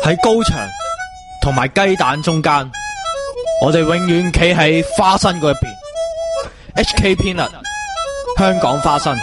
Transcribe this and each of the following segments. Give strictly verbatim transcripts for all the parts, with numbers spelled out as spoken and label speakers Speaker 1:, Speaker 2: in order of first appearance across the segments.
Speaker 1: 喺高牆同埋雞蛋中間，我哋永遠企喺花生嗰一邊。H K Peanut 香港花生。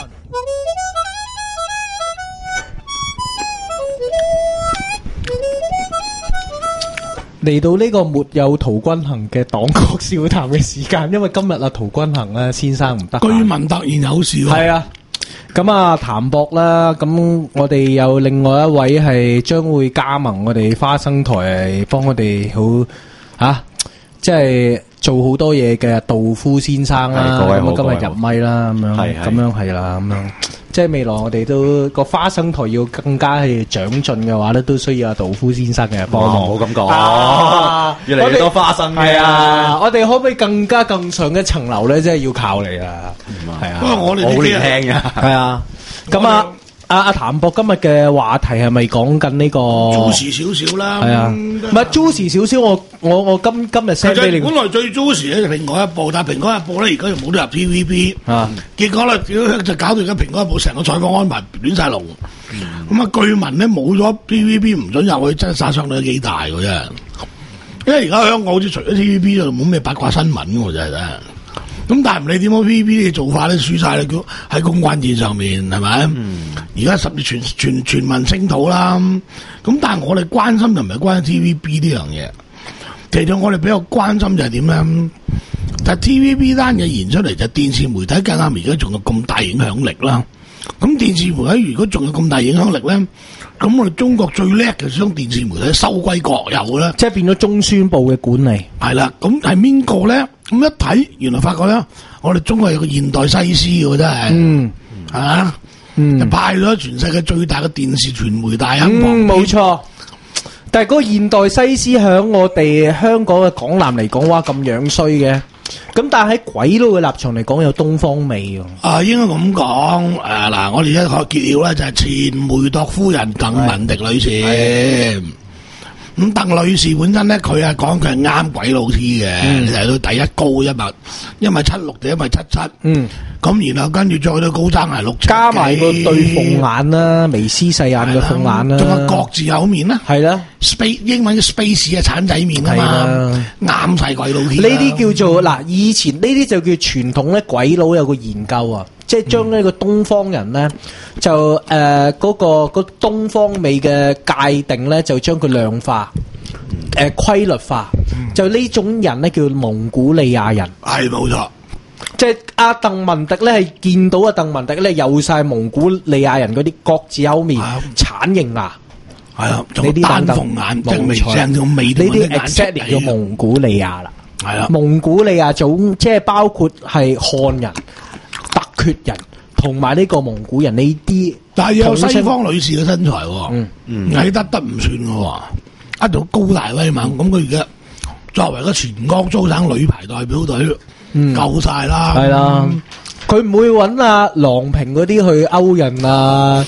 Speaker 2: 嚟到呢個沒有陶君行嘅黨國笑談嘅時間，因為今日啊陶君行咧先生唔得，
Speaker 3: 居民突然有事喎。
Speaker 2: 係啊，咁啊譚博啦，咁我哋有另外一位係將會加盟我哋花生台，幫我哋好啊，即係做好多嘢嘅杜夫先生啦，咁啊今日入咪啦，咁樣咁樣係啦，咁樣。即係未來我哋都個花生台要更加係長進嘅話咧，都需要阿杜夫先生嘅幫忙。
Speaker 4: 唔好咁講，越嚟越多花生嘅。
Speaker 2: 係啊，我哋可唔可以更加更上一層樓咧？即係要靠你啊！係啊，
Speaker 3: 不過我哋
Speaker 4: 好年輕嘅。
Speaker 2: 係啊，咁啊。阿阿譚博今日嘅話題係咪講緊呢個
Speaker 3: juicy 少少啦？
Speaker 2: 係啊，唔係 juicy 少少，我我我今今日 send 俾你。
Speaker 3: 本來最 juicy 咧就蘋果日報，但係蘋果日報咧而家又冇得入 T V B，啊，結果咧就搞到而家蘋果日報成個採訪安排亂晒龍。咁啊，據聞咧冇咗 T V B 唔准入去，真係殺傷力幾大嘅啫。因為而家香港好似除咗 T V B 就冇咩八卦新聞嘅真係。咁但係唔理點樣 T V B 嘅做法咧，輸晒啦，喺公關戰上面係咪？而家甚至全全全民聲討啦。咁但係我哋關心就唔係關心 T V B 呢樣嘢，其實我哋比較關心就係點咧？但係 T V B 單嘢延出嚟就電視媒體更加而家仲有咁大影響力啦。咁電視媒體如果仲有咁大影響力咧，咁我哋中國最叻嘅將電視媒體收歸國有啦，
Speaker 2: 即係變咗中宣部嘅管理。
Speaker 3: 係啦，咁係邊個咧？咁一睇，原來發覺咧，我哋中國有個現代西施嘅真係，嗯，係嘛，嗯，就派咗全世界最大嘅電視傳媒大亨旁邊，
Speaker 2: 嗯，冇錯。但係嗰個現代西施響我哋香港嘅港男嚟講，哇咁樣衰嘅。咁但係喺鬼佬嘅立場嚟講，有東方味喎。
Speaker 3: 啊，應該咁講，誒、呃、嗱，我哋一個揭曉咧就係前梅鐸夫人鄧文迪女士。咁鄧女士本身咧，佢係講佢係啱鬼佬 T 嘅，嚟到第一高一米一米七六定一米七七。嗯，咁然後跟住再到高踭係六七，
Speaker 2: 加埋個對鳳眼啦，微絲細眼嘅鳳眼啦，
Speaker 3: 仲有國字口面啦，
Speaker 2: 係啦
Speaker 3: ，space 英文嘅 space 啊，橙仔面啊嘛，啱晒鬼佬 T。
Speaker 2: 呢啲叫做嗱，以前呢啲就叫傳統咧，鬼佬有個研究啊。即係將呢個東方人咧，就誒嗰、呃那個、那個東方美嘅界定咧，就將佢量化、誒、呃、規律化。嗯、就呢種人咧叫蒙古利亞人，
Speaker 3: 係冇錯。
Speaker 2: 即係阿鄧文迪咧係見到阿鄧文迪咧有晒蒙古利亞人嗰啲國字口面、鏟形牙，
Speaker 3: 係啊，呢啲單鳳眼，即係未正到味道。
Speaker 2: 呢啲 exactly 叫蒙古利亞啦，
Speaker 3: 係啦，
Speaker 2: 蒙古利亞總即係包括係漢人。突厥人同埋呢個蒙古人呢啲，
Speaker 3: 但係有西方女士嘅身材，嗯嗯，矮得得唔算嘅，一度高大威猛。咁佢而家作為個全國蘇省女排代表隊，嗯，夠晒啦，
Speaker 2: 係啦。佢唔會揾阿郎平嗰啲去勾人啊，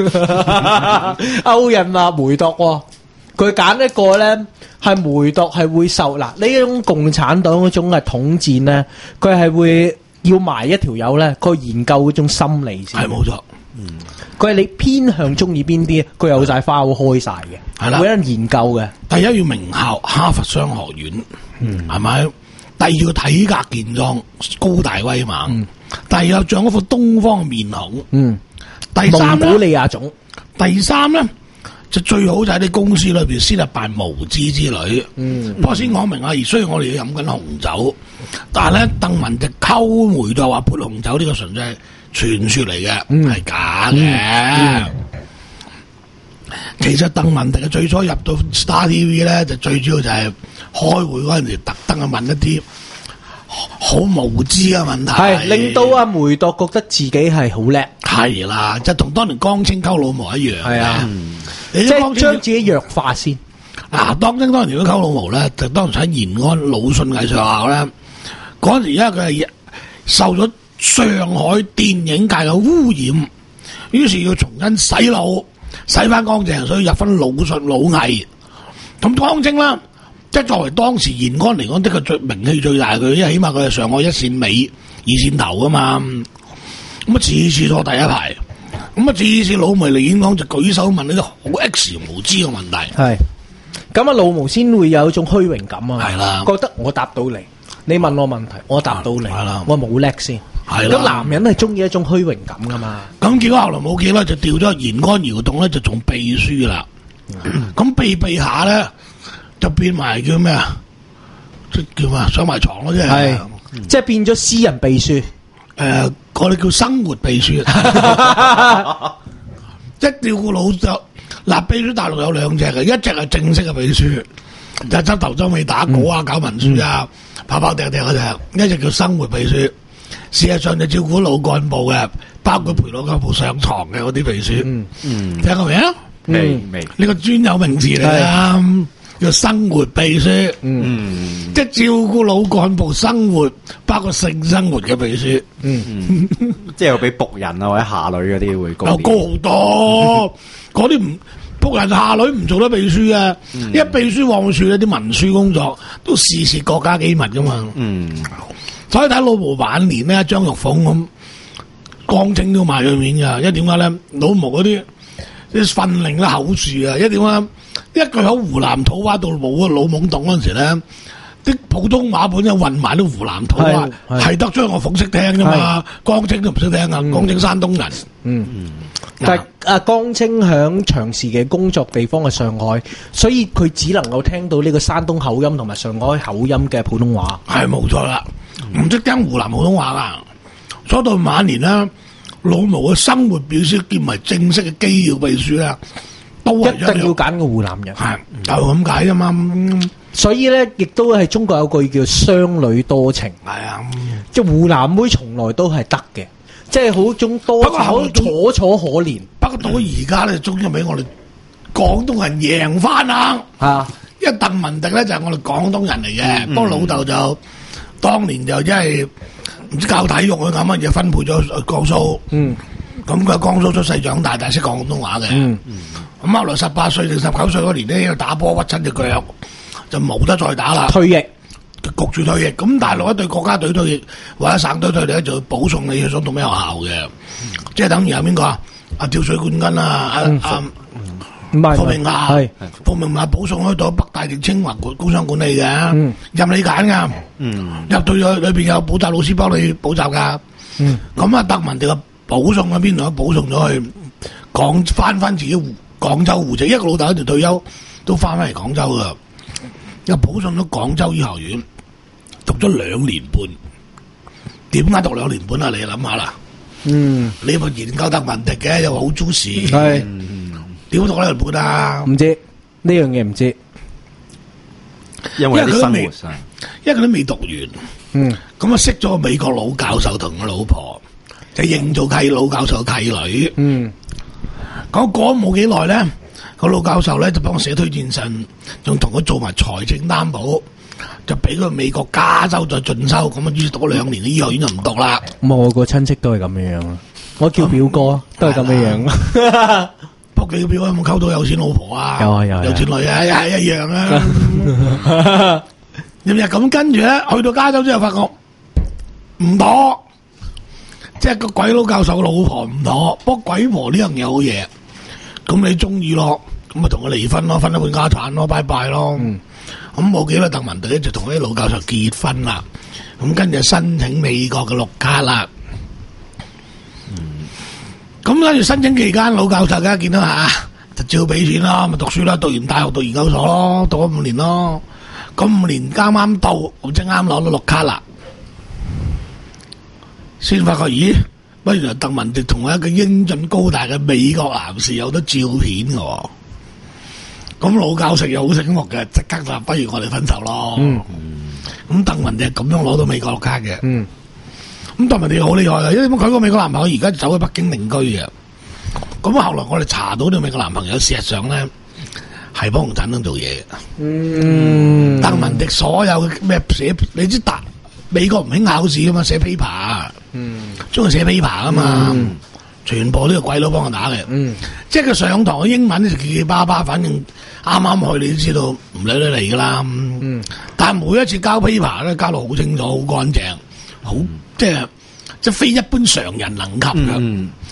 Speaker 2: 勾人啊梅鐸。佢揀一個咧係梅鐸係會受嗱呢種共產黨嗰種嘅統戰咧，佢係會。要埋一條友咧，佢研究嗰種心理先係冇錯。嗯，佢係你偏向中意邊啲，佢有晒花好開晒嘅，係啦，會有人研究嘅。
Speaker 3: 第一要名校，哈佛商學院，嗯，係咪？第二要體格健壯，高大威猛。嗯，第二又長一副東方面孔。嗯，第三
Speaker 2: 蒙古利亞種。
Speaker 3: 第三咧就最好就喺啲公司裏邊先係扮無知之類。嗯，不過先講明啊，而雖然我哋要飲緊紅酒。但係咧，鄧文迪溝梅就話潑紅酒呢個純粹係傳說嚟嘅，係、嗯、假嘅。嗯嗯、其實鄧文迪嘅最初入到 Star T V 咧，就最主要就係開會嗰陣時特登去問一啲好無知嘅問題，
Speaker 2: 係令到阿梅鐸覺得自己係好叻。
Speaker 3: 係啦，就同當年江青溝老毛一樣。係啊，
Speaker 2: 嗯、即係將自己弱化先。
Speaker 3: 嗱、啊，江青當年都溝老毛咧，就當時喺延安魯迅藝術學校咧。嗰陣時，因為佢係受咗上海電影界嘅污染，於是要重新洗腦，洗翻乾淨，所以入翻魯迅魯藝。咁江青啦，即係作為當時延安嚟講，的確最名氣最大佢，因為起碼佢係上海一線尾、二線頭噶嘛。咁啊，次次坐第一排，咁啊，次次老梅嚟演講就舉手問呢啲好 X 無知嘅問題。係。
Speaker 2: 咁啊，老毛先會有一種虛榮感啊，
Speaker 3: 係啦
Speaker 2: 覺得我答到你，你問我問題，我答到你
Speaker 3: 係啦，
Speaker 2: 我冇叻先。
Speaker 3: 係啦
Speaker 2: 咁男人係中意一種虛榮感噶嘛。
Speaker 3: 咁結果後來冇幾耐就調咗延安窯洞咧，就做秘書啦。咁秘秘下咧就變埋叫咩啊？即叫咩？上埋床咯，即係
Speaker 2: 係，即係變咗私人秘書。
Speaker 3: 誒，我哋叫生活秘書。即係照顧老就嗱，秘書大陸有兩隻嘅，一隻係正式嘅秘書，就係執頭執尾打稿啊、搞文書啊、跑跑趯趯嗰隻；一隻叫生活秘書，事實上就照顧老幹部嘅，包括陪老幹部上床嘅嗰啲秘書。
Speaker 2: 嗯
Speaker 3: 嗯，聽過未啊？
Speaker 4: 未未
Speaker 3: 呢個專有名詞嚟㗎，叫生活秘書。
Speaker 4: 嗯
Speaker 3: 即係照顧老幹部生活，包括性生活嘅秘書。
Speaker 4: 嗯，即係比僕人啊或者下女嗰啲會高啲
Speaker 3: 有高好多，嗰啲唔僕人下女唔做得秘書嘅，因為秘書往處呢啲文書工作都事事國家機密噶嘛。
Speaker 4: 嗯，
Speaker 3: 所以睇老毛晚年咧，張玉鳳咁，江青都賣佢面噶。因為點解咧？老毛嗰啲啲訓令咧口述啊，因為點解？一句喺湖南土話到冇老懵懂嗰陣時咧。啲普通話本身混埋啲湖南土話，係得張學鳳識聽啫嘛，江青都唔識聽啊，江青山東人。
Speaker 2: 嗯嗯，但係阿江青響長時嘅工作地方係上海，所以佢只能夠聽到呢個山東口音同埋上海口音嘅普通話。
Speaker 3: 係冇錯啦，唔識聽湖南普通話噶。所以到晚年咧，老毛嘅生活表書兼埋正式嘅機要秘書咧，都
Speaker 2: 一
Speaker 3: 係
Speaker 2: 定要揀個湖南人。
Speaker 3: 係就咁解啫嘛。
Speaker 2: 所以咧，亦都係中國有句叫雙女多情，
Speaker 3: 係啊，
Speaker 2: 即係湖南妹從來都係得嘅，即係好種多
Speaker 3: 不過後來都
Speaker 2: 楚楚可憐
Speaker 3: 不過到而家咧，終於俾我哋廣東人贏翻啦。
Speaker 2: 啊！
Speaker 3: 因為鄧文迪咧就係我哋廣東人嚟嘅，不過老豆就當年就因為唔知教體育佢咁乜嘢分配咗江蘇，
Speaker 2: 嗯，
Speaker 3: 咁佢喺江蘇出世長大，但係識講廣東話嘅。
Speaker 2: 嗯
Speaker 3: 咁後來十八歲定十九歲嗰年咧，打波屈親隻腳，就冇得再打啦，
Speaker 2: 退役。
Speaker 3: 焗住退役。咁大陸一隊國家隊退役或者省隊退役咧，就保送你去想讀咩學校嘅，即係等於有邊個啊？阿跳水冠軍啊，阿阿
Speaker 2: 唔係
Speaker 3: 傅明霞，
Speaker 2: 係
Speaker 3: 傅明霞保送去到北大定清華管工商管理嘅，
Speaker 2: 嗯
Speaker 3: 任你揀噶。
Speaker 4: 嗯，
Speaker 3: 入到去裏邊有補習老師幫你補習噶。
Speaker 2: 嗯，
Speaker 3: 咁啊，鄧文迪嘅保送喺邊度？保送咗去廣翻翻自己湖廣州戶籍，因為老豆一條退休都翻翻嚟廣州噶。又保送咗廣州醫學院，讀咗兩年半。點解讀兩年半啊？你諗下啦。
Speaker 2: 嗯，
Speaker 3: 你咪研究鄧文迪嘅，又話好 juicy。
Speaker 2: 係
Speaker 3: 點讀兩年半啊？
Speaker 2: 唔知呢樣嘢唔知。
Speaker 4: 因為啲生活上，
Speaker 3: 因為佢都未讀完。
Speaker 2: 嗯，
Speaker 3: 咁啊識咗個美國老教授同個老婆，就認做契老教授契女。
Speaker 2: 嗯，
Speaker 3: 咁過咗冇幾耐咧，個老教授咧就幫我寫推薦信，仲同佢做埋財政擔保，就俾佢美國加州再進修。咁啊，於是讀咗兩年嘅醫學院就唔讀啦。
Speaker 2: 咁我個親戚都係咁樣樣啊，我叫表哥都係咁樣樣。
Speaker 3: 卜你個表有冇溝到有錢老婆啊？
Speaker 2: 有啊有啊
Speaker 3: 有錢女啊，係一樣啊。日日咁跟住咧，去到加州之後發覺唔妥，即係個鬼佬教授個老婆唔妥。不過鬼婆呢樣嘢好嘢，咁你中意咯，咁咪同佢離婚咯，分一半家產咯，拜拜咯。咁冇幾耐，鄧文迪咧就同啲老教授結婚啦。咁跟住申請美國嘅綠卡啦。咁跟住申請期間，老教授梗係見到吓，就照俾錢啦，咪讀書啦，讀完大學讀研究所咯，讀咗五年咯。咁五年啱啱到，咁即啱攞到綠卡啦，先發覺咦，乜原來鄧文迪同一個英俊高大嘅美國男士有得照片嘅。咁老教授又好醒目嘅，即刻就不如我哋分手咯。咁鄧文迪係咁樣攞到美國綠卡嘅。
Speaker 2: 嗯。
Speaker 3: 咁鄧文迪好厲害嘅，因為佢個美國男朋友而家走喺北京定居嘅。咁後來我哋查到呢個美國男朋友，事實上咧係幫共產黨做嘢嘅。
Speaker 2: 嗯，
Speaker 3: 鄧文迪所有咩寫，你知達美國唔興考試噶嘛，寫 paper，嗯，中意寫 paper 噶嘛，嗯、全部呢個鬼佬幫我打嘅。嗯，即係佢上堂嘅英文咧就結結巴巴，反正啱啱去你都知道唔理你嚟噶啦。嗯，但係每一次交 paper 咧交到好清楚、好乾淨、好。即係即係非一般常人能及嘅，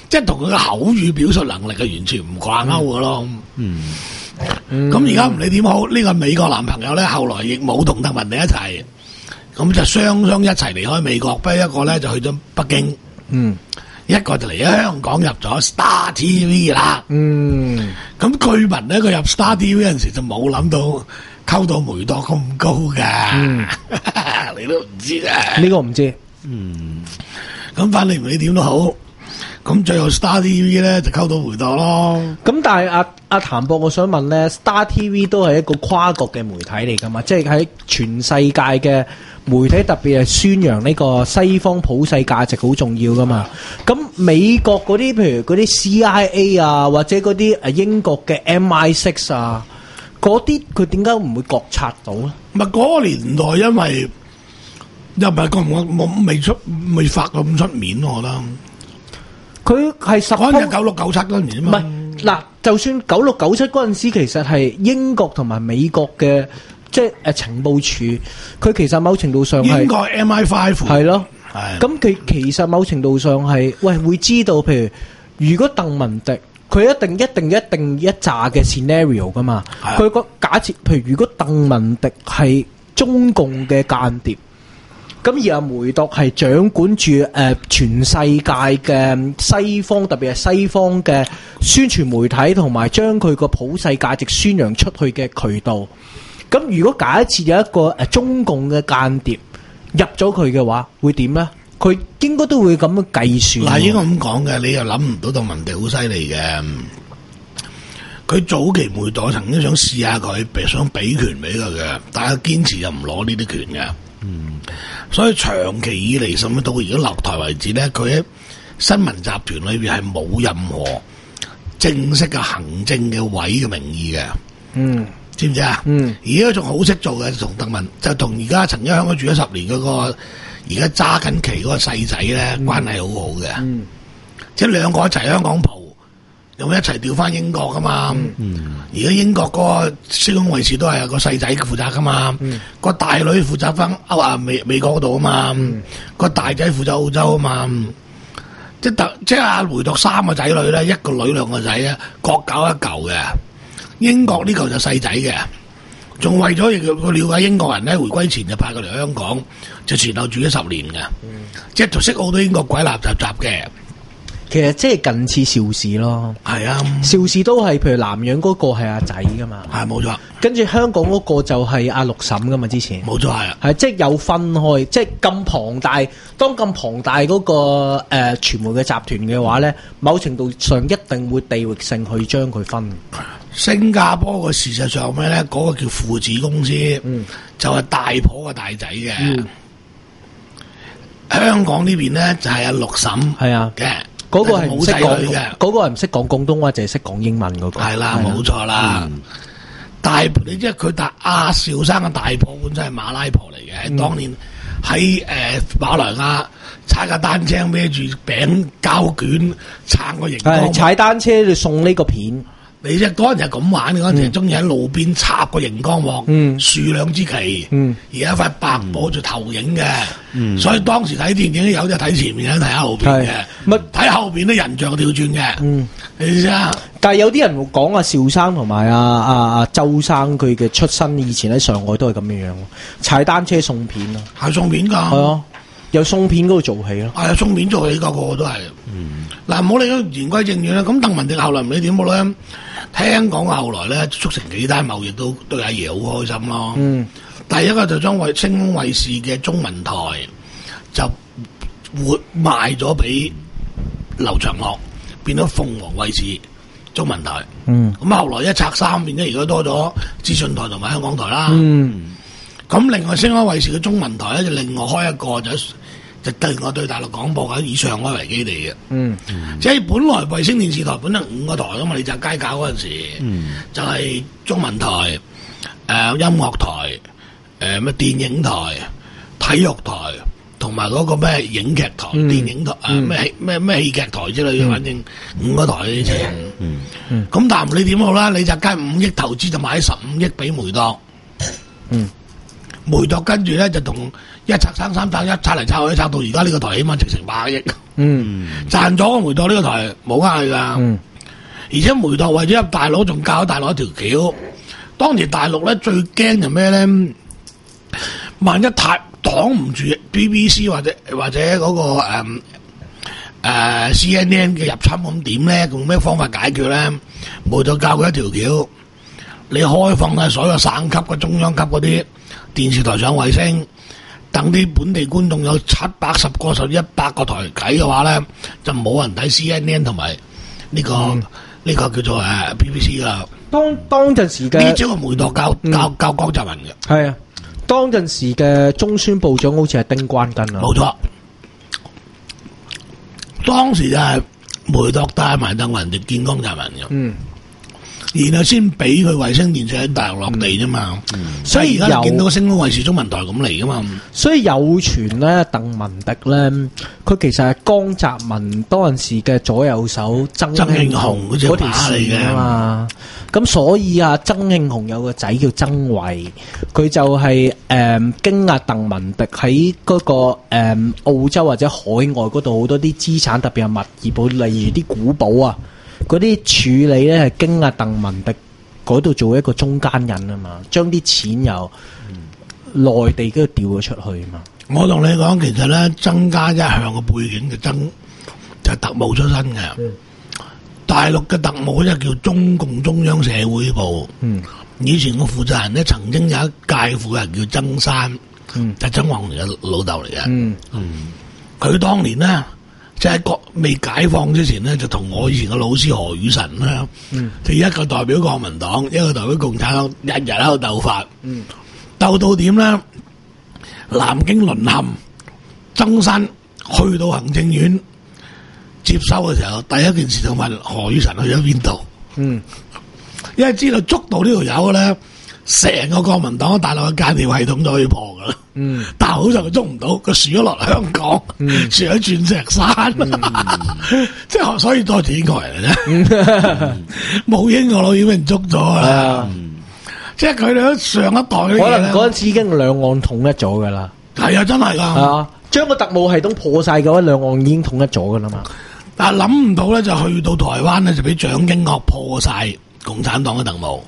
Speaker 3: 即係同佢嘅口語表述能力係完全唔掛鈎嘅咯。
Speaker 4: 嗯，
Speaker 3: 咁而家唔理點好，呢、呢個美國男朋友咧，後來亦冇同鄧文迪一齊，咁就雙雙一齊離開美國，不過一個咧就去咗北京，
Speaker 2: 嗯，
Speaker 3: 一個就嚟咗香港入咗 Star T V 啦。
Speaker 2: 嗯，
Speaker 3: 咁據聞咧，佢入 Star T V 嗰陣時就冇諗到溝到梅朵咁高噶，
Speaker 2: 嗯、
Speaker 3: 你都唔知啊？
Speaker 2: 呢個唔知。
Speaker 4: 嗯，
Speaker 3: 咁反正唔理點都好，咁最後 Star T V 咧就溝到梅朵咯。
Speaker 2: 咁但係阿阿譚博，我想問咧 ，Star T V 都係一個跨國嘅媒體嚟噶嘛？即係喺全世界嘅媒體，特別係宣揚呢個西方普世價值好重要噶嘛？咁美國嗰啲，譬如嗰啲 C I A 啊，或者嗰啲誒英國嘅 M I six 啊，嗰啲佢點解唔會覺察到咧？
Speaker 3: 咪嗰個年代，因為又唔係咁我冇未出未發咁出面，我覺得
Speaker 2: 佢係十
Speaker 3: 嗰陣九六九七嗰年啊嘛。
Speaker 2: 唔係嗱，就算九六九七嗰陣時，其實係英國同埋美國嘅即係誒情報處，佢其實某程度上係
Speaker 3: 英國 M I five
Speaker 2: 係咯。
Speaker 3: 係
Speaker 2: 咁佢其實某程度上係喂會知道，譬如如果鄧文迪佢一定一定一定一紮嘅 scenario 噶嘛，
Speaker 3: 係啊
Speaker 2: 佢個假設譬如如果鄧文迪係中共嘅間諜。咁而阿梅鐸係掌管住誒、呃、全世界嘅西方，特別係西方嘅宣傳媒體，同埋將佢個普世價值宣揚出去嘅渠道。咁如果假設有一個誒、呃、中共嘅間諜入咗佢嘅話，會點咧？佢應該都會咁樣計算。
Speaker 3: 嗱，應該咁講嘅，你又諗唔到鄧文迪好犀利嘅。佢早期梅鐸曾經想試下佢，想俾權俾佢嘅，但係佢堅持就唔攞呢啲權嘅。嗯，所以長期以嚟，甚至到而家落台為止咧，佢喺新聞集團裏邊係冇任何正式嘅行政嘅位嘅名義嘅。
Speaker 2: 嗯，
Speaker 3: 知唔知啊？
Speaker 2: 嗯，
Speaker 3: 而家仲好識做嘅，同鄧文就同而家曾經香港住咗十年嗰、那個，而家揸緊旗嗰個細仔咧，嗯、關係好好嘅。嗯，即係兩個一齊香港蒲。有冇一齊調翻英國噶嘛？而家、嗯、英國嗰個司空衛視都係個細仔負責噶嘛？嗯、個大女負責翻歐啊美美國嗰度啊嘛？嗯、個大仔負責澳洲啊嘛？嗯、即係特即係阿梅鐸三個仔女咧，一個女兩個仔咧，各搞一嚿嘅。英國呢嚿就細仔嘅，仲為咗佢了解英國人咧，回歸前就派佢嚟香港，就前後住咗十年嘅，嗯、即係就識好多英國鬼垃雜雜嘅。
Speaker 2: 其實即係近似邵氏咯，
Speaker 3: 係啊，
Speaker 2: 邵氏都係譬如南洋嗰個係阿仔噶嘛，
Speaker 3: 係冇錯。
Speaker 2: 跟住香港嗰個就係阿六嬸噶嘛，之前
Speaker 3: 冇錯係啊，
Speaker 2: 係即係有分開，即係咁龐大，當咁龐大嗰、那個誒傳、呃、媒嘅集團嘅話咧，某程度上一定會地域性去將佢分。
Speaker 3: 新加坡個事實上咩咧？嗰、那個叫父子公司，嗯、就係大婆個大仔嘅。嗯、香港呢邊咧就係阿六嬸係啊嘅。嗰個係唔識講嘅，嗰個係唔識講廣東話，淨係識講英文嗰個。係啦，冇錯啦。嗯、大你即係佢大阿邵生嘅大婆本身係馬拉婆嚟嘅，嗯、當年喺誒、呃、馬來亞踩架單車孭住餅膠卷撐個熒光幕，
Speaker 2: 踩單車就送呢個片。
Speaker 3: 你即係嗰陣係咁玩嘅，嗰陣時中意喺路邊插個熒光幕，豎兩支旗，而家塊白布做投影嘅，所以當時睇電影有就睇前面，有睇後邊嘅，咪睇後邊啲人像調轉嘅，你知啊？
Speaker 2: 但係有啲人會講阿邵生同埋阿阿阿周生佢嘅出身，以前喺上海都係咁樣樣，踩單車送片啊，
Speaker 3: 係送片㗎，
Speaker 2: 係啊，由送片嗰度做起咯，
Speaker 3: 係啊，送片做起個個都係，嗱唔好理咗言歸正傳啦，咁鄧文迪後來唔理點好咧。聽講後來咧促成幾單貿易都對阿爺好開心咯。嗯，第一個就將衛星空衛視嘅中文台就活賣咗俾劉長樂，變咗鳳凰衛視中文台。嗯，咁後來一拆三，變咗而家多咗資訊台同埋香港台啦。嗯，咁另外星空衛視嘅中文台咧就另外開一個就。就對我對大陸廣播喺以上海為基地嘅，嗯，嗯即係本來衛星電視台本來五個台噶嘛，你就街搞嗰陣時，嗯，就係中文台、誒、呃、音樂台、誒、呃、咩電影台、體育台，同埋嗰個咩影劇台、嗯、電影台啊咩咩咩戲劇台之類嘅，嗯、反正五個台嘅啫，嗯嗯，咁但係唔理點好啦，你就街五億投資就買十五億俾梅鐸，嗯。 梅鐸跟住咧就同一拆生三拆一，拆嚟拆去，拆到而家呢個台起碼值成百億。
Speaker 2: 嗯，
Speaker 3: 賺咗個梅鐸呢個台冇呃佢噶。
Speaker 2: 嗯，
Speaker 3: 而且梅鐸為咗入大陸，仲教咗大陸一條橋。當年大陸咧最驚就咩咧？萬一太擋唔住 B B C 或者或者嗰、那個誒誒、嗯呃、C N N 嘅入侵咁點咧？用咩方法解決咧？梅鐸教佢一條橋，你開放晒所有省級嘅中央級嗰啲電視台上衛星，等啲本地觀眾有七百十個甚至一百個台計嘅話咧，就冇人睇 C N N 同埋呢個呢、嗯、個叫做誒 B B C 啦。
Speaker 2: 當當陣時嘅
Speaker 3: 呢招係梅鐸教、嗯、教教江澤民嘅。
Speaker 2: 係啊，當陣時嘅中宣部長好似係丁關根啊。
Speaker 3: 冇錯，當時就係梅鐸帶埋鄧雲迪見江澤民嘅。嗯。然後先俾佢衛星電視喺大陸落地啫嘛，嗯嗯、所以而家你見到星空衛視中文台咁嚟噶嘛。
Speaker 2: 所以有傳咧，鄧文迪咧，佢其實係江澤民當陣時嘅左右手曾慶紅嗰條線嚟嘛。咁所以啊，曾慶紅有個仔叫曾偉，佢就係、是、誒、嗯、經阿鄧文迪喺嗰、那個、嗯、澳洲或者海外嗰度好多啲資產，特別係物業，例如啲古堡啊。嗰啲處理咧係經阿鄧文迪嗰度做一個中間人啊嘛，將啲錢由內地嗰度調咗出去嘛。
Speaker 3: 我同你講，其實咧曾家一向嘅背景就曾就係、是、特務出身嘅。嗯、大陸嘅特務咧叫中共中央社會部。嗯、以前個負責人咧曾經有一屆夫人叫曾山，嗯、就係曾蔭權嘅老豆嚟嘅。佢、嗯嗯、當年咧。即係國未解放之前咧，就同我以前嘅老師何宇晨咧，嗯、就一個代表國民黨，一個代表共產黨，日日喺度鬥法，嗯、鬥到點咧？南京淪陷，曾山去到行政院接收嘅時候，第一件事就問何宇晨去咗邊度？嗯，因為知道捉到呢條友咧，成個國民黨大陸嘅間諜系統都可以破噶啦。嗯，但係好在佢捉唔到，佢樹咗落香港，樹喺鑽石山，嗯、即係所以多謝英國人啫。冇、嗯、英國佬已經俾人捉咗啦。嗯、即係佢哋上一代
Speaker 2: 可能嗰陣時已經兩岸統一咗噶啦。
Speaker 3: 係啊，真係噶。
Speaker 2: 啊，將個特務系統破晒嘅話，兩岸已經統一咗噶啦嘛。
Speaker 3: 但係諗唔到咧，就去到台灣咧，就俾蔣經國破晒共產黨嘅特務。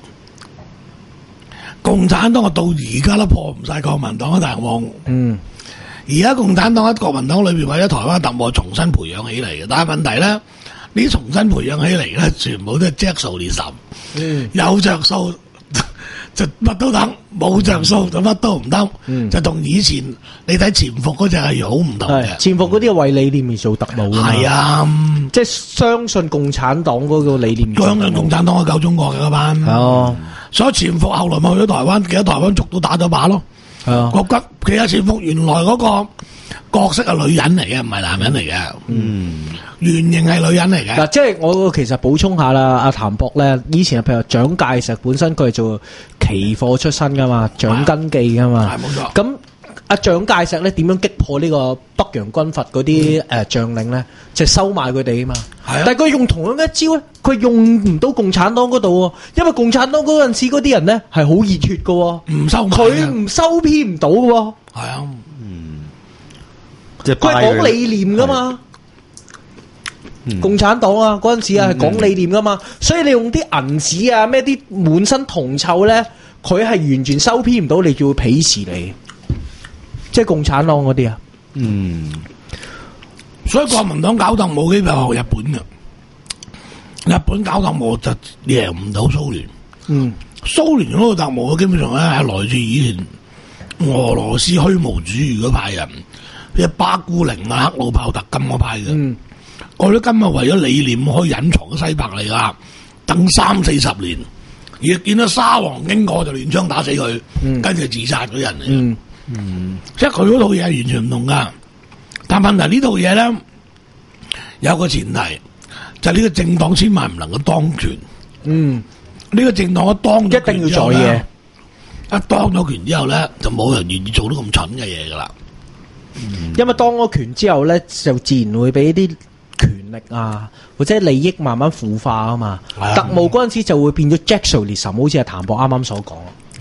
Speaker 3: 共產黨到而家都破唔晒國民黨嘅特務。嗯，而家共產黨喺國民黨裏邊為咗台灣特務重新培養起嚟嘅，但係問題咧，呢啲重新培養起嚟咧，全部都係隻數連十。嗯，有着數就乜都得，冇着數就乜都唔得。嗯，就同以前你睇潛伏嗰隻係好唔同嘅。
Speaker 2: 潛伏嗰啲係為理念而做特務。係啊，即係相信共產黨嗰個理念。
Speaker 3: 相信共產黨係救中國嘅嗰班。哦。所以潛伏後來咪去咗台灣，其實台灣族都打咗靶咯。係啊，國吉其實潛伏原來嗰個角色係女人嚟嘅，唔係男人嚟嘅。嗯，原型係女人嚟嘅。嗱，即係我其實補充下啦，阿譚博咧，以前譬如蔣介石本身佢係做期貨出身噶嘛，蔣根記噶嘛。係冇錯。咁阿蔣介石咧點樣擊破呢個北洋軍閥嗰啲誒將領咧？就收買佢哋啊嘛。係啊。但係佢用同樣一招咧，佢用唔到共產黨嗰度喎，因為共產黨嗰陣時嗰啲人咧係好熱血噶，唔收佢唔收編唔到噶。係啊，嗯，即係佢係講理念噶嘛。嗯、共產黨啊，嗰陣時啊係講理念噶嘛，嗯、所以你用啲銀紙啊咩啲滿身銅臭咧，佢係完全收編唔到，你就會鄙視你。即係共產黨嗰啲啊，嗯，所以國民黨搞特務基本係學日本嘅，日本搞特務就贏唔到蘇聯，嗯，蘇聯嗰個特務基本上咧係來自以前俄羅斯虛無主義嗰派人，即係巴孤寧啊、克魯泡特金嗰派嘅，嗯，嗰啲今日為咗理念可以隱藏喺西伯利亞，等三四十年，而見到沙皇經過就亂槍打死佢，嗯、跟住自殺嗰人嚟。嗯嗯，即係佢嗰套嘢係完全唔同噶，但問題呢套嘢咧有個前提，就係、是、呢個政黨千萬唔能夠當權。嗯，呢個政黨一當一定要做嘢，一當咗權之後咧，就冇人願意做到咁蠢嘅嘢噶啦。嗯、因為當咗權之後咧，就自然會俾啲權力啊或者利益慢慢腐化啊嘛。嗯、特務嗰陣時就會變咗 Jacksoniism，好似阿譚博啱啱所講。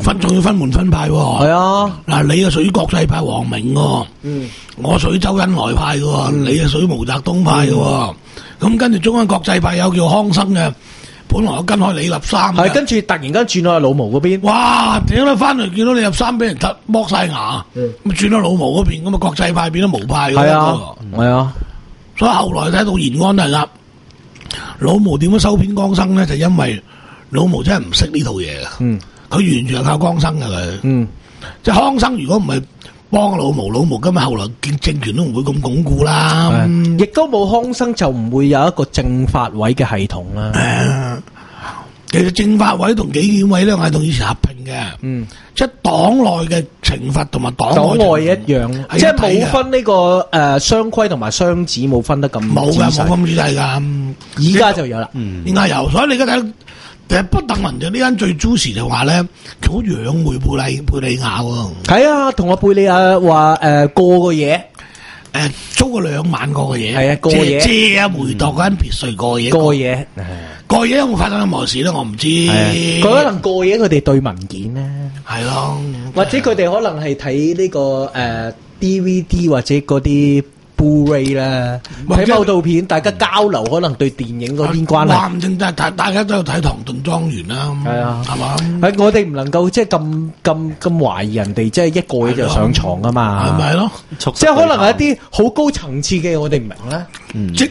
Speaker 3: 分仲要分門分派喎。
Speaker 2: 係啊，
Speaker 3: 嗱，你啊屬於國際派黃明喎，
Speaker 2: 嗯，
Speaker 3: 我屬於周恩來派嘅喎，你啊屬於毛澤東派嘅喎。咁跟住中央國際派有叫康生嘅，本來我跟開李立三嘅，
Speaker 2: 係跟住突然間轉去老毛嗰邊，
Speaker 3: 哇！點解翻嚟見到李立三俾人突剝晒牙，咁轉到老毛嗰邊，咁啊國際派變咗毛派嘅。
Speaker 2: 係啊，係啊，
Speaker 3: 所以後來睇到延安係啦，老毛點樣收編江生咧？就因為老毛真係唔識呢套嘢嘅，
Speaker 2: 嗯，
Speaker 3: 佢完全係靠江生嘅佢，
Speaker 2: 嗯，
Speaker 3: 即係康生如果唔係幫老毛，老毛今日後來政政權都唔會咁鞏固啦。
Speaker 2: 係亦都冇康生就唔會有一個政法委嘅系統啦。
Speaker 3: 誒其實政法委同紀檢委咧，我係同以前合併嘅，
Speaker 2: 嗯，
Speaker 3: 即係黨內嘅懲罰同埋黨
Speaker 2: 黨外一
Speaker 3: 外懲罰
Speaker 2: 樣，
Speaker 3: 係
Speaker 2: 即係
Speaker 3: 一體嘅
Speaker 2: 冇分呢個誒雙規同埋雙子冇分得咁
Speaker 3: 冇噶，
Speaker 2: 仔細
Speaker 3: 冇咁仔細噶。
Speaker 2: 而家就有啦。
Speaker 3: 應該有，所以你而家睇，其實不等文就呢間最 juicy 就話咧，佢好仰慕貝利貝利亞喎。
Speaker 2: 係啊，同阿貝利亞話誒過個嘢，
Speaker 3: 誒租個兩萬個嘅嘢，
Speaker 2: 係啊過夜
Speaker 3: 借借啊梅鐸嗰間別墅過夜，
Speaker 2: 過嘢，
Speaker 3: 過夜有冇發生任何事咧？我唔知。
Speaker 2: 佢可能過嘢，佢哋對文件咧，
Speaker 3: 係咯，
Speaker 2: 或者佢哋可能係睇呢個誒 D V D 或者嗰啲 Blu-ray 啦，
Speaker 3: 或者
Speaker 2: 睇某套片，大家交流可能對電影嗰邊關係。
Speaker 3: 話唔定就係大大家都有睇《唐頓莊園》啦，
Speaker 2: 係啊
Speaker 3: 係嘛？
Speaker 2: 係我哋唔能夠即係咁咁咁懷疑人哋，即係一過嘢就上床噶
Speaker 3: 係
Speaker 2: 嘛，
Speaker 3: 咪咯？
Speaker 2: 即係可能係一啲好高層次嘅，我哋唔明咧。
Speaker 3: 即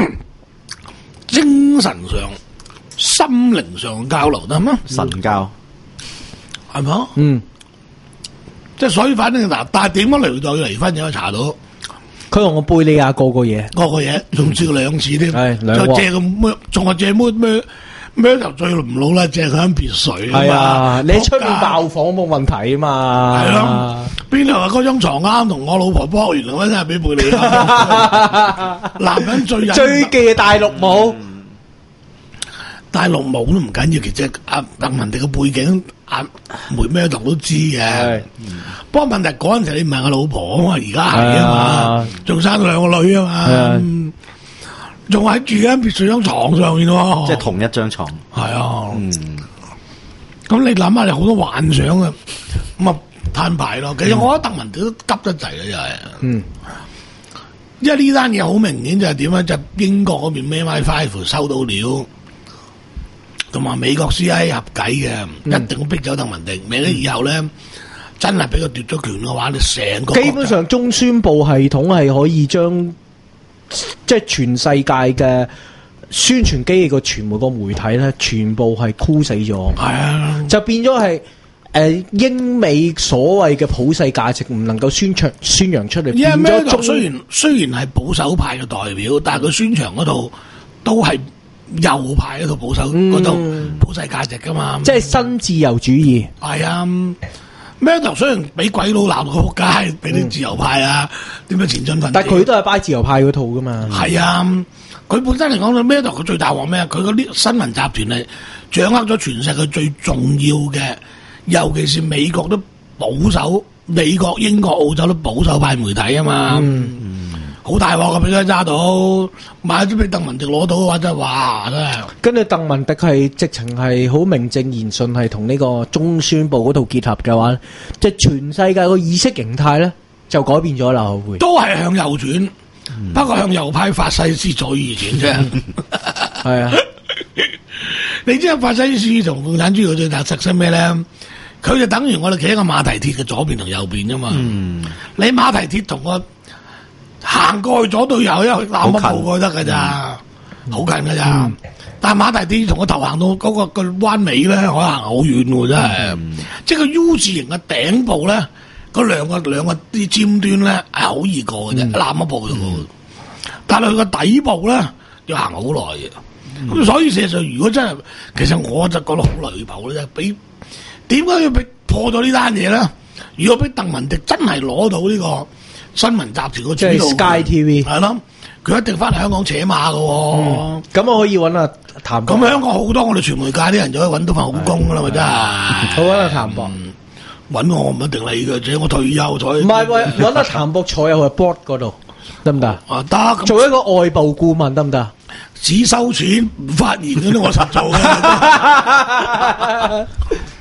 Speaker 3: 精神上、心靈上嘅交流得咩？
Speaker 4: 神交
Speaker 3: 係咪啊？
Speaker 2: 嗯，
Speaker 3: 即係所以，反正嗱，但係點解雷代要離婚？有冇查到？
Speaker 2: 佢同我貝利亞過個嘢，
Speaker 3: 嗰個嘢仲試過兩次添，
Speaker 2: 係兩鑊
Speaker 3: 就借個咩，仲係借咩咩咩頭最唔老啦，借佢間別墅
Speaker 2: 係啊，你出面
Speaker 3: 仆街
Speaker 2: 爆房冇問題啊嘛。
Speaker 3: 係咯，邊度話嗰張床啱同我老婆搏，原來嗰真係俾貝利亞。男人最忍
Speaker 2: 最忌大陸冇，
Speaker 3: 大陸冇都唔緊要，其實阿鄧文迪嘅背景，阿梅咩度都知嘅。不過問題嗰陣時你唔係我老婆啊嘛，而家係啊嘛，仲生咗兩個女啊嘛，仲喺住間別墅張床上面喎，
Speaker 4: 即係同一張床。
Speaker 3: 係啊。
Speaker 4: 嗯，
Speaker 3: 咁你諗下，你好多幻想啊，咁啊攤牌咯。其實我覺得鄧文迪都急得滯啊，又係。
Speaker 2: 嗯，
Speaker 3: 因為呢單嘢好明顯就係點咧，就係英國嗰邊 M I five 收到料，同埋美國 C I A 合計嘅，
Speaker 2: 嗯
Speaker 3: 一定會逼走鄧文迪。免得以後咧，真係俾佢奪咗權嘅話，你成個
Speaker 2: 基本上中宣部系統係可以將即係全世界嘅宣傳機嘅個傳媒個媒體咧，全部係箍死咗，
Speaker 3: 係啊，
Speaker 2: 就變咗係誒英美所謂嘅普世價值唔能夠宣傳宣揚出嚟，
Speaker 3: 因為
Speaker 2: 變
Speaker 3: 咩度
Speaker 2: 咗中
Speaker 3: 雖然雖然係保守派嘅代表，但係佢宣傳嗰度都係右派嗰度保守嗰度、
Speaker 2: 嗯
Speaker 3: 普世價值噶嘛，
Speaker 2: 即係新自由主義。
Speaker 3: 係啊。咩頭雖然俾鬼佬鬧到仆街，俾啲自由派啊，點樣前進分子，
Speaker 2: 但係佢都係拜自由派嗰套噶嘛。
Speaker 3: 係啊，佢本身嚟講到咩頭，佢最大鑊咩啊？佢嗰啲新聞集團係掌握咗全世界最重要嘅，尤其是美國都保守，美國、英國、澳洲都保守派媒體啊嘛。
Speaker 2: 嗯
Speaker 3: 好大鑊噶，俾佢揸到，買咗俾鄧文迪攞到嘅話，真係哇，真係。
Speaker 2: 跟住鄧文迪係直情係好名正言順係同呢個中宣部嗰度結合嘅話，即係全世界個意識形態咧就改變咗啦，會
Speaker 3: 都係向右轉，嗯、不過向右派法西斯左翼轉啫。
Speaker 2: 係啊，
Speaker 3: 你知法西斯同共產主義最大特色咩咧？佢就等於我哋企喺個馬蹄鐵嘅左邊同右邊啫嘛。嗯、你馬蹄鐵同個行過去左對右，因為攬一步過去得噶咋，好近噶咋。嗯、但係馬蹄鐵同個頭行到嗰、那個個彎尾咧，可以行好遠喎，真係。嗯、即係個 U 字形嘅頂部咧，嗰兩個兩個啲尖端咧係好易過嘅啫，攬、嗯、一步就過。嗯、但係佢個底部咧要行好耐嘅。咁、嗯、所以事實上，如果真係，其實我就覺得好離譜咧，俾點解要俾破咗呢單嘢咧？如果俾鄧文迪真係攞到呢個新聞集團個主導，
Speaker 2: 即係 Sky T V
Speaker 3: 係咯，佢一定翻嚟香港扯馬噶。
Speaker 2: 咁、嗯、我可以揾阿譚博。
Speaker 3: 咁香港好多我哋傳媒界啲人就可以揾到份好工噶啦，咪真係。
Speaker 2: 好揾阿譚博，
Speaker 3: 揾我唔一定理嘅，只我退休咗。
Speaker 2: 唔係喂，揾阿譚博坐入去 board 嗰度得唔得？
Speaker 3: 啊得，
Speaker 2: 做一個外部顧問得唔得？
Speaker 3: 只收錢唔發言嗰啲我實做嘅。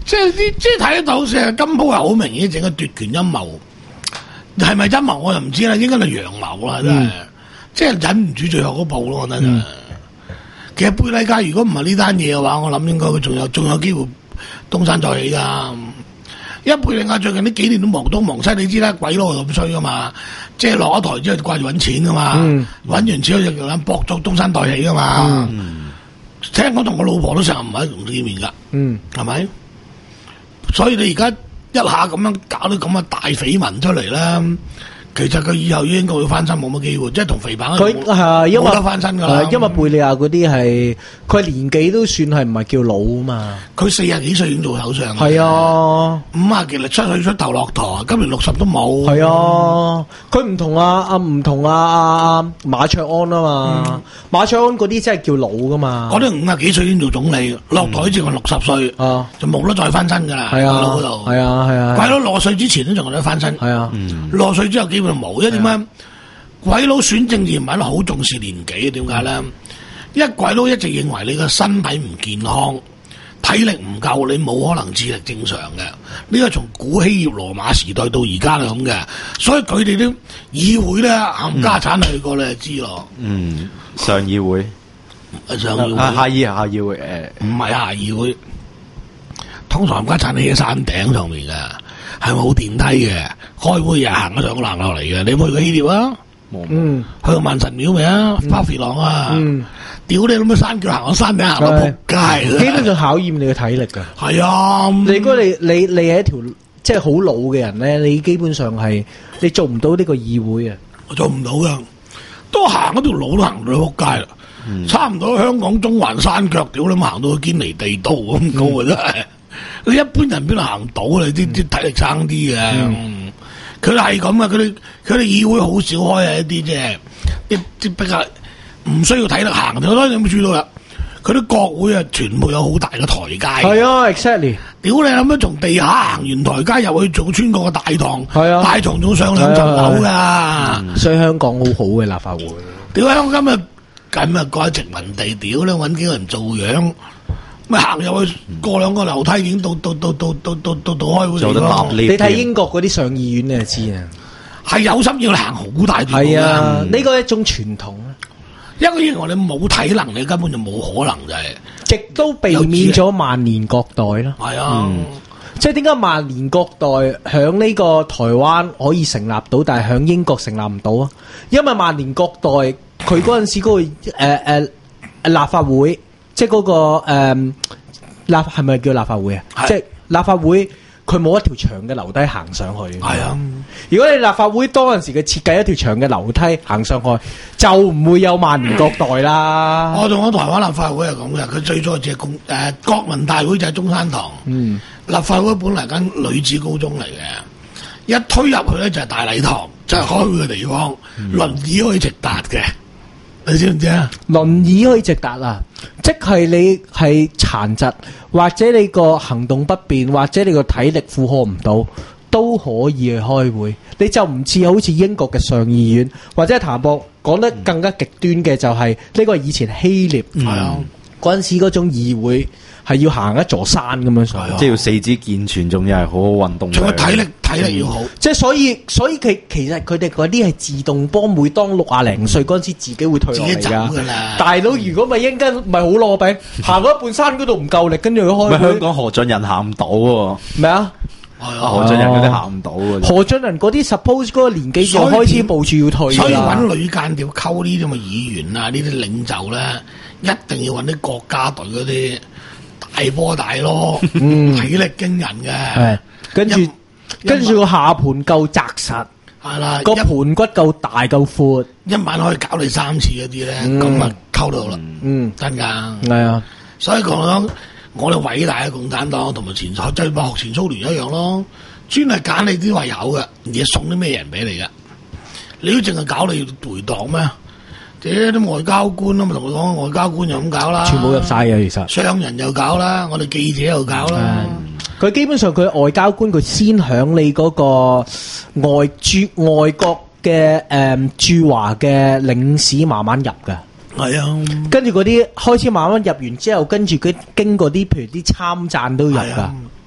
Speaker 3: 即係啲即係睇得到，成日金鋪係好明顯整個奪權陰謀，係咪陰謀我又唔知啦，應該係陽謀啦，真係，即係忍唔住最後嗰步咯，我覺得。嗯、其實貝麗街如果唔係呢單嘢嘅話，我諗應該佢仲有仲有機會東山再起噶。因為貝麗街最近呢幾年都忙東忙西，你知啦，鬼佬係咁衰噶嘛，即係落咗台之後掛住揾錢噶嘛，揾、嗯、完錢之後就諗搏咗東山再起噶嘛。嗯、聽講同我老婆都成日唔喺同見面噶，係咪、嗯？所以你而家一下咁樣搞到咁嘅大緋聞出嚟啦。其實佢以後應該會翻身冇乜機會，即係同肥彭佢係因為冇得翻身噶啦。
Speaker 2: 因為貝利亞嗰啲係佢年紀都算係唔係叫老啊嘛。佢
Speaker 3: 四十幾歲已經做首相。
Speaker 2: 係啊，
Speaker 3: 五啊幾嚟七歲出頭落台，今年六十都冇。
Speaker 2: 係啊，佢唔同啊啊唔同啊啊馬卓安啊嘛，嗯、馬卓安嗰啲真係叫老噶嘛。
Speaker 3: 嗰啲五啊幾歲已經做總理，落台之後六十歲，啊、就冇得再翻身噶啦。
Speaker 2: 係啊，
Speaker 3: 嗰度
Speaker 2: 係啊係啊。
Speaker 3: 鬼佬六十歲之前都仲有得翻身。
Speaker 2: 係啊，
Speaker 3: 六十歲之後基本上冇，因為點解？鬼佬選政治人物好重視年紀，點解咧？因為鬼佬一直認為你個身體唔健康、體力唔夠，你冇可能智力正常嘅。呢個從古希臘羅馬時代到而家係咁嘅，所以佢哋啲議會咧冚家產去過你就知咯。
Speaker 4: 嗯，上議會、
Speaker 3: 上議會、
Speaker 4: 啊、下議下議會誒，
Speaker 3: 唔係下議會，通常冚家產喺山頂上面嘅，係冇電梯嘅，開會又行得上行落嚟嘅。你有冇去過希臘啊？嗯，去過萬神廟未啊？巴菲朗啊，嗯，屌你咁嘅山腳行到山頂行到仆街，
Speaker 2: 基本上考驗你嘅體力噶。
Speaker 3: 係啊，
Speaker 2: 你如果你你你係一條即係好老嘅人咧，你基本上係你做唔到呢個議會啊，
Speaker 3: 我做唔到噶，都行嗰條路都行到仆街啦，嗯、差唔多香港中環山腳，屌你行到去堅尼地道咁高啊，真係，你一般人邊度行到啊？你啲啲體力差啲嘅。嗯佢哋係咁啊！佢哋佢哋議會好少開係一啲即係啲啲比較唔需要體力行。好多你有冇注意到啦？佢啲國會啊，全部有好大嘅台階。
Speaker 2: 係啊 ，exactly。
Speaker 3: 屌你諗乜從地下行完台階入去，仲穿過個大堂。
Speaker 2: 係啊，
Speaker 3: 大堂仲上兩層樓噶。
Speaker 2: 所以香港好好嘅立法會。
Speaker 3: 屌香港今日今日改殖民地，屌你揾幾個人做樣。咪行入去過兩個樓梯已經到到到到到到到到開會地方。
Speaker 2: 你睇英國嗰啲上議院你就知啊，
Speaker 3: 係有心要行好大段路。
Speaker 2: 係啊，呢個係一種傳統。
Speaker 3: 因為因為你冇體能，你根本就冇可能就係。
Speaker 2: 亦都避免咗萬年國代咯。
Speaker 3: 係啊，
Speaker 2: 嗯、即係點解萬年國代響呢個台灣可以成立到，但係響英國成立唔到啊？因為萬年國代佢嗰陣時嗰、嗰個誒誒、呃呃、立法會。即係、那、嗰個誒、嗯、立係咪叫立法會啊？是即係立法會佢冇一條長嘅樓梯行上去。係啊，如果你立法會當陣時嘅設計一條長嘅樓梯行上去，就唔會有萬年國代啦。
Speaker 3: 我同我台灣立法會係咁嘅，佢最初只係公誒國民大會就係中山堂。嗯，立法會本嚟間女子高中嚟嘅，一推入去咧就係大禮堂，就係、是、開會嘅地方，輪、嗯、椅可以直達嘅。你知唔知啊？
Speaker 2: 輪椅可以直達啊！即係你係殘疾，或者你個行動不便，或者你個體力負荷唔到，都可以去開會。你就唔似好似英國嘅上議院，或者譚博講得更加極端嘅就係、是、呢、這個以前希臘係啊嗰陣時嗰種議會係要行一座山咁樣上，
Speaker 4: 即係要四肢健全，仲要係好好運動，
Speaker 3: 仲有體力體力要好。嗯、
Speaker 2: 即係所以所以佢其實佢哋嗰啲係自動波，每當六啊零歲嗰陣時自己會退落嚟㗎。大佬如果咪應該咪好攞餅，行嗰一半山嗰度唔夠力，跟住佢開。
Speaker 4: 香港何俊仁行唔到喎。
Speaker 2: 咩啊？
Speaker 4: 何俊仁嗰啲行唔到嘅。
Speaker 2: 何俊仁嗰啲 suppose 嗰個年紀就開始部署要退啦。
Speaker 3: 所以揾女間條溝呢啲咁嘅議員啊，呢啲領袖咧，一定要揾啲國家隊嗰啲。大波大咯，嗯、體力驚人嘅，
Speaker 2: 係跟住跟住個下盤夠紮實，
Speaker 3: 係啦，
Speaker 2: 個盤骨夠大夠闊，
Speaker 3: 一晚可以搞你三次嗰啲咧，咁啊溝到啦，嗯，真噶，係啊，所以講講我哋偉大嘅共產黨同埋前即係話學前蘇聯一樣咯，專係揀你啲話有嘅，而家送啲咩人俾你噶，你都淨係搞你回黨咩？啲外交官啊嘛，同佢講外交官又咁搞啦，
Speaker 2: 全部入晒嘅其實。
Speaker 3: 商人又搞啦，我哋記者又搞啦。
Speaker 2: 佢、嗯、基本上佢外交官佢先響你嗰個外駐外國嘅誒駐華嘅領事慢慢入㗎。
Speaker 3: 係啊，
Speaker 2: 跟住嗰啲開始慢慢入完之後，跟住佢經過啲譬如啲參贊都入㗎。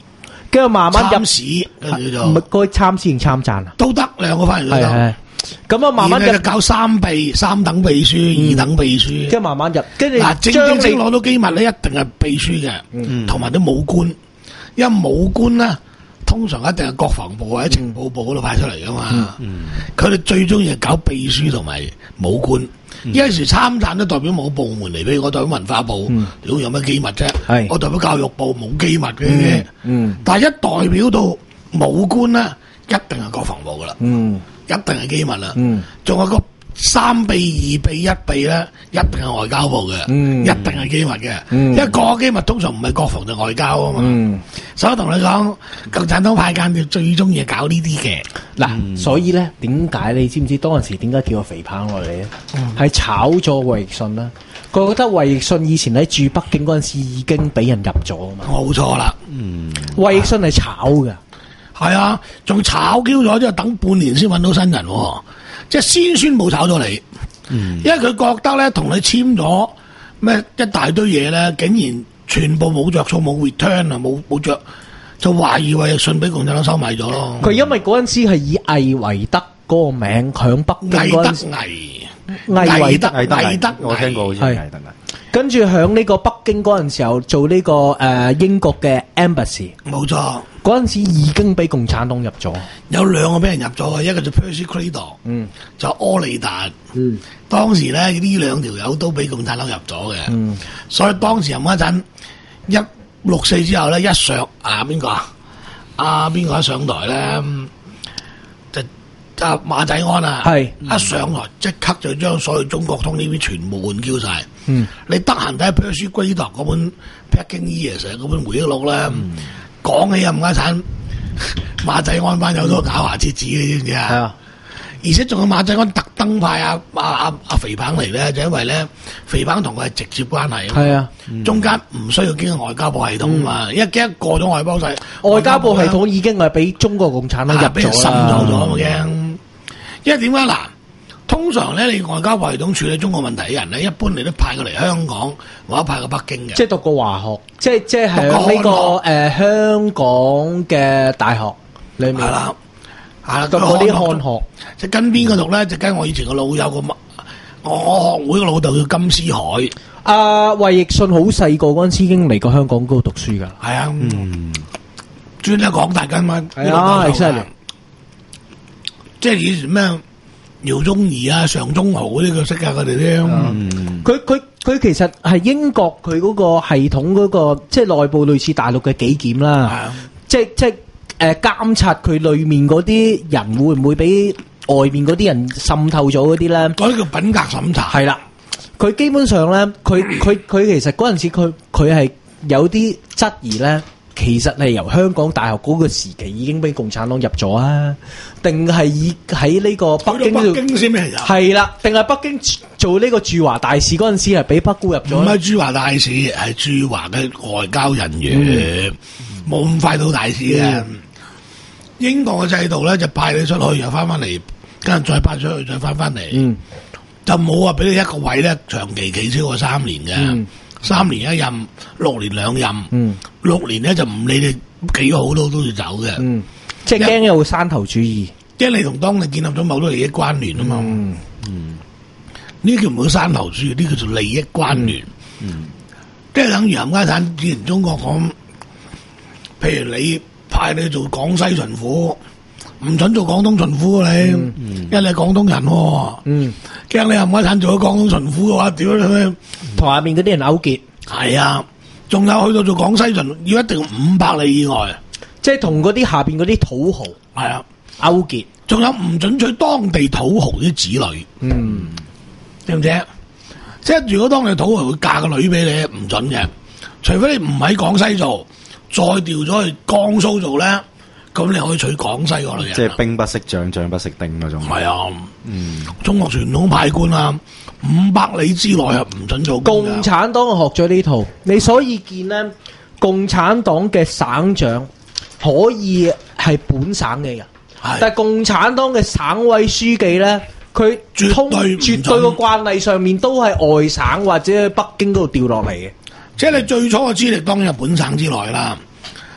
Speaker 2: 跟住慢慢入
Speaker 3: 參試，跟住叫
Speaker 2: 唔係
Speaker 3: 做
Speaker 2: 該參試定參贊啊？
Speaker 3: 都得兩個翻嚟都
Speaker 2: 係係
Speaker 3: 得。
Speaker 2: 咁啊，慢慢入，
Speaker 3: 然後就搞三秘、三等秘書、
Speaker 2: 嗯
Speaker 3: 二等秘書。
Speaker 2: 跟住慢慢入，跟住
Speaker 3: 嗱，正
Speaker 2: 將
Speaker 3: 正式
Speaker 2: 你
Speaker 3: 攞到機密咧，一定係秘書嘅，同埋啲武官。因為武官咧，通常一定係國防部或者情報部嗰度派出嚟噶嘛。佢哋最中意係搞秘書同埋武官。有時參贊都代表某部門嚟，譬如我代表文化部，如果有乜機密啫？
Speaker 2: 係
Speaker 3: 我代表教育部冇機密嘅啫。
Speaker 2: 嗯
Speaker 3: 但係一代表到武官咧，一定係國防部噶啦。
Speaker 2: 嗯
Speaker 3: 一定係機密啦，
Speaker 2: 嗯
Speaker 3: 仲有個三秘、二秘、一秘咧，一定係外交部嘅，
Speaker 2: 嗯
Speaker 3: 一定係機密嘅。
Speaker 2: 嗯
Speaker 3: 因為個機密通常唔係國防就外交啊嘛。
Speaker 2: 嗯，
Speaker 3: 所以我同你講，共產黨派間諜最中意搞呢啲嘅。
Speaker 2: 嗱，所以咧點解你知唔知當陣時點解叫個肥棒落嚟咧？係炒咗衛奕信啦。佢覺得衛奕信以前喺駐北京嗰陣時已經俾人入咗啊嘛。
Speaker 3: 冇錯啦，
Speaker 2: 衛奕信係炒嘅。
Speaker 3: 係啊，仲炒 Q 咗之後，等半年先揾到新人喎，即係先宣佈炒咗你。因為佢覺得咧，同你簽咗咩一大堆嘢咧，竟然全部冇着數，冇 return 啊，冇冇着，就懷疑衛奕信俾共產黨收買咗咯。
Speaker 2: 佢因為嗰陣時係以魏維德嗰個名響北京
Speaker 3: 魏德
Speaker 2: 嗰陣時，
Speaker 3: 魏
Speaker 2: 魏維德，
Speaker 4: 魏德
Speaker 3: 魏德
Speaker 4: 我聽過好似
Speaker 2: 係
Speaker 4: 魏德啊。
Speaker 2: 跟住響呢個北京嗰陣時候做呢、個誒、呃英國嘅 embassy，
Speaker 3: 冇錯，
Speaker 2: 嗰陣時已經俾共產黨入咗。
Speaker 3: 有兩個俾人入咗嘅，一個就 Percy Cradle，
Speaker 2: 嗯，
Speaker 3: 就柯利達。
Speaker 2: 嗯
Speaker 3: 當時咧呢兩條友都俾共產黨入咗嘅，
Speaker 2: 嗯
Speaker 3: 所以當時入嗰陣一六四之後咧，一上啊邊個啊？啊邊個一上台咧，就就馬仔安啊，
Speaker 2: 係
Speaker 3: 一上台即刻就將所有中國通呢啲全部換 Q 晒。
Speaker 2: 嗯，
Speaker 3: 你得閒睇下 Percy Gradle 嗰本 Peking Years 嗰本回憶錄咧，講起冚家產馬仔安班友都搞牙切紙嘅，知唔知啊？
Speaker 2: 係啊，
Speaker 3: 而且仲有馬仔安特登派阿阿阿阿肥棒嚟咧，就因為咧肥棒同佢係直接關係，
Speaker 2: 係啊，
Speaker 3: 中間唔需要經過外交部系統嘛，一驚過咗外交勢，
Speaker 2: 外交部系統已經係俾中國共產黨入
Speaker 3: 啊俾人滲
Speaker 2: 咗啦。
Speaker 3: 透咗，我驚。因為點解嗱？通常咧，你外交部系統處理中國問題嘅人咧，一般你都派過嚟香港或者派過北京嘅。
Speaker 2: 即係讀過華學，即係即係喺
Speaker 3: 讀過
Speaker 2: 呢個
Speaker 3: 漢
Speaker 2: 誒香港嘅大學裏面
Speaker 3: 係啦，係啦，
Speaker 2: 讀嗰啲漢
Speaker 3: 漢
Speaker 2: 學。
Speaker 3: 就跟邊個讀咧？就跟我以前個老友個我我學會個老豆叫金思海，
Speaker 2: 阿衛奕信好細個嗰陣時已經嚟過香港嗰度讀書㗎。
Speaker 3: 係啊，專一港大跟嘛，
Speaker 2: 係啊
Speaker 3: 呢個
Speaker 2: 犀利
Speaker 3: 即係以前咩姚宗儀啊、常中豪嗰啲佢識啊，佢哋啲。
Speaker 2: 佢佢佢其實係英國佢嗰個系統嗰、個即係內部類似大陸嘅紀檢啦，
Speaker 3: 啊
Speaker 2: 即係即係誒監察佢裡面嗰啲人會唔會俾外面嗰啲人滲透咗嗰啲咧？
Speaker 3: 嗰啲叫品格審查。
Speaker 2: 係啦，佢基本上咧，佢佢佢其實嗰陣時佢佢係有啲質疑咧。其實係由香港大學嗰個時期已經俾共產黨入咗啊，定係以喺呢個北京
Speaker 3: 去到
Speaker 2: 度
Speaker 3: 北京先俾人入，
Speaker 2: 係啦，定係北京做呢個駐華大使嗰陣時係俾北姑入咗呢？
Speaker 3: 唔係駐華大使，係駐華嘅外交人員，冇咁快到大使嘅。英國嘅制度咧就派你出去，又翻翻嚟，跟住再派出去，再翻翻嚟，
Speaker 2: 嗯
Speaker 3: 就冇話俾你一個位咧長期企超過三年嘅。
Speaker 2: 嗯
Speaker 3: 三年一任，六年兩任，
Speaker 2: 嗯
Speaker 3: 六年咧就唔理你幾好都都要走嘅，
Speaker 2: 嗯，即係驚有山頭主義。
Speaker 3: 因為你同當地建立咗某多利益關聯啊嘛。
Speaker 2: 嗯
Speaker 3: 呢叫唔叫山頭主義？呢叫做利益關聯。即係等於冚家產之前中國講，譬如你派你做廣西巡撫，唔准做廣東巡撫啊你，因為你係廣東人喎。
Speaker 2: 嗯，
Speaker 3: 驚你冚家產做咗廣東巡撫嘅話，屌你咩？
Speaker 2: 同下面嗰啲人勾結，
Speaker 3: 係啊，仲有去到做廣西巡，要一定五百里以外。
Speaker 2: 即係同嗰啲下邊嗰啲土豪
Speaker 3: 係啊，
Speaker 2: 勾結。
Speaker 3: 仲有唔准娶當地土豪啲子女，
Speaker 2: 嗯，
Speaker 3: 知唔知？即係如果當地土豪會嫁個女俾你，唔准嘅，除非你唔喺廣西做，再調咗去江蘇做咧，咁你可以娶廣西嗰女人。
Speaker 4: 即係兵不識將，將不識丁嗰種。
Speaker 3: 係啊，嗯，中國傳統派官啊，五百里之內係唔准做工㗎。
Speaker 2: 共產黨學咗呢套，你所以見呢，共產黨嘅省長可以係本省嘅人，
Speaker 3: 係
Speaker 2: 但係共產黨嘅省委書記呢，佢
Speaker 3: 絕
Speaker 2: 通
Speaker 3: 對唔
Speaker 2: 絕對個慣例上面都係外省或者北京嗰度調落嚟嘅。
Speaker 3: 即係你最初嘅資歷當然係本省之內啦，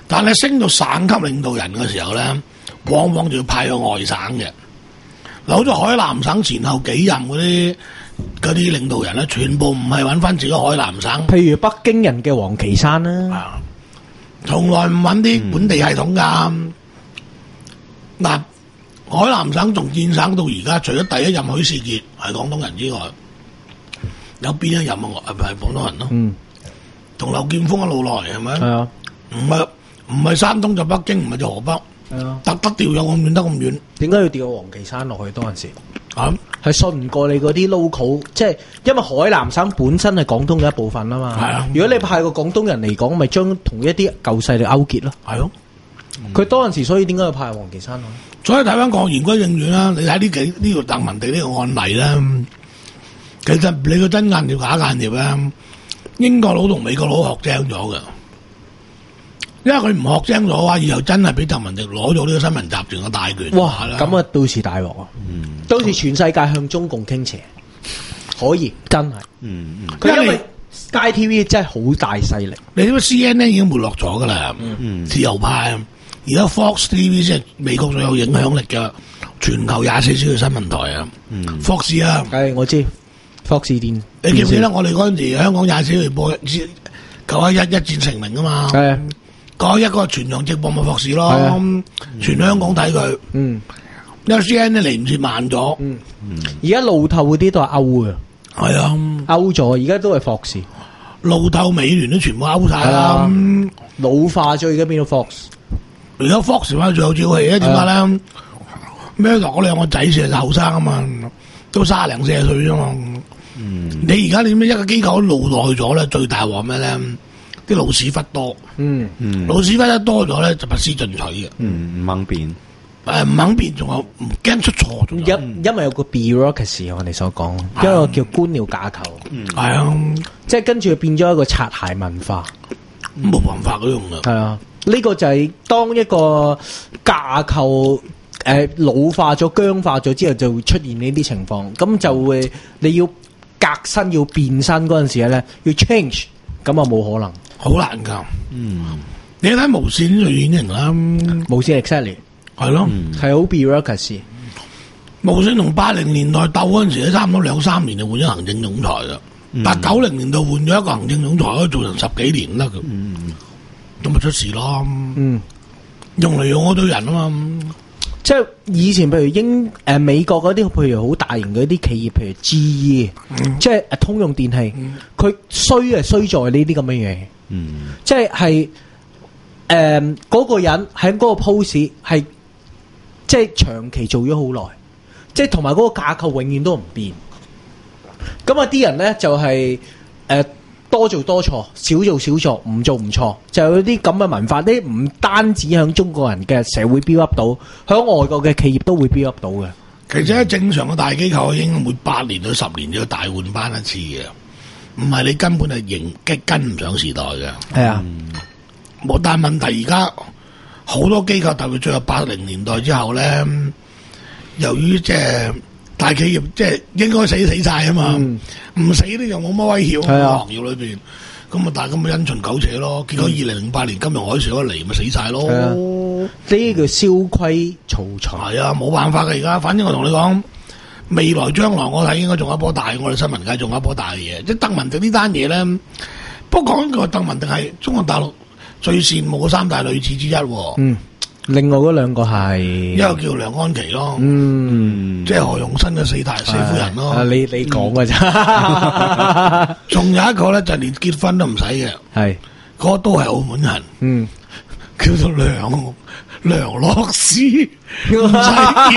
Speaker 3: 但係升到省級領導人嘅時候咧，往往就要派去外省嘅。嗱，好似海南省前後幾任嗰啲嗰啲領導人咧，全部唔係揾翻自己海南省，
Speaker 2: 譬如北京人嘅王岐山啦，
Speaker 3: 啊，從來唔揾啲本地系統噶。嗱、嗯，海南省從建省到而家，除咗第一任許仕傑係廣東人之外，有邊一任啊？係咪廣東人咯？嗯，同劉劍鋒一路落嚟係咪？係啊，唔係唔係山東就北京，唔係就河北。係啊，特得調咗咁遠得咁遠，點解要調王岐山落去嗰陣時？啊，係信唔過你嗰啲 local， 即係因為海南省本身係廣東嘅一部分啊嘛。係啊，如果你派個廣東人嚟講，咪將同一啲舊勢力勾結咯。係咯，佢嗰陣時所以點解要派王岐山落？所以睇翻講言歸正傳啦，你睇呢幾呢個鄧文迪呢個案例咧，其實你個真間諜假間諜咧，英國佬同美國佬學精咗嘅。因為佢唔學精咗嘅話，以後真係俾鄧文迪攞咗呢個新聞集團嘅大權。哇！咁啊，到時大鑊啊！嗯，到時全世界向中共傾斜，可以真係。嗯嗯，佢因為 Sky T V 真係好大勢力。你知唔知 C N N 已經沒落咗噶啦？嗯，自由派。而家 Fox T V 即係美國最有影響力嘅全球廿四小時新聞台啊。嗯 ，Fox 啊，係我知 Fox 電。你記唔記得我哋嗰陣時香港廿四小時播九一一一戰成名啊嘛？係。嗰一個全場直播咪霍士咯，啊、全香港睇佢。嗯，因為 C N N 嚟唔切慢咗。嗯，而家路透嗰啲都係歐嘅。係啊，歐咗，而家都係霍士。路透、美聯都全部歐晒啦。嗯、老化咗，而家變咗 Fox。而家 Fox 翻最有朝氣啊？點解咧？咩落我兩個仔成日後生啊嘛，都卅零四十歲啫嘛。嗯，你而家你咩一個機構都老耐咗咧？最大鑊咩咧？啲老屎忽多，嗯嗯，老屎忽得多咗咧就不思進取嘅，嗯，唔肯變，誒唔肯變，仲有唔驚出錯，仲因因為有個 bureaucracy 我哋所講，一個叫官僚架構，嗯，係啊，即係跟住變咗一個擦鞋文化，冇辦法嗰種嘅，係啊，呢個就係當一個架構誒老化咗、僵化咗之後，就會出現呢啲情況，咁就會你要革新、要變身嗰陣時咧，要 change，咁啊冇可能。好難噶，嗯，你睇無線最典型啦，無線 exactly 係咯，係好 bureaucracy。無線同八零年代鬥嗰陣時咧，差唔多兩三年就換咗行政總裁啦，嗯、但九零年代換咗一個行政總裁，可以做成十幾年啦，佢，咁咪出事咯，嗯，用嚟用嗰堆人啊嘛，即係以前譬如英誒、呃、美國嗰啲，譬如好大型嘅啲企業，譬如 G E，、嗯、即係通用電器，佢衰係衰在呢啲咁嘅嘢。嗯，即係誒，嗰、呃那個人喺嗰個 post 係即係長期做咗好耐，即係同埋嗰個架構永遠都唔變。咁啊，啲人咧就係、是、誒、呃、多做多錯，少做少錯，唔做唔錯，就有啲咁嘅文化。呢唔單止響中國人嘅社會 build up 到，響外國嘅企業都會 build up 到嘅。其實喺正常嘅大機構，應該每八年到十年就要大換班一次嘅。唔係你根本係迎跟跟唔上時代嘅，係啊。冇、嗯，但係問題而家好多機構，特別最後八零年代之後咧，由於即係大企業即係應該死死晒啊嘛，唔、嗯、死咧又冇乜威脅喺行業裏邊，咁啊大家咪因循苟且咯。結果二零零八年金融海嘯一嚟，咪死晒咯。呢啲叫蕭規曹隨。係啊，冇辦法嘅而家。反正我同你講。未來將來我睇應該仲有一波大，我哋新聞界仲有一波大嘅嘢。即係鄧文迪呢單嘢咧，不過講句鄧文迪係中國大陸最羨慕嘅三大女子之一。嗯，另外嗰兩個係一個叫梁安琪咯，嗯，即係何容新嘅四大四夫人咯。啊，你你講嘅咋？仲有一個咧就連結婚都唔使嘅，係嗰個都係澳門人，嗯，叫做梁。梁洛施唔使結，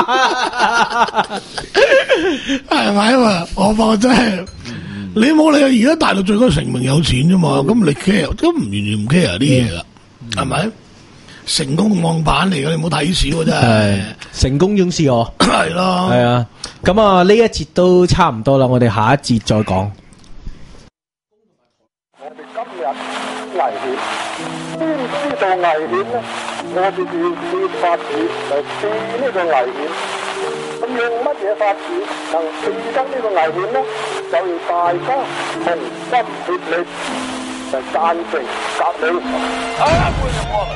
Speaker 3: 係咪啊？我話真係，嗯、你冇理由而家大陸最高成名有錢啫嘛，咁、嗯、你 care 都唔完全唔 care 啲嘢噶，係咪、嗯？成功望板嚟嘅，你唔好睇少真係。成功總是我，係咯，係啊。咁啊，呢一節都差唔多啦，我哋下一節再講。我哋今日危險，知唔知道危險咧？我哋要設法子嚟避呢個危險，咁用乜嘢法子能避得呢個危險呢？就要大家同心協力，就贊成革命。啊！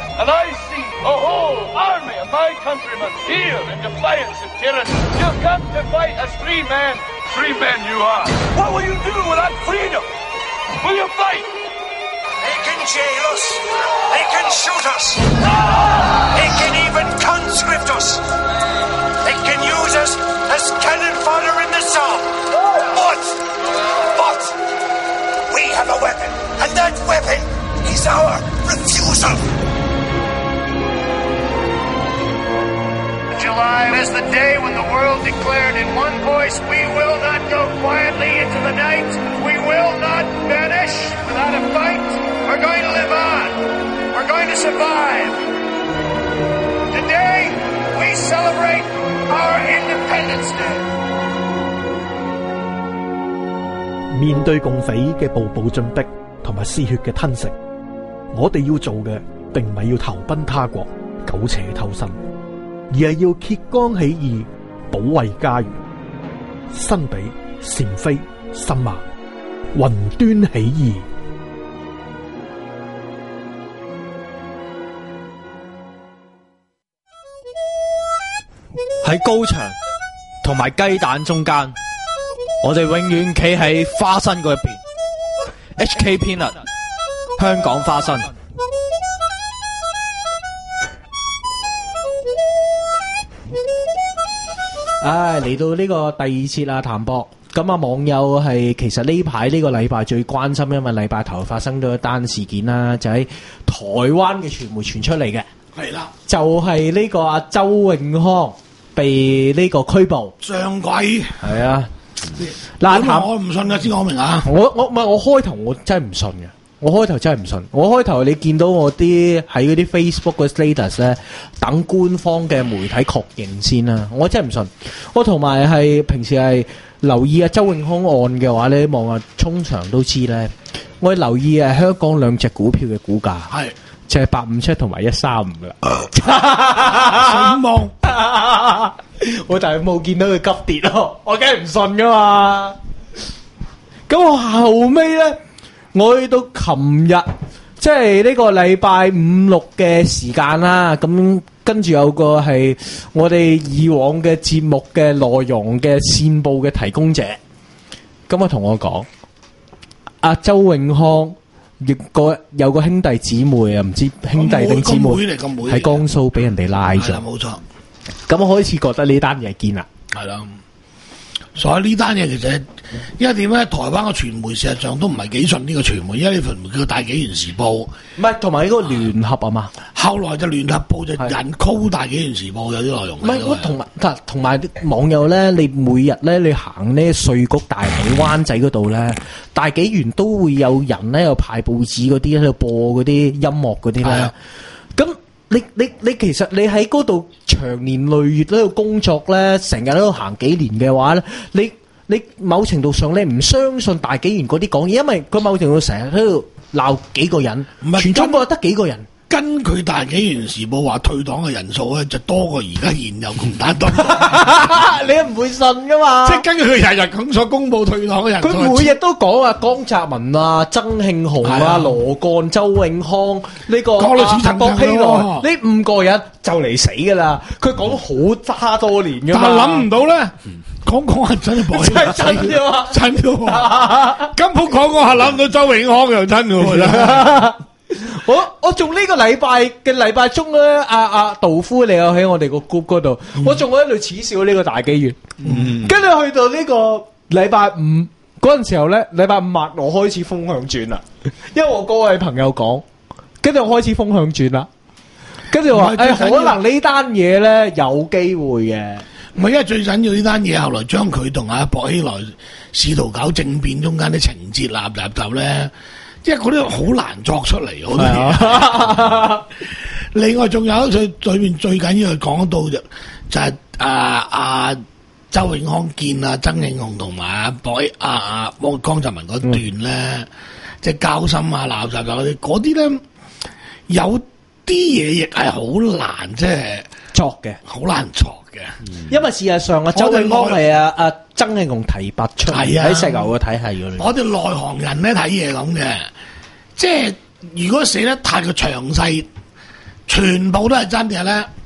Speaker 5: countrymen, here in defiance of tyranny. You've come to fight as free men. Free men you are. What will you do without freedom? Will you fight?
Speaker 6: They can jail us. They can shoot us. They can even conscript us. They can use us as cannon fodder in the Somme. But, but, we have a weapon, and that weapon is our refusal. July is the day when the world declared in one voice, we will not go quietly into the night. We will not vanish without a fight. We're going to live on. We're going to survive. Today, we celebrate our Independence Day.
Speaker 7: 面對共匪嘅步步進逼同埋嗜血嘅吞食，我哋要做嘅並唔係要投奔他國、苟且偷生，而係要揭竿起義，保衛家園。新比、禪飛、新馬，雲端起義。
Speaker 1: 喺高牆同埋雞蛋中間，我哋永遠企喺花生嗰一邊。H K Peanut 香港花生。
Speaker 2: 唉，嚟到呢個第二節啦，譚博。咁啊，網友係其實呢排呢個禮拜最關心，因為禮拜頭發生咗一單事件啦，就喺台灣嘅傳媒傳出嚟嘅。
Speaker 3: 係啦，
Speaker 2: 就係呢個阿周永康被呢個拘捕。
Speaker 3: 上鬼
Speaker 2: 係啊，嗱，譚
Speaker 3: 我唔信嘅，先講明啊。
Speaker 2: 我我唔係我開頭我真係唔信嘅。我開頭真係唔信，我開頭你見到我啲喺嗰啲 Facebook 嘅 status 咧，等官方嘅媒體確認先啦，我真係唔信。我同埋係平時係留意啊周永康案嘅話咧，望下通常都知咧，我留意啊香港兩隻股票嘅股價，
Speaker 3: 係
Speaker 2: 就係八五七同埋一三五啦。
Speaker 3: 醒目，
Speaker 2: 我但係冇見到佢急跌咯，我梗係唔信噶嘛。咁我後尾咧。我去到琴日，即係呢個禮拜五六嘅時間啦，咁跟住有個係我哋以往嘅節目嘅內容嘅線報嘅提供者，咁啊同我講，阿周永康亦個有個兄弟姊妹啊，唔知兄弟定姊妹喺江蘇俾人哋拉咗，
Speaker 3: 冇錯。
Speaker 2: 咁我開始覺得呢單嘢堅啦，
Speaker 3: 係啦。所以呢單嘢其實，因為點咧？台灣嘅傳媒事實上都唔係幾信呢個傳媒，因為呢個傳媒叫《大紀元時報》，
Speaker 2: 唔係同埋呢個聯合啊嘛。
Speaker 3: 後來就聯合報就引 call《大紀元時報》有啲內容。
Speaker 2: 唔係我同埋同埋網友咧，你每日咧你行呢稅谷大美灣仔嗰度咧，大紀元都會有人咧，有派報紙嗰啲喺度播嗰啲音樂嗰啲咧，咁。你你你其實你喺嗰度長年累月喺度工作咧，成日喺度行幾年嘅話咧，你你某程度上你唔相信大紀元嗰啲講嘢，因為佢某程度成日喺度鬧幾個人，全中國得幾個人。
Speaker 3: 根據大紀元時報話退黨嘅人數咧，就多過而家現有共產黨。
Speaker 2: 你唔會信噶嘛？
Speaker 3: 即係根據佢日日咁所公佈退黨嘅人數，
Speaker 2: 佢每日都講啊，江澤民啊、曾慶紅啊、羅幹、周永康呢個阿薄熙來呢五個人就嚟死噶啦！佢講好揸多年噶嘛，
Speaker 3: 但係諗唔到咧，講講係真係薄熙來真嘅嘛，真嘅。根本講講下諗唔到周永康又真嘅。
Speaker 2: 我我仲呢個禮拜嘅禮拜中咧，阿阿杜夫你有喺我哋個 group 嗰度，我仲喺度恥笑呢個大紀元，跟住去到呢個禮拜五嗰陣時候咧，禮拜五晚我開始風向轉啦，因為我嗰位朋友講，跟住我開始風向轉啦，跟住話誒可能呢單嘢咧有機會嘅，
Speaker 3: 唔係因為最緊要呢單嘢後來將佢同阿薄熙來試圖搞政變中間啲情節立立立咧。即係嗰啲好難作出嚟嗰啲嘢。另外仲有佢裏面最緊要係講到就就係啊啊周永康見啊曾慶紅同埋阿薄啊啊江澤民嗰段咧，嗯、即係交心啊鬧雜嗰啲，嗰啲咧有啲嘢亦係好難即係
Speaker 2: 作嘅，
Speaker 3: 好難作嘅。
Speaker 2: 嗯、因為事實上啊，周永康係啊啊曾慶紅提拔出嚟喺石油嘅體系嗰度。
Speaker 3: 我哋內行人咧睇嘢咁嘅。即係如果寫得太過詳細，全部都係真嘅咧，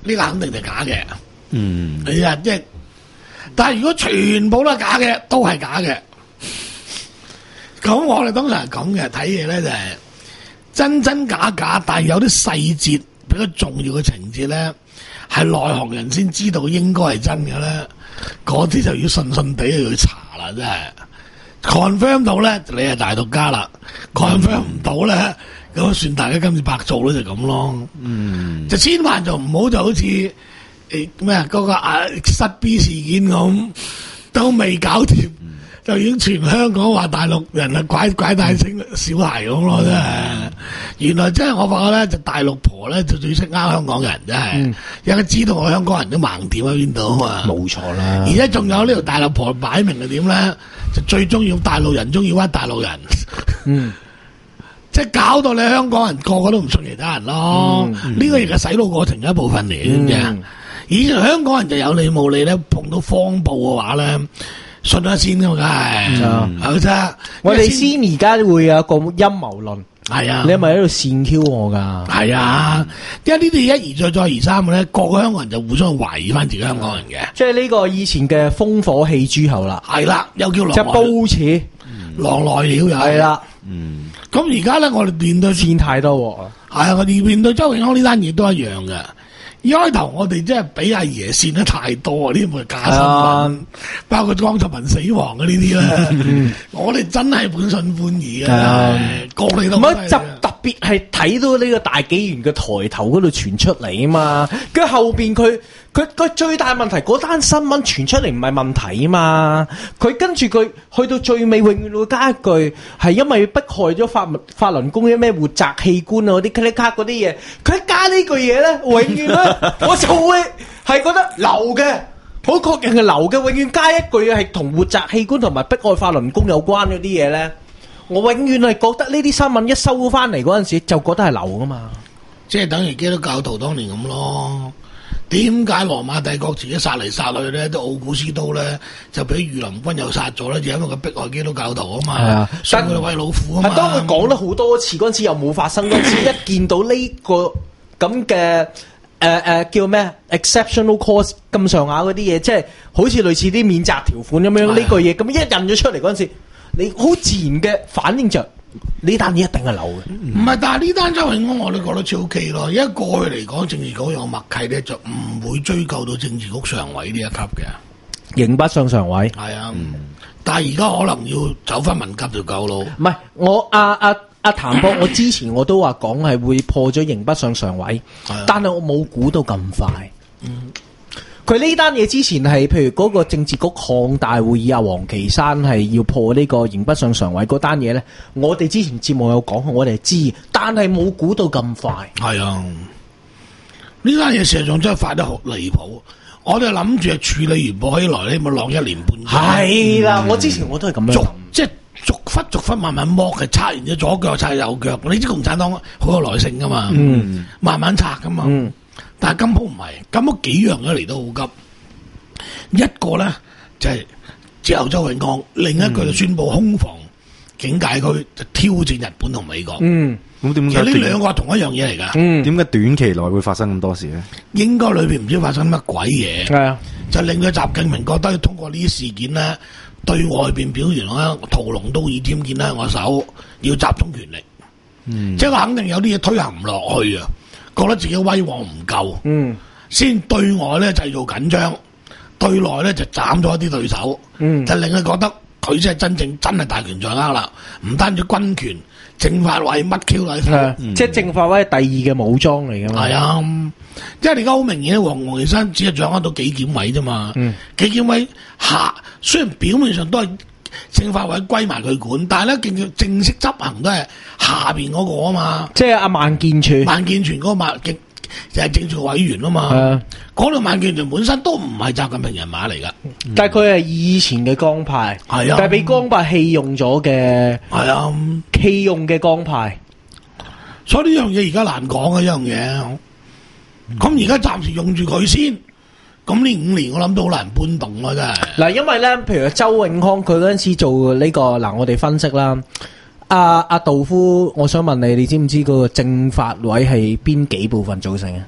Speaker 3: 呢個肯定係假嘅。
Speaker 4: 嗯，
Speaker 3: 係啊，即係，但係如果全部都係假嘅，都係假嘅。咁我哋通常係咁嘅，睇嘢咧就係真真假假，但係有啲細節比較重要嘅情節咧，係內行人先知道應該係真嘅咧，嗰啲就要信信地去查啦，真係。confirm 到咧，你係大獨家啦；confirm 唔到咧，咁算大家今次白做咯，就咁咯。嗯，就千萬就唔好就好似誒咩啊嗰個啊失 B 事件咁，都未搞掂，就已經全香港話大陸人啊拐拐帶青小孩咁咯，真係。原來真係我發覺咧，就大陸婆咧就最識呃香港人，真係，因為知道我香港人都盲點喺邊度啊嘛。
Speaker 2: 冇錯啦。
Speaker 3: 而家仲有呢條大陸婆擺明係點咧？就最中意大陸人，中意屈大陸人。嗯，即係搞到你香港人個個都唔信其他人咯。呢、嗯嗯、個亦係洗腦過程嘅一部分嚟嘅，知唔知啊？以前香港人就有理冇理咧，碰到謊報嘅話咧，信咗先噶嘛，梗係係咪先？
Speaker 2: 我哋先而家會有個陰謀論。
Speaker 3: 係啊，
Speaker 2: 你係咪喺度煽 Q 我噶？
Speaker 3: 係啊，因為呢啲一而再再而三嘅咧，個個香港人就互相懷疑翻自己香港人嘅。
Speaker 2: 即係呢個以前嘅烽火戲諸侯啦。
Speaker 3: 係啦，又叫
Speaker 2: 即係煲似
Speaker 3: 狼來了又係啦。嗯，咁而家咧，我哋面對
Speaker 2: 煽太多喎。
Speaker 3: 係啊，我哋面對周永康呢單嘢都一樣嘅。一開頭我哋真係俾阿爺煽得太多啊！呢啲咪假新聞，啊、包括江澤民死亡嘅呢啲咧，我哋真係本信半疑啊！個你都唔係
Speaker 2: 就特別係睇到呢個大紀元嘅抬頭嗰度傳出嚟啊嘛，跟住後邊佢佢佢最大問題嗰單新聞傳出嚟唔係問題啊嘛，佢跟住佢去到最尾永遠會加一句係因為迫害咗法法輪功啲咩活摘器官啊嗰啲 click 卡嗰啲嘢，佢加呢句嘢咧，永遠咧。我就會係覺得流嘅，好確認係流嘅，永遠加一句係同活摘器官同埋迫害法輪功有關嗰啲嘢咧，我永遠係覺得呢啲新聞一收翻嚟嗰陣時就覺得係流噶嘛，
Speaker 3: 即係等於基督教徒當年咁咯。點解羅馬帝國自己殺嚟殺去咧，都奧古斯都咧就俾御林軍又殺咗咧，就因為佢迫害基督教徒啊嘛，係啊，送佢餵老虎啊嘛。
Speaker 2: 當佢講得好多次嗰陣時又冇發生嗰陣時，一見到呢個咁嘅。誒誒、呃呃，叫咩 exceptional cause 咁上下嗰啲嘢，即係好似類似啲免責條款咁樣呢句嘢，咁一印咗出嚟嗰陣時，你好自然嘅反應就呢單嘢一定係流嘅。唔係、嗯，但係呢單周永康我都覺得超 OK 咯，因為過去嚟講政治局有默契咧，就唔會追究到政治局常委呢一級嘅， 刑不上常委。
Speaker 3: 係啊，嗯、但係而家可能要走翻民級條舊路。
Speaker 2: 唔係，我阿阿阿譚博，我之前我都話講係會破咗刑不上常委，但係我冇估到咁快。嗯，佢呢單嘢之前係，譬如嗰個政治局擴大會議，阿黃岐山係要破呢個刑不上常委嗰單嘢咧，我哋之前節目有講，我哋知，但係冇估到咁快。
Speaker 3: 係啊，呢單嘢事實上真係快得好離譜。我哋諗住係處理完播起來咧，咪落一年半載。係啦、嗯，我之前我都係咁樣諗，即係。逐忽逐忽慢慢剝，係拆完咗左腳，拆右腳。你知共產黨好有耐性噶嘛？嗯，慢慢拆噶嘛。嗯，但係金鋪唔係，金鋪幾樣嘢嚟都好急。一個咧就係之後周永康，另一個就宣布空防警戒區就挑戰日本同美國。嗯，
Speaker 4: 咁點解？
Speaker 3: 其實呢兩個係同一樣嘢嚟噶。
Speaker 4: 嗯，點解短期內會發生咁多事咧？
Speaker 3: 應該裏邊唔知發生乜鬼嘢。係啊，就令到習近平覺得要通過呢啲事件咧。對外邊表現咧，屠龍都已添見喺我手，要集中權力。嗯，即係佢肯定有啲嘢推行唔落去啊，覺得自己威望唔夠。嗯，先對外咧製造緊張，對內咧就斬咗一啲對手。嗯，就令佢覺得佢先係真正真係大權在握啦。唔單止軍權，政法委乜 Q 嚟？係，
Speaker 2: 嗯、即係政法委係第二嘅武裝嚟噶嘛？係啊，
Speaker 3: 即係而家好明顯，黃黃岐山只係掌握到紀檢委啫嘛。嗯，紀檢委下。雖然表面上都係政法委歸埋佢管，但係咧正正式執行都係下邊嗰個啊嘛。
Speaker 2: 即係阿萬健全，
Speaker 3: 萬健全嗰個萬就係政治委員啊嘛。係啊，嗰度萬健全本身都唔係習近平人馬嚟噶，
Speaker 2: 嗯、但係佢係以前嘅江派，係啊，但係俾江派棄用咗嘅，係啊，棄用嘅江派。
Speaker 3: 所以呢樣嘢而家難講嘅一樣嘢。咁而家暫時用住佢先。咁呢五年我諗都好難搬動咯，真係。
Speaker 2: 嗱，因為咧，譬如周永康佢嗰陣時做呢、這個，嗱，我哋分析啦。阿、啊、阿、啊、杜夫，我想問你，你知唔知嗰個政法委係邊幾部分組成啊？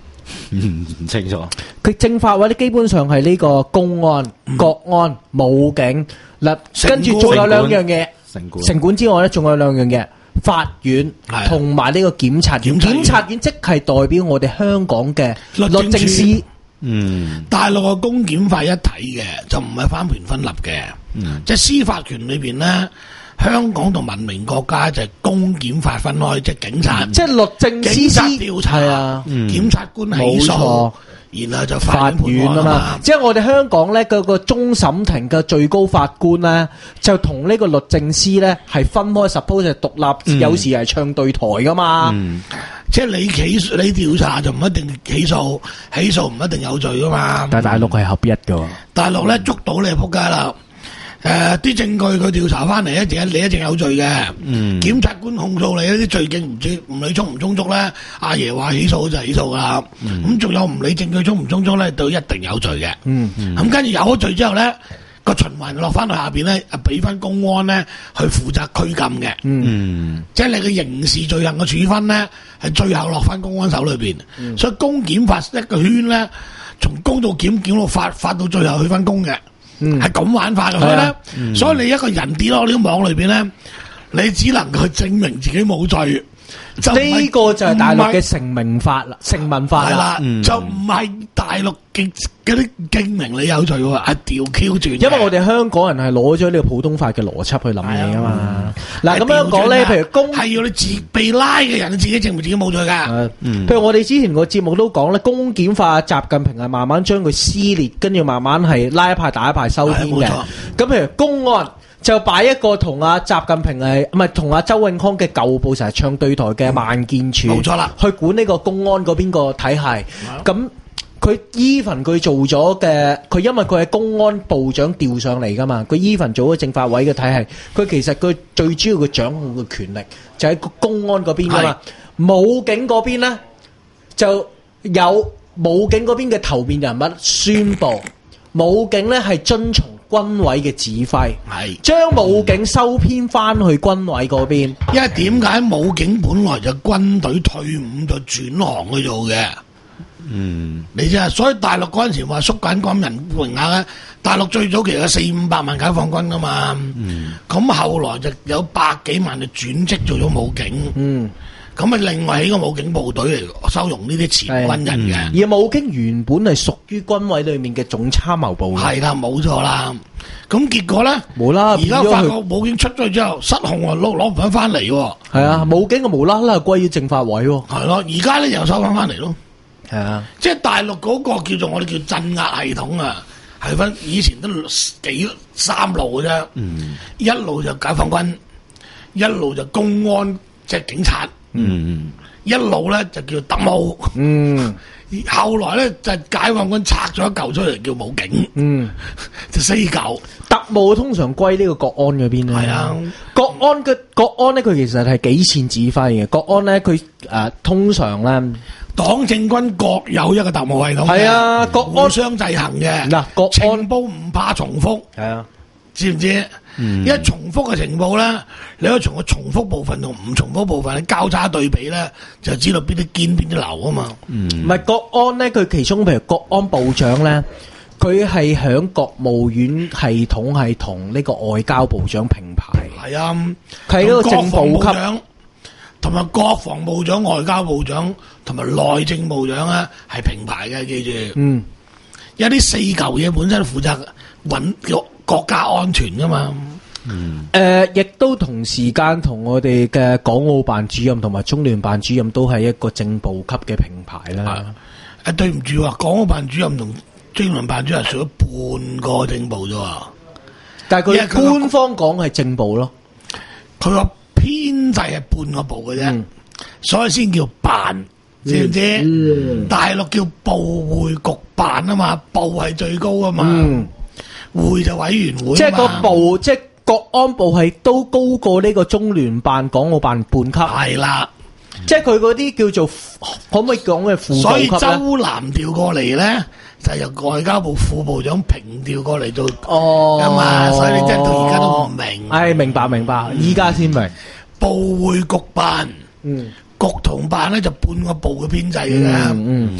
Speaker 4: 唔唔清楚。
Speaker 2: 佢政法委咧基本上係呢個公安、國安、武警嗱，跟住仲有兩樣嘢，
Speaker 4: 城管
Speaker 2: 城管之外咧，仲有兩樣嘢，法院
Speaker 3: 係
Speaker 2: 同埋呢個檢察院。
Speaker 3: 檢察院
Speaker 2: 檢察院即係代表我哋香港嘅
Speaker 3: 律政
Speaker 2: 律政司。
Speaker 3: 處
Speaker 4: 嗯
Speaker 3: 大陸嘅公檢法一體嘅，就唔係三權分立嘅。
Speaker 4: 嗯
Speaker 3: 即係司法權裏邊咧，香港同文明國家就係公檢法分開，即係警察、
Speaker 2: 即係律政司
Speaker 3: 警察
Speaker 2: 司
Speaker 3: 調查，
Speaker 2: 係啊，
Speaker 4: 嗯
Speaker 3: 檢察官起
Speaker 2: 冇錯
Speaker 3: 訴，然後就
Speaker 2: 法
Speaker 3: 法院
Speaker 2: 院啊嘛
Speaker 3: 判案，
Speaker 2: 即係我哋香港咧嗰個終審庭嘅最高法官咧，就同呢個律政司咧係分開 ，suppose 係獨立，
Speaker 4: 嗯
Speaker 2: 有時係唱對台噶嘛。
Speaker 4: 嗯
Speaker 3: 即係你起你調查就唔一定起訴，起訴唔一定有罪噶嘛。
Speaker 2: 但係大陸係合一噶，
Speaker 3: 大陸咧捉到你就撲街啦。誒、啲證據佢調查翻嚟，一定你一定有罪嘅。
Speaker 4: 嗯
Speaker 3: 檢察官控訴你一啲罪證唔知唔理充唔充足咧，阿爺話起訴就起訴噶啦。咁仲、有唔理證據充唔充足咧，都一定有罪嘅。
Speaker 2: 嗯
Speaker 3: 咁跟住有咗罪之後咧，個循環落翻去下邊咧，啊俾翻公安咧去負責拘禁嘅。
Speaker 4: 嗯
Speaker 3: 即係你嘅刑事罪行嘅處分咧，係最後落翻公安手裏邊。所以公檢法一個圈咧，從公到檢，檢到法，法到最後去翻公嘅，係咁、玩法嘅。所以咧，所以你一個人跌落呢個網裏邊咧，你只能夠證明自己冇罪。就唔係
Speaker 2: 呢個就係大陸嘅
Speaker 3: 唔係
Speaker 2: 成名法啦，成文法啦。
Speaker 3: 係啦，
Speaker 4: 嗯
Speaker 3: 就唔係大陸嘅嗰啲證明你有罪喎，係調 Q 轉嘅。
Speaker 2: 因為我哋香港人係攞咗呢個普通法嘅邏輯去諗嘢啊嘛。嗱咁樣講咧，譬如公
Speaker 3: 係要你自被拉嘅人，你自己證明自己冇罪㗎。
Speaker 2: 誒
Speaker 4: 嗯
Speaker 2: 譬如我哋之前個節目都講咧，公檢法習近平係慢慢將佢撕裂，跟住慢慢係拉一派打一派收編嘅
Speaker 3: 係冇錯。
Speaker 2: 咁譬如公安就擺一個同阿習近平係唔係同阿周永康嘅舊部成日唱對台嘅萬建處，
Speaker 3: 冇錯啦
Speaker 2: 去管呢個公安嗰邊個體系。咁佢 even 佢做咗嘅，佢因為佢係公安部長調上嚟噶嘛，佢 even 做咗政法委嘅體系，佢其實佢最主要嘅掌控嘅權力就喺個公安嗰邊噶嘛，武警嗰邊咧就有武警嗰邊嘅頭面人物宣佈，武警咧係遵從軍委嘅指揮，
Speaker 3: 係，
Speaker 2: 將武警收編翻去軍委嗰邊。
Speaker 3: 因為點解武警本來就軍隊退伍就轉行去做嘅？
Speaker 4: 嗯
Speaker 3: 你知啊，所以大陸嗰陣時話縮緊軍人名額咧，大陸最早期有四五百萬解放軍噶嘛，咁、
Speaker 2: 嗯、
Speaker 3: 後來就有百幾萬就轉職做咗武警，
Speaker 2: 嗯，
Speaker 3: 咁啊另外起個武警部隊嚟收容呢啲前軍人嘅，
Speaker 2: 而武警原本係屬於軍委裏面嘅總參謀部嘅。
Speaker 3: 係啦冇錯啦，咁結果咧
Speaker 2: 無啦啦
Speaker 3: 而家發覺
Speaker 2: 變咗佢
Speaker 3: 武警出咗去之後失控啊，攞攞唔翻翻嚟喎，
Speaker 2: 係啊，武警嘅無啦啦係歸於政法委喎。
Speaker 3: 係咯，而家咧又收翻翻嚟咯。
Speaker 2: 係啊，
Speaker 3: 即係大陸嗰個叫做我哋叫鎮壓系統啊，係分以前都幾三路嘅啫，
Speaker 4: 嗯
Speaker 3: 一路就解放軍，一路就公安即係警察，
Speaker 4: 嗯
Speaker 3: 一路咧就叫特務，
Speaker 2: 嗯
Speaker 3: 後來咧就解放軍拆咗一嚿出嚟叫武警，
Speaker 2: 嗯，
Speaker 3: 就四嚿，
Speaker 2: 特務通常歸呢個國安嗰邊咧。
Speaker 3: 係啊，
Speaker 2: 國安嘅國安咧，佢其實係幾線指揮嘅。國安咧，佢誒通常咧。
Speaker 3: 黨政軍各有一個特務系統嘅，
Speaker 2: 係啊國安
Speaker 3: 互相制衡嘅。
Speaker 2: 嗱國安
Speaker 3: 情報唔怕重複，
Speaker 2: 係啊，
Speaker 3: 知唔知？
Speaker 4: 嗯
Speaker 3: 因為重複嘅情報咧，你可以從個重複部分同唔重複部分交叉對比咧，就知道邊啲堅邊啲流啊嘛。
Speaker 4: 嗯
Speaker 2: 唔係國安咧，佢其中譬如國安部長咧，佢係響國務院系統係同呢個外交部長平排，
Speaker 3: 係啊，
Speaker 2: 佢係一個正部級。
Speaker 3: 國防部長同埋國防部長、外交部長同埋內政部長咧係平排嘅，記住。
Speaker 2: 嗯，
Speaker 3: 有啲四嚿嘢本身負責穩國國家安全噶嘛。
Speaker 2: 誒，亦都同時間同我哋嘅港澳辦主任同埋中聯辦主任都係一個正部級嘅平排啦。
Speaker 3: 誒，對唔住喎，港澳辦主任同中聯辦主任屬咗半個正部啫喎。
Speaker 2: 但係佢
Speaker 3: 因為佢個
Speaker 2: 官方講係正部咯。
Speaker 3: 佢個編制係半個部嘅啫，
Speaker 2: 嗯
Speaker 3: 所以先叫辦，知唔知？大陸叫部會局辦啊嘛，部係最高啊嘛，
Speaker 2: 嗯，
Speaker 3: 會就委員會
Speaker 2: 即係
Speaker 3: 啊嘛
Speaker 2: 個部，即係國安部係都高過呢個中聯辦、港澳辦半級。
Speaker 3: 係啦，
Speaker 2: 即係佢嗰啲叫做可唔可以講嘅副部
Speaker 3: 所以
Speaker 2: 級咧？
Speaker 3: 周南調過嚟咧，就係由外交部副部長平調過嚟做
Speaker 2: 哦，
Speaker 3: 啊嘛，所以你真係到而家都唔明。
Speaker 2: 唉，明白明白，依家先明。
Speaker 3: 部會局辦，
Speaker 2: 嗯
Speaker 3: 局同辦咧就半個部嘅編制嘅啫。
Speaker 2: 嗯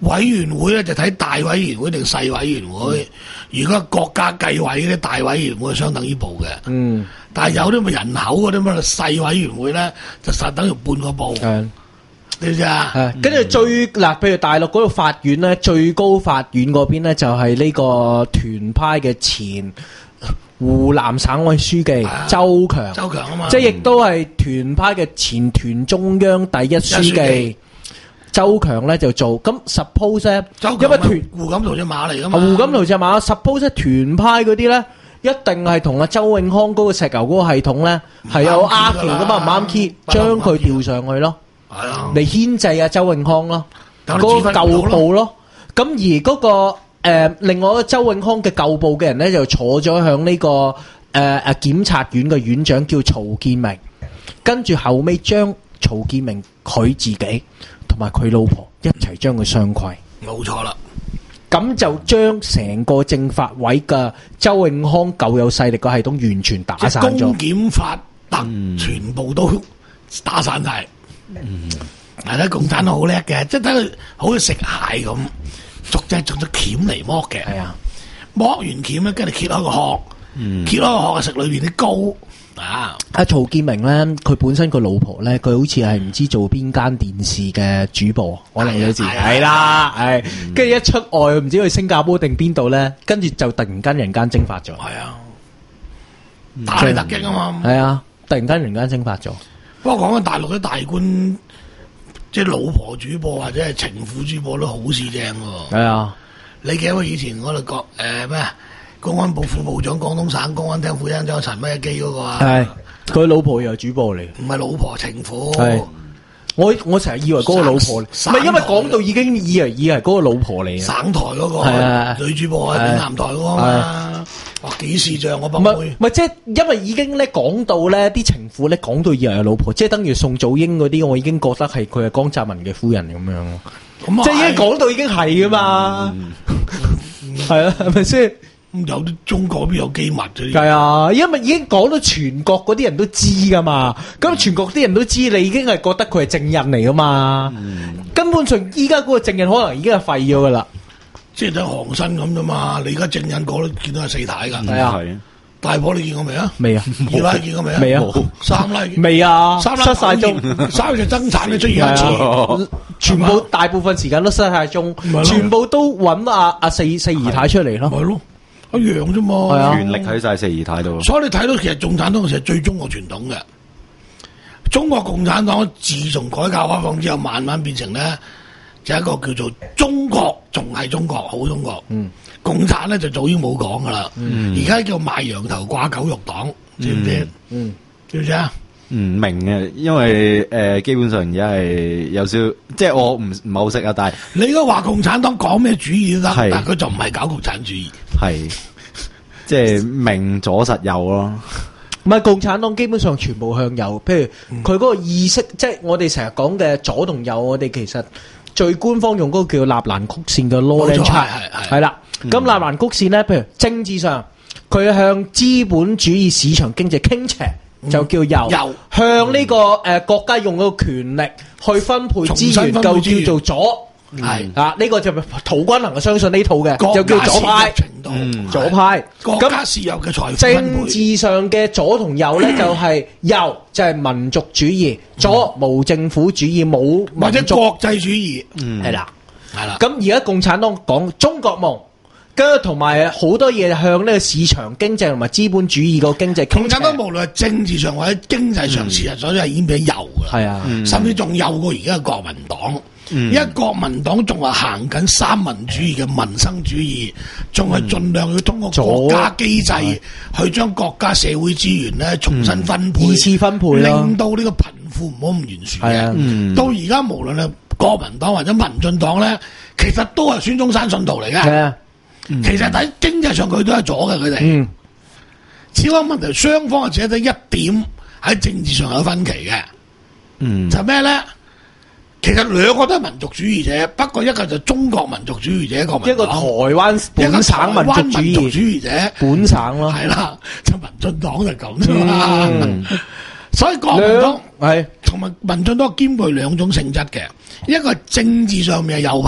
Speaker 3: 委員會咧就睇大委員會定細委員會。嗯、如果國家計委咧，大委員會相等於部嘅。嗯，但係有啲咪人口嗰啲乜細委員會咧，就實等於半個部。嗯，知唔知啊？
Speaker 2: 係，跟住最嗱，譬如大陸嗰度法院咧，最高法院嗰邊咧就係呢個團派嘅前湖南省委書記周強，
Speaker 3: 周強啊嘛，
Speaker 2: 即係亦都係團派嘅前團中央第一書記。周強咧就做咁 suppose 咧，因為團
Speaker 3: 胡錦濤隻馬嚟噶嘛，
Speaker 2: 胡錦濤隻馬 suppose 團派嗰啲咧，一定係同阿周永康嗰個石油嗰個系統咧係有阿橋噶嘛，唔啱 key，將佢調上去咯，係啊，嚟牽制阿周永康咯，嗰個舊部咯，咁而嗰個誒另外一個周永康嘅舊部嘅人咧就坐咗響呢個誒誒檢察院嘅院長叫曹建明，跟住後尾將曹建明佢自己。同埋佢老婆一齊將佢雙規，
Speaker 3: 冇錯啦。
Speaker 2: 咁就將成個政法委嘅周永康舊有勢力嘅系統完全打散咗。
Speaker 3: 公檢法特、嗯、全部都打散晒。嗯，係啦，共產黨好叻嘅，即係睇佢好似食蟹咁，逐隻逐隻鉗嚟剝嘅。係啊，剝完鉗咧，跟住揭開個殼，嗯、揭開個殼食裏邊啲膏。啊！
Speaker 2: 阿曹建明咧，佢本身個老婆咧，佢好似係唔知做邊間電視嘅主播，可能有時係啦，係跟住一出外，唔知去新加坡定邊度咧，跟住就突然間人間蒸發咗。係
Speaker 3: 啊，大力突擊啊嘛。
Speaker 2: 係啊，突然間人間蒸發咗。
Speaker 3: 不過講緊大陸啲大官，即係老婆主播或者係情婦主播都好似正喎。係啊，你記得以前我哋國誒咩？公安部副部長、廣東省公安廳副廳長陳乜基嗰個啊，係
Speaker 2: 佢老婆又係主播嚟，
Speaker 3: 唔係老婆情婦。
Speaker 2: 係我我成日以為嗰個老婆，唔係因為講到已經以為以為嗰個老婆嚟。
Speaker 3: 省台嗰個女主播啊，電南台嗰個嘛，哇幾視像我幫佢。
Speaker 2: 唔係即係因為已經咧講到咧啲情婦咧講到以為係老婆，即係等於宋祖英嗰啲，我已經覺得係佢係江澤民嘅夫人咁樣。即係已經講到已經係噶嘛，係啊，係咪先？
Speaker 3: 有啲中國邊有機密啫？
Speaker 2: 係啊，因為已經講到全國嗰啲人都知噶嘛，咁、嗯、全國啲人都知，你已經係覺得佢係證人嚟噶嘛，嗯、根本上依家嗰個證人可能已經係廢咗噶啦，
Speaker 3: 即係睇韓新咁啫嘛。你而家證人講都見到係四太噶，係、嗯、啊，大婆你見過未啊？
Speaker 2: 未啊，
Speaker 3: 二奶見過未啊？
Speaker 2: 未啊，
Speaker 3: 三奶
Speaker 2: 未啊，
Speaker 3: 三奶
Speaker 2: 失晒蹤，
Speaker 3: 三隻爭產你出現一次，
Speaker 2: 啊、全部大部分時間都失晒蹤，全部都揾阿阿四四姨太出嚟咯，
Speaker 3: 係咯。一樣啫嘛，
Speaker 4: 權力喺晒四姨太度，
Speaker 3: 所以你睇到其實共產黨其實最中國傳統嘅。中國共產黨自從改革開放之後，慢慢變成咧就一個叫做中國仲係中國好中國。嗯，共產咧就早已經冇講噶啦。嗯，而家叫賣羊頭掛狗肉黨，知唔知？嗯，知唔知啊？
Speaker 4: 唔明嘅，因為誒、呃、基本上而家係有少，即係我唔唔係好識啊。但係
Speaker 3: 你而家話共產黨講咩主義都得，但係佢就唔係搞共產主義，
Speaker 4: 係即係明左實右咯。
Speaker 2: 唔係共產黨基本上全部向右，譬如佢嗰個意識，嗯、即係我哋成日講嘅左同右，我哋其實最官方用嗰個叫納蘭曲線嘅 Laurent chart 係啦。咁納蘭曲線咧，譬如政治上佢向資本主義市場經濟傾斜。就叫右，右向呢、這個誒、呃、國家用嗰個權力去分配資源，就叫做左。係、嗯、啊，呢、這個就陶君行係相信呢套嘅，就叫左派。嗯、左派
Speaker 3: 國家是有嘅財富
Speaker 2: 政治上嘅左同右咧，就係、是、右就係、是、民族主義，左無政府主義，冇
Speaker 3: 或者國際主義。
Speaker 2: 嗯，係啦，
Speaker 3: 係啦。
Speaker 2: 咁而家共產黨講中國夢。跟住同埋好多嘢向呢個市場經濟同埋資本主義個經濟，
Speaker 3: 共產黨無論係政治上或者經濟上，事實上都係已經比較右噶啦。係啊，嗯、甚至仲右過而家嘅國民黨。嗯、因為國民黨仲係行緊三民主義嘅民生主義，仲係盡量要通過國家機制去將國家社會資源咧重新分配、嗯、二次分配，令到呢個貧富唔好咁懸殊嘅。嗯、到而家無論係國民黨或者民進黨咧，其實都係孫中山信徒嚟嘅。嗯、其實喺經濟上佢都係左嘅，佢哋。嗯，只不過問題雙方係只係得一點喺政治上有分歧嘅。嗯，就咩咧？其實兩個都係民族主義者，不過一個就中國民族主義者，一個一
Speaker 2: 個台灣本省民族主義者，本省咯，
Speaker 3: 係啦，就民進黨就咁啫嘛。嗯、所以國民黨係同埋民進黨兼具兩種性質嘅，一個係政治上面係右派。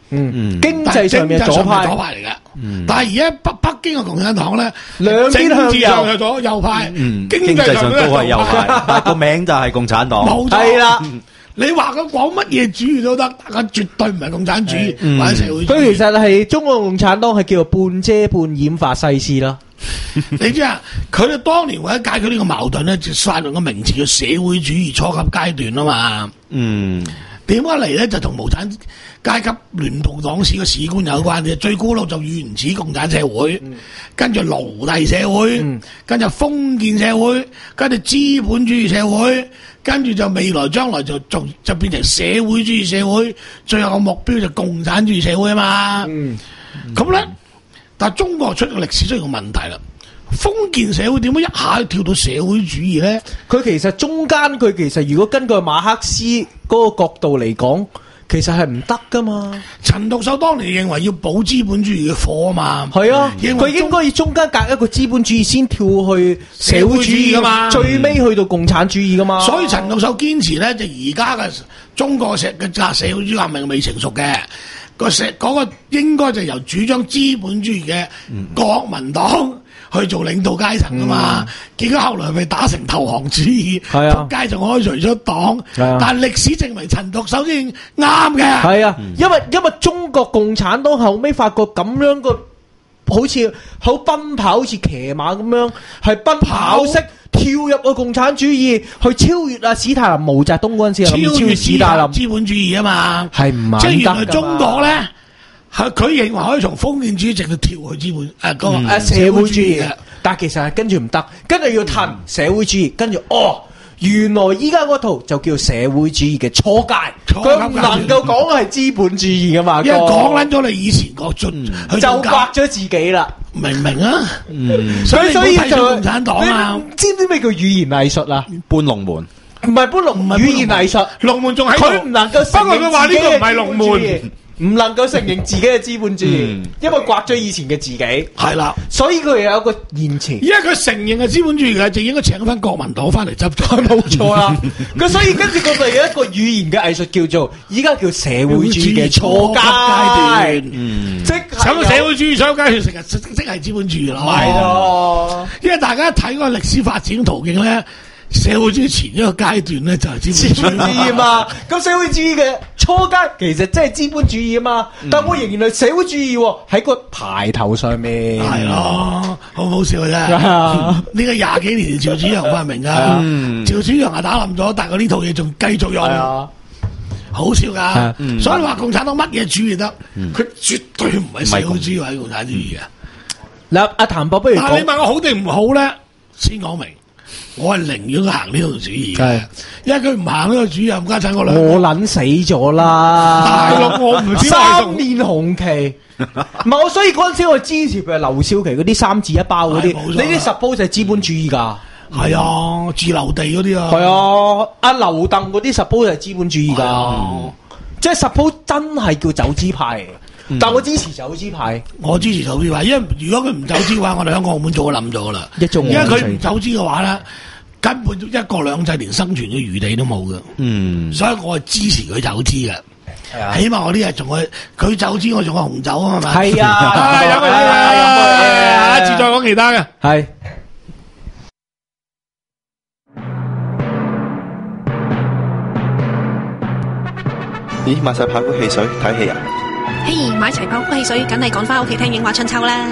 Speaker 2: 嗯，經濟上面左派，
Speaker 3: 左派嚟嘅。但係而家北北京嘅共產黨咧，
Speaker 2: 兩邊
Speaker 3: 政治上
Speaker 2: 向
Speaker 3: 係左右派，
Speaker 4: 嗯，
Speaker 3: 經
Speaker 4: 經濟上都係右
Speaker 3: 右
Speaker 4: 派，但係個名就係共產黨。
Speaker 3: 冇錯
Speaker 2: 係啦。
Speaker 3: 你話佢講乜嘢主義都得，大家絕對唔係共產主義或者社會主義。
Speaker 2: 佢其實係中國共產黨係叫做半遮半掩法西斯啦。
Speaker 3: 你知啊？佢哋當年為咗解決呢個矛盾咧，就發明個名詞叫社會主義初級階段啊嘛。
Speaker 4: 嗯，
Speaker 3: 點解嚟咧？就同無產階級聯同黨史嘅史觀有關嘅。最古老就原始共產社會，嗯、跟住奴隸社會，嗯、跟住封建社會，跟住資本主義社會，跟住就未來將來就就就變成社會主義社會，最後個目標就共產主義社會啊嘛。咁咧、嗯，但係中國出嘅歷史出現個問題啦。封建社會點解一下跳到社會主義咧？
Speaker 2: 佢其實中間佢其實如果根據馬克思嗰個角度嚟講，其實係唔得噶嘛。
Speaker 3: 陳獨秀當年認為要補資本主義嘅課啊嘛。
Speaker 2: 係啊，佢、
Speaker 3: 嗯、
Speaker 2: 應該要中間隔一個資本主義先跳去社會主義噶嘛，最尾去到共產主義噶嘛。
Speaker 3: 所以陳獨秀堅持咧，就而家嘅中國社嘅社會主義革命未成熟嘅。個社嗰個應該就由主張資本主義嘅國民黨去做領導階層噶嘛，嗯、結果後來被打成投降主義，
Speaker 2: 係啊，
Speaker 3: 仆街仲開除咗黨，
Speaker 2: 啊、
Speaker 3: 但係歷史證明陳獨秀先啱嘅。係
Speaker 2: 啊，因為因為中國共產黨後尾發覺咁樣個好似好奔跑，好似騎馬咁樣，係奔跑式。跳入去共產主義，去超越啊史太林、毛澤東嗰陣時，
Speaker 3: 超越
Speaker 2: 史太林
Speaker 3: 資本主義啊嘛，
Speaker 2: 係唔係？
Speaker 3: 即係原來中國咧，係佢認為可以從封建主義直到跳去資本誒嗰個
Speaker 2: 誒社會主義嘅，但係其實係跟住唔得，跟住要褪社會主義，跟住哦。原來依家嗰套就叫社會主義嘅初階，佢唔能夠講係資本主義噶嘛，
Speaker 3: 因為講撚咗你以前個進，佢
Speaker 2: 就刮咗自己啦，
Speaker 3: 明唔明啊？
Speaker 2: 嗯，
Speaker 3: 所以
Speaker 2: 所以就
Speaker 3: 共產黨啊，
Speaker 2: 知唔知咩叫語言藝術啊？
Speaker 4: 搬龍門，
Speaker 2: 唔係搬龍門，語言藝術，
Speaker 3: 龍門仲喺度，
Speaker 2: 佢唔能夠承認，
Speaker 3: 不過佢話呢個唔係龍門。
Speaker 2: 唔能夠承認自己嘅資本主義，嗯、因為刮咗以前嘅自己，
Speaker 3: 係啦，
Speaker 2: 所以佢有一個言詞。
Speaker 3: 而家佢承認嘅資本主義嘅，就應該請翻國民黨翻嚟執咗，
Speaker 2: 冇錯啦。咁所以跟住佢哋有一個語言嘅藝術叫做，依家叫社會主義嘅初階段，嗯，即係
Speaker 3: 社會主義初階段，成日即即係資本主義咯，
Speaker 2: 係咯。
Speaker 3: 因為大家睇嗰個歷史發展途徑咧。社會主義前一個階段咧就係資本主義
Speaker 2: 啊嘛，咁社會主義嘅初階其實即係資本主義啊嘛，嗯、但我仍然係社會主義喎，喺個牌頭上面。係
Speaker 3: 咯，好好笑嘅啫。呢個廿幾年前趙紫陽發明噶，嗯、趙紫陽係打冧咗，但係佢呢套嘢仲繼續用，啊、好笑噶。嗯、所以話共產黨乜嘢主義得，佢、嗯、絕對唔係社會主義或者共產主義嘅。
Speaker 2: 嗱、嗯，阿譚博不如講，
Speaker 3: 但你問我好定唔好咧，先講明。我係寧願佢行呢套主義嘅，因為佢唔行呢個主義，冚家鏟我兩
Speaker 2: 我撚死咗啦！
Speaker 3: 大陸我唔知
Speaker 2: 三面紅旗，唔係我，所以嗰陣時我支持譬如劉少奇嗰啲三字一包嗰啲，呢啲 suppose 係資本主義㗎。係
Speaker 3: 啊，自留地嗰啲啊，
Speaker 2: 係啊，阿劉鄧嗰啲 suppose 係資本主義㗎，即係 suppose 真係叫走資派。但我支持走資派，
Speaker 3: 我支持走資派，因為如果佢唔走資嘅話，我哋香港澳門早就冧咗啦。
Speaker 2: 一種，
Speaker 3: 因為佢唔走資嘅話咧，根本一國兩制連生存嘅餘地都冇嘅。嗯，所以我係支持佢走資嘅。係啊，起碼我呢日仲係佢走資，我仲有紅酒啊嘛。
Speaker 2: 係啊，
Speaker 3: 飲佢啦，飲佢，下一次再講其他嘅。
Speaker 2: 係。
Speaker 8: 咦，買晒爆谷汽水睇戲啊！
Speaker 9: 嘿，買齊爆谷汽水，梗係趕翻屋企聽影畫春秋啦！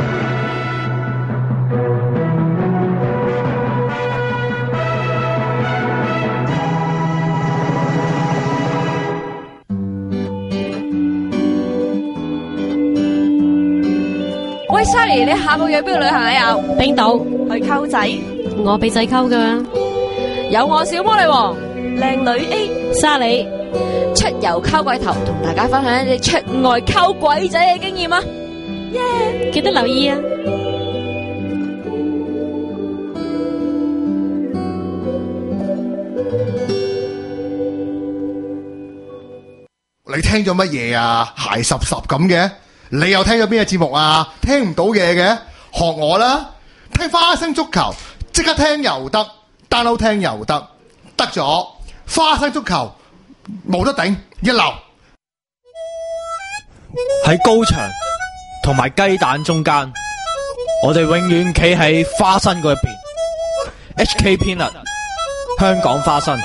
Speaker 10: 喂 ，Sally，你下個月邊度旅行啊？又
Speaker 9: 冰島
Speaker 10: 去溝仔，
Speaker 9: 我俾仔溝噶，
Speaker 10: 有我小魔女王，靚女 A，
Speaker 9: 沙莉。
Speaker 10: 出遊溝鬼頭，同大家分享一啲出外溝鬼仔嘅經驗啊！耶、yeah ！
Speaker 9: 記得留意啊！
Speaker 11: 你聽咗乜嘢啊？鞋濕濕咁嘅，你又聽咗邊個節目啊？聽唔到嘢嘅，學我啦！聽花生足球，即刻聽又得 ，download 聽又得，得咗花生足球。冇得頂，一流。
Speaker 1: 喺高牆同埋雞蛋中間，我哋永遠企喺花生嗰一邊。H K Peanut 香港花生。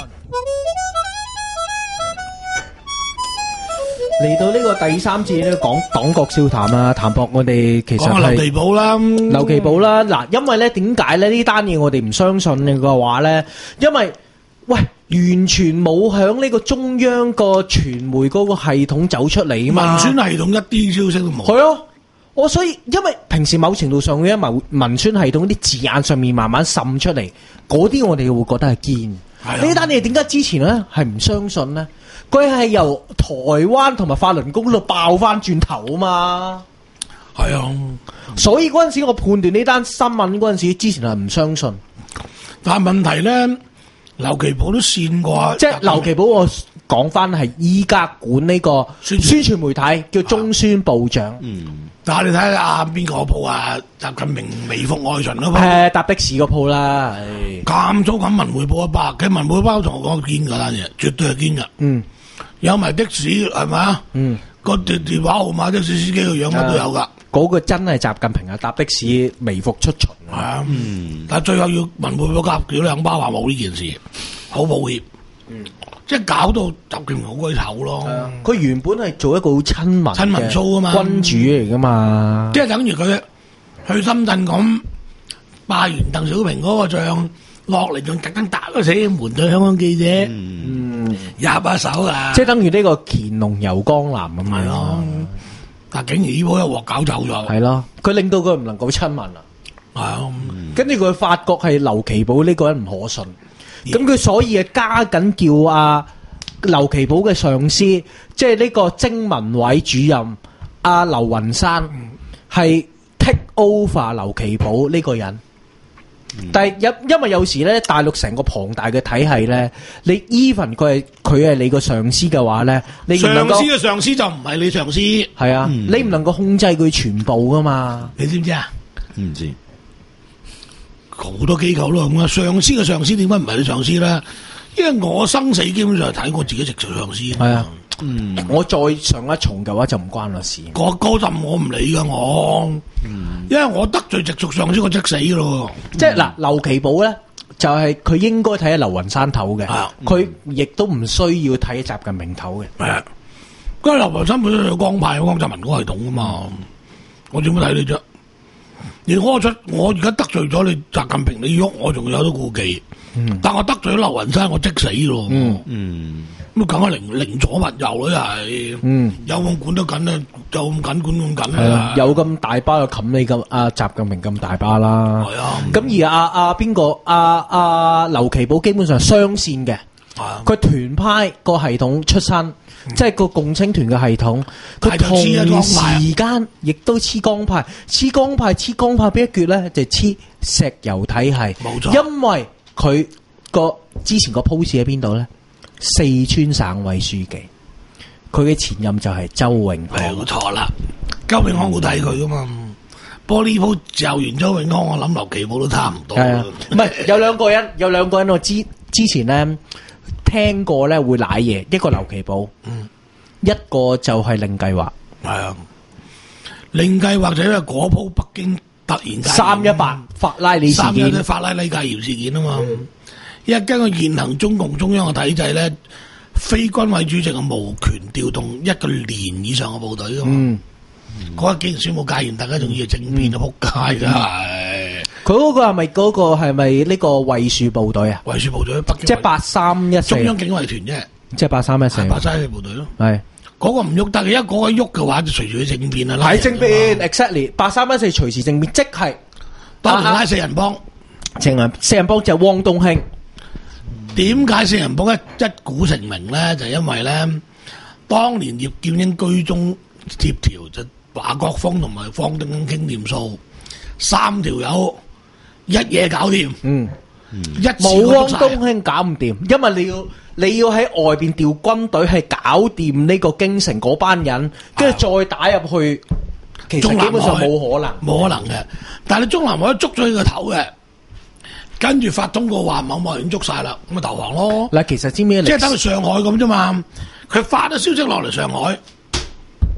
Speaker 2: 嚟到呢個第三節咧，講黨國笑談啊，譚博我哋其實
Speaker 3: 講下劉奇寶啦，
Speaker 2: 劉奇寶啦，嗱，因為咧點解咧呢單嘢我哋唔相信嘅話咧，因為喂完全冇響呢個中央個傳媒嗰個系統走出嚟啊嘛，
Speaker 3: 文宣系統一啲消息都冇。
Speaker 2: 係啊，我所以因為平時某程度上嘅文文宣系統啲字眼上面慢慢滲出嚟，嗰啲我哋會覺得係堅。呢單嘢點解之前咧係唔相信咧？佢係由台灣同埋法輪功度爆翻轉頭啊嘛，
Speaker 3: 係啊，
Speaker 2: 所以嗰陣時我判斷呢單新聞嗰陣時，之前係唔相信。
Speaker 3: 但係問題咧，劉奇寶都線過，
Speaker 2: 即係劉奇寶，我講翻係依家管呢個宣傳媒體叫中宣部長。
Speaker 3: 嗯，但係你睇下啊，邊個鋪啊？習近平微服愛唇嗰鋪，
Speaker 2: 誒搭的士個鋪啦，
Speaker 3: 咁早咁文匯報一百，佢文匯報同我講堅㗎單嘢，絕對係堅㗎。嗯。有埋的士係咪啊？嗯，個電電話號碼的士司機個樣乜都有噶。
Speaker 2: 嗰個真係習近平啊，搭的士微服出巡。
Speaker 3: 係啊，嗯，但係最後要文匯報夾叫兩巴話冇呢件事，好抱歉。嗯，即係搞到習近平好鬼醜咯。
Speaker 2: 佢原本係做一個好親民、
Speaker 3: 親民騷啊嘛，
Speaker 2: 君主嚟噶嘛。
Speaker 3: 即係等於佢去深圳咁霸完鄧小平嗰個仗。落嚟仲特登打個死門對香港記者，嗯，入下手啊！
Speaker 2: 即係等於呢個乾隆遊江南咁樣咯。
Speaker 3: 但竟然呢鋪一鑊搞走咗，
Speaker 2: 係咯，佢令到佢唔能夠親民啊。
Speaker 3: 係啊，
Speaker 2: 跟住佢發覺係劉奇寶呢個人唔可信，咁佢所以係加緊叫阿劉奇寶嘅上司，即係呢個徵文委主任阿劉雲山，係 take over 劉奇寶呢個人。但係因因為有時咧，大陸成個龐大嘅體系咧，你 even 佢係佢係你個上司嘅話咧，你唔能夠
Speaker 3: 上司嘅上司就唔係你上司，
Speaker 2: 係啊，嗯、你唔能夠控制佢全部噶嘛？
Speaker 3: 你知唔知啊？
Speaker 4: 唔知
Speaker 3: 好多機構都咁啊，上司嘅上司點解唔係你上司咧？因為我生死基本上係睇我自己直屬上司。
Speaker 2: 係啊，嗯，我再上一重嘅話就唔關我事。
Speaker 3: 嗰嗰陣我唔理噶我，嗯、因為我得罪直屬上司，我即死咯。
Speaker 2: 即係嗱，劉奇寶咧就係、是、佢應該睇下劉雲山頭嘅，佢亦、嗯、都唔需要睇習近平頭嘅。
Speaker 3: 係啊，因為劉雲山本身有江派江澤民嗰個系統啊嘛，我點解睇你啫？你開出我而家得罪咗你習近平，你喐我仲有得顧忌。嗯、但我得罪咗劉雲山，我即死咯。嗯嗯，咁啊，梗係寧寧左勿右咯，又係。嗯，有咁管得緊咧，就咁緊管咁緊啦。
Speaker 2: 有咁大巴就冚你咁阿習近平咁大巴啦。係啊。咁而阿阿邊個阿阿劉奇寶基本上雙線嘅，佢團派個系統出身，嗯、即係個共青團嘅系統，佢同時間亦都黐江派，黐江派黐江派邊一橛咧就黐石油體系。冇錯，因為佢個之前個 post 喺邊度咧？四川省委書記，佢嘅前任就係周永康。
Speaker 3: 冇錯啦，周永康好睇佢噶嘛。不過呢鋪就完周永康，我諗劉奇寶都差唔多。係啊，
Speaker 2: 唔係有兩個人，有兩個人我之之前咧聽過咧會瀨嘢，一個劉奇寶，嗯，一個就係令計劃。係啊，
Speaker 3: 令計劃就因為嗰鋪北京。突然間
Speaker 2: 三一八法拉利事件，
Speaker 3: 三一法拉利戒嚴事件啊嘛，因為根據現行中共中央嘅體制咧，非軍委主席係無權調動一個連以上嘅部隊噶嘛。嗯，嗰日竟然宣布戒嚴，大家仲以為政變啊，仆街真係。
Speaker 2: 佢嗰個係咪嗰個係咪呢個衛戍部隊啊？
Speaker 3: 衛戍部隊北京，
Speaker 2: 即係八三一四
Speaker 3: 中央警衛團啫，
Speaker 2: 即係八三一四，
Speaker 3: 八三一四部隊咯，
Speaker 2: 係。
Speaker 3: 嗰個唔喐得嘅，一嗰個喐嘅話就隨住佢政變啦。
Speaker 2: 係政變 ，exactly 八三一四隨時政變，即係
Speaker 3: 當年拉四人幫，
Speaker 2: 正啊！四人幫就係汪東興。
Speaker 3: 點解四人幫一一鼓成名咧？就係、因為咧，當年葉劍英居中協調，就華國鋒同埋方丁傾掂數，三條友一嘢搞掂。嗯。
Speaker 2: 冇汪東興搞唔掂，因為你要你要喺外邊調軍隊，係搞掂呢個京城嗰班人，跟住再打入去，其實基本上冇可能，
Speaker 3: 冇可能嘅。但係你中南海捉咗佢個頭嘅，跟住發通告話某某人捉晒啦，咁咪投降咯。
Speaker 2: 嗱，其實知咩？
Speaker 3: 即係等佢上海咁啫嘛，佢發咗消息落嚟上海，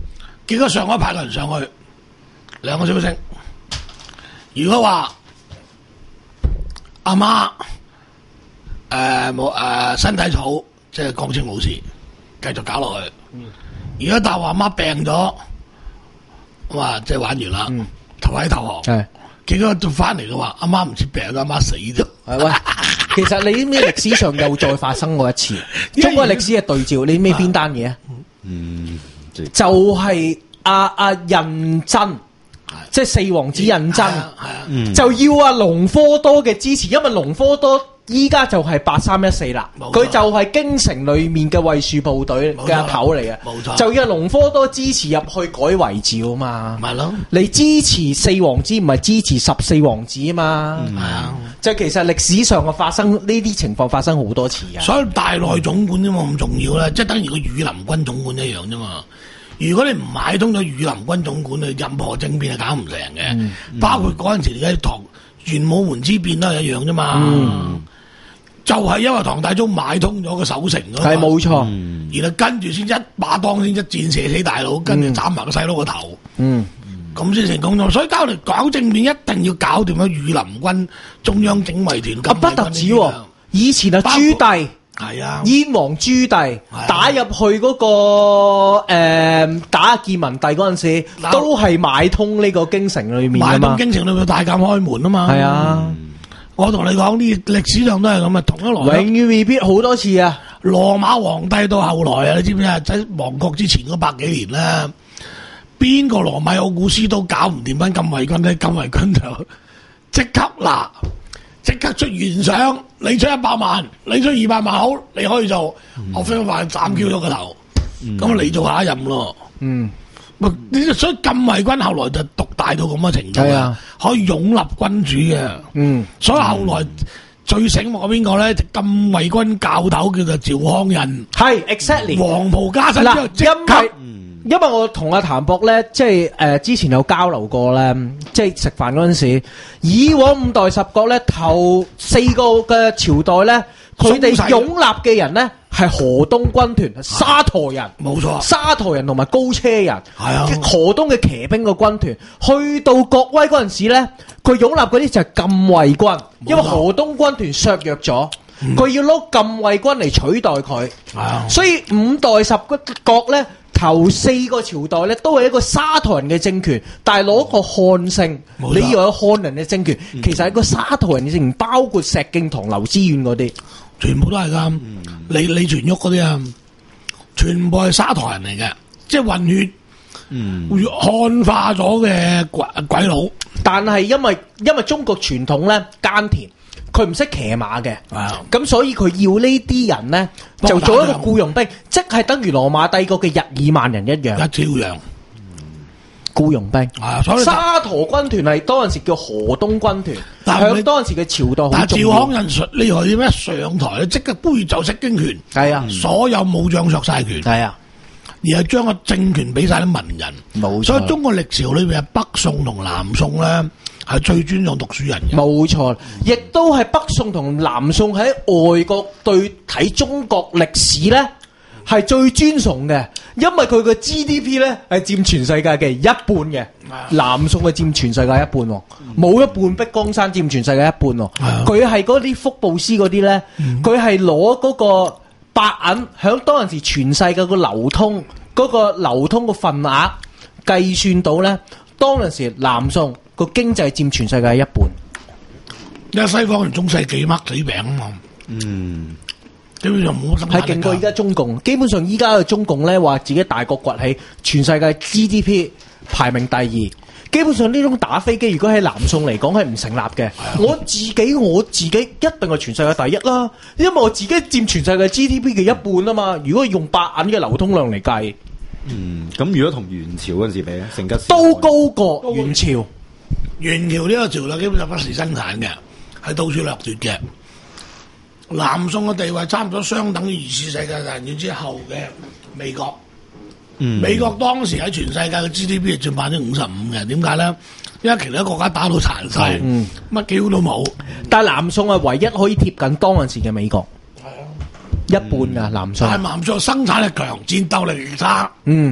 Speaker 3: 結果上海派個人上去，兩個消息。如果話阿媽誒冇誒身體好，即係講清冇事，繼續搞落去。嗯、如果但話阿媽病咗，哇，即係玩完啦，嗯、投喺投降。結果就翻嚟嘅話，阿媽唔知病，阿媽死咗。
Speaker 2: 係喂，其實你啲咩歷史上又再發生過一次？中國歷史嘅對照，你咩邊單嘢啊？嗯，就係阿阿胤禛，即係四皇子胤禛，就要阿隆科多嘅支持，因為隆科多依家就係八三一四啦，佢就係京城裏面嘅衛戍部隊嘅阿頭嚟嘅，冇錯，就要隆科多支持入去改遺詔啊嘛，咪咯，你支持四皇子唔係支持十四皇子啊嘛，係啊，即係其實歷史上嘅發生呢啲情況發生好多次啊，所以大內總管點解咁重要咧？即係等於個羽林軍總管一樣啫嘛。如果你唔買通咗羽林軍總管，你任何政變係搞唔成嘅，嗯嗯、包括嗰陣時而家唐玄武門之變都係一樣啫嘛。嗯就係因為唐太宗買通咗個守城㗎嘛，係冇錯，然後跟住先一把當先一箭射死大佬，跟住斬埋個細佬個頭，嗯，咁先成功咗。所以交嚟搞正面一定要搞掂咗羽林軍中央警衛團。啊，不特止喎，以前啊朱棣係啊，燕王朱棣打入去嗰個誒打建文帝嗰陣時，都係買通呢個京城裏面買通京城裏面大監開門啊嘛，係啊。我同你講，呢歷史上都係咁啊，同一來永遠未必好多次啊。羅馬皇帝到後來啊，你知唔知啊？喺亡國之前嗰百幾年咧，邊個羅米奧古斯都搞唔掂翻禁衛軍咧，禁衛軍就即刻嗱，即刻出懸賞，你出一百萬，你出二百萬好，你可以做，嗯、我飛快斬 Q 咗個頭，咁、嗯、你做下一任咯。嗯。你所以禁衛軍後來就獨大到咁嘅程度啊，可以擁立君主嘅。嗯，所以後來最醒目嘅邊個咧？禁衛軍教頭叫做趙匡胤，係 exactly 黃袍加身之後即刻。因為我同阿譚博咧，即係誒、呃、之前有交流過咧，即係食飯嗰陣時，以往五代十國咧頭四個嘅朝代咧，佢哋擁立嘅人咧係河東軍團、沙陀人，冇錯，沙陀人同埋高車人，係啊，河東嘅騎兵嘅軍團，去到國威嗰陣時咧，佢擁立嗰啲就係禁衛軍，因為河東軍團削弱咗，佢、嗯、要攞禁衛軍嚟取代佢，係啊，所以五代十國咧。頭四個朝代咧都係一個沙陀人嘅政權，但係攞個漢姓，你以為有漢人嘅政權，嗯、其實係個沙陀人嘅政權，包括石敬瑭、劉知遠嗰啲，全部都係噶。嗯、李李全煜嗰啲啊，全部係沙陀人嚟嘅，即係混血，嗯，漢化咗嘅鬼鬼佬。但係因為因為中國傳統咧耕田。佢唔識騎馬嘅，咁所以佢要呢啲人咧就做一個僱傭兵，即係等於羅馬帝國嘅日耳曼人一樣，一照樣僱傭兵。啊，所以沙陀軍團係當陣時叫河東軍團，但係當陣時嘅朝代好重要。但係趙匡胤術呢個點一上台咧，即刻杯就釋經權，係啊，所有武將削晒權，係啊，而係將個政權俾晒啲文人。冇錯，所以中國歷朝裏邊北宋同南宋咧。係最尊重讀書人嘅，冇錯，亦都係北宋同南宋喺外國對睇中國歷史咧係最尊崇嘅，因為佢嘅 G D P 咧係佔全世界嘅一半嘅，南宋係佔全世界一半，冇一半碧江山佔全世界一半，佢係嗰啲福布斯嗰啲咧，佢係攞嗰個白銀響當陣時全世界個流通嗰個流通個份額計算到咧，當陣時南宋。個經濟佔全世界一半，因為西方人中世紀擘死餅啊嘛，嗯，基本上冇乜係勁過而家中共。基本上依家嘅中共咧話自己大國崛起，全世界 G D P 排名第二。基本上呢種打飛機，如果喺南宋嚟講係唔成立嘅。我自己我自己一定係全世界第一啦，因為我自己佔全世界 G D P 嘅一半啊嘛。如果用白銀嘅流通量嚟計，
Speaker 4: 嗯，咁如果同元朝嗰陣時比咧，成吉思
Speaker 3: 都高過元朝。元朝呢個朝代基本上不時生產嘅，係到處掠奪嘅。南宋嘅地位差唔多相等於二次世界大戰之後嘅美國。嗯、美國當時喺全世界嘅 G D P 係佔百分之五十五嘅，點解咧？因為其他國家打到殘晒，乜機會都冇。但係南宋係唯一可以貼近當陣時嘅美國，係啊，一半噶南宋。但係南宋生產力強，戰鬥力差。嗯。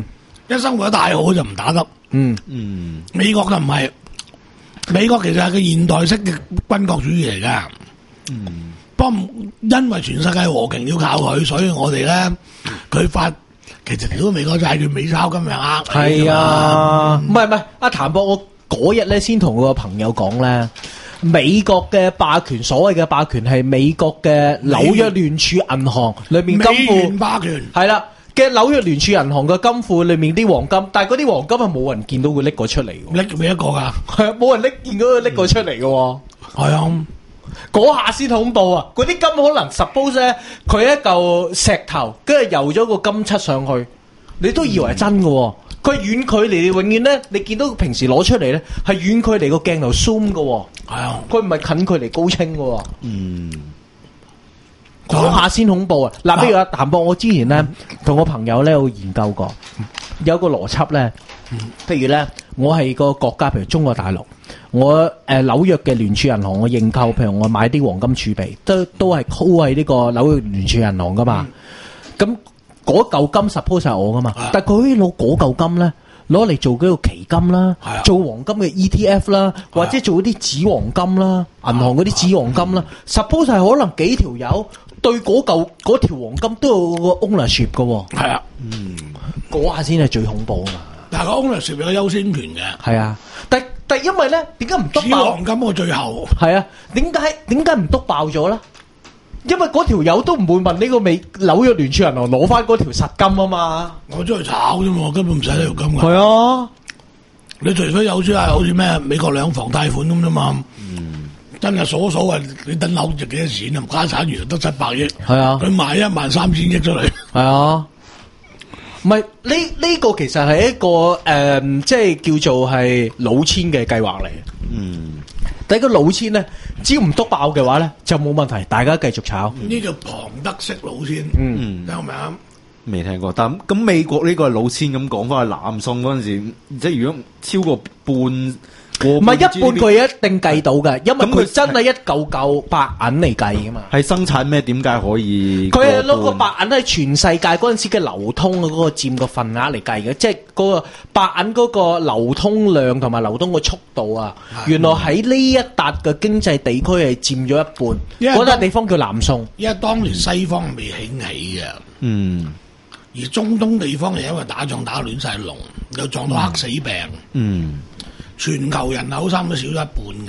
Speaker 3: 一生活得太好就唔打得。
Speaker 2: 嗯
Speaker 4: 嗯，
Speaker 3: 美國就唔係，美國其實係個現代式嘅軍國主義嚟㗎。
Speaker 4: 嗯，
Speaker 3: 不過因為全世界和平要靠佢，所以我哋咧佢發其實屌美國債券美鈔今日呃你㗎
Speaker 2: 係
Speaker 3: 嘛
Speaker 2: 啊，唔係唔係，阿譚博我嗰日咧先同我個朋友講咧，美國嘅霸權，所謂嘅霸權係美國嘅紐約聯儲銀行裏面金
Speaker 3: 美元
Speaker 2: 庫
Speaker 3: 霸權
Speaker 2: 係啦嘅紐約聯儲銀行嘅金庫裏面啲黃金，但係嗰啲黃金係冇人見到佢拎過出嚟嘅，
Speaker 3: 拎俾一個㗎，
Speaker 2: 係啊，冇人拎見到佢拎過出嚟嘅喎。
Speaker 3: 係啊。
Speaker 2: 嗰下先恐怖啊！嗰啲金可能 suppose 咧，佢一嚿石頭，跟住游咗個金漆上去，你都以為係真嘅喎。佢遠距離，永遠咧，你見到平時攞出嚟咧，係遠距離個鏡頭 zoom 嘅喎。
Speaker 3: 係啊，
Speaker 2: 佢唔係近距離高清嘅喎。
Speaker 4: 嗯，
Speaker 2: 嗰下先恐怖啊！嗱，譬如阿譚博，我之前咧同我朋友咧有研究過，有個邏輯咧，譬如咧，我係個國家，譬如中國大陸。我誒、呃、紐約嘅聯儲銀行，我認購，譬如我買啲黃金儲備，都都係 call 喺呢個紐約聯儲銀行噶嘛。咁嗰嚿金 suppose 係我噶嘛，但係佢可以攞嗰嚿金咧，攞嚟做嗰個期金啦，做黃金嘅 E T F 啦，或者做啲紙黃金啦，銀行嗰啲紙黃金啦。suppose 係可能幾條友對嗰嚿嗰條黃金都有個 ownership 噶喎。
Speaker 3: 係啊，
Speaker 2: 嗯，嗰下先係最恐怖啊嘛。
Speaker 3: 但係個 ownership 有優先權嘅。
Speaker 2: 係啊，但但因為咧，點解唔篤
Speaker 3: 紙
Speaker 2: 爆
Speaker 3: 黃金我最後
Speaker 2: 係啊？點解點解唔篤爆咗咧？因為嗰條友都唔會問呢個美紐約聯儲銀行攞翻嗰條實金啊嘛。
Speaker 3: 我出去炒啫嘛，根本唔使呢條金㗎。
Speaker 2: 係啊，
Speaker 3: 你除非有啲係好似咩美國兩房貸款咁啫嘛。嗯，真係數一數啊！你等樓值幾多錢啊？家產原來得七百億。
Speaker 2: 係啊，
Speaker 3: 佢賣一萬三千億出嚟。
Speaker 2: 係啊。唔係呢呢個其實係一個誒、呃，即係叫做係老千嘅計劃嚟。嗯，但係個老千咧，只要唔篤爆嘅話咧，就冇問題，大家繼續炒。
Speaker 3: 呢叫龐德式老千。
Speaker 4: 嗯，
Speaker 3: 聽過未啊？
Speaker 4: 未聽過，但咁美國呢個係老千咁講翻去南宋嗰陣時，即係如果超過半。唔係一半佢一定計到嘅，因為佢真係一嚿嚿白銀嚟計噶嘛。係生產咩？點解可以？佢係攞個白銀喺全世界嗰陣時嘅流通嘅嗰個佔個份額嚟計嘅，即係嗰個白銀嗰個流通量同埋流通嘅速度啊。原來喺呢一笪嘅經濟地區係佔咗一半，嗰笪地方叫南宋。因為當年西方未興起嘅，嗯，而中東地方係因為打仗打亂晒龍，又撞到黑死病，嗯。全球人口差唔多少咗一半嘅，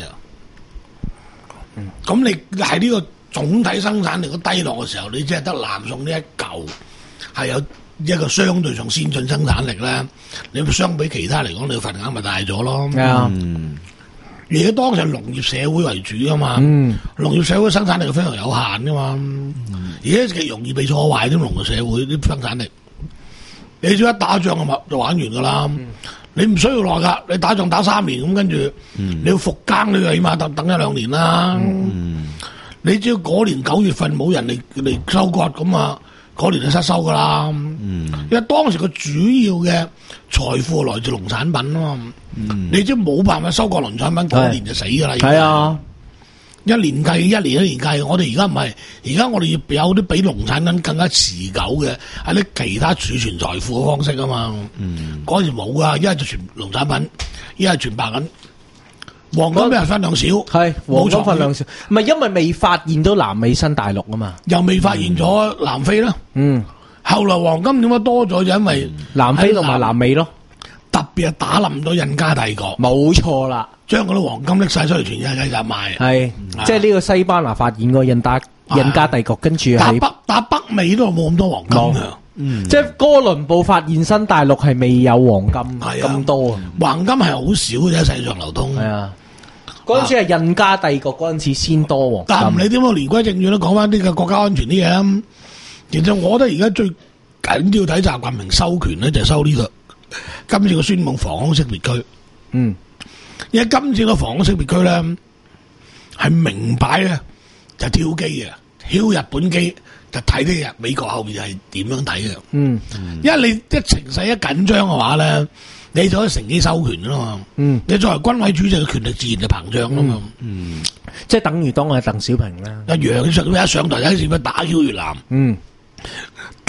Speaker 4: 咁、嗯、你喺呢個總體生產力都低落嘅時候，你只係得南宋呢一嚿係有一個相對上先進生產力咧，你相比其他嚟講，你個份額咪大咗咯。係啊、嗯，而家當時係農業社會為主啊嘛，嗯、農業社會生產力非常有限噶嘛，而家極容易被挫壞啲農業社會啲生產力，你只要一打仗就就玩完噶啦。嗯，你唔需要耐噶，你打仗打三年咁，跟住、嗯、你要復耕，你起碼等等一兩年啦。嗯、你只要嗰年九月份冇人嚟嚟收割咁啊，嗰年就失收噶啦。嗯、因為當時個主要嘅財富來自農產品啊嘛。嗯、你只要冇辦法收割農產品，嗰年就死噶啦。係啊，一年計，一年一年計。我哋而家唔係，而家我哋要有啲比農產品更加持久嘅，係啲其他儲存財富嘅方式啊嘛。嗰、嗯、時冇噶，一係就全農產品，一係全白銀。黃金咩分量少？係黃金分量少，唔係因為未發現到南美新大陸啊嘛，又未發現咗南非啦。嗯，後來黃金點解多咗？就因為南非同埋南美咯。特別係打冧咗印加帝國，冇錯啦，將嗰啲黃金拎晒出嚟，全世界就賣。係，即係呢個西班牙發現個印加印加帝國，跟住係打北打北美都冇咁多黃金啊。嗯，即係哥倫布發現新大陸係未有黃金咁多啊。黃金係好少嘅啫，世上流通。係啊，嗰陣時係印加帝國嗰陣時先多黃金。但係唔理點樣，言歸正傳都講翻呢個國家安全啲嘢啦。其實我覺得而家最緊要睇習近平收權咧，就係收呢個。今次個宣布防空識別區，嗯，因為今次個防空識別區咧係明擺咧就挑機嘅，挑日本機就睇啲日美國後邊係點樣睇嘅，嗯，因為你一情勢一緊張嘅話咧，你就可以乘機收權噶啦嘛，嗯，你作為軍委主席嘅權力自然就膨脹啦嘛，嗯，即係等於當係鄧小平啦，一樣，佢上一上台有一次咪打 Q 越南，嗯。揼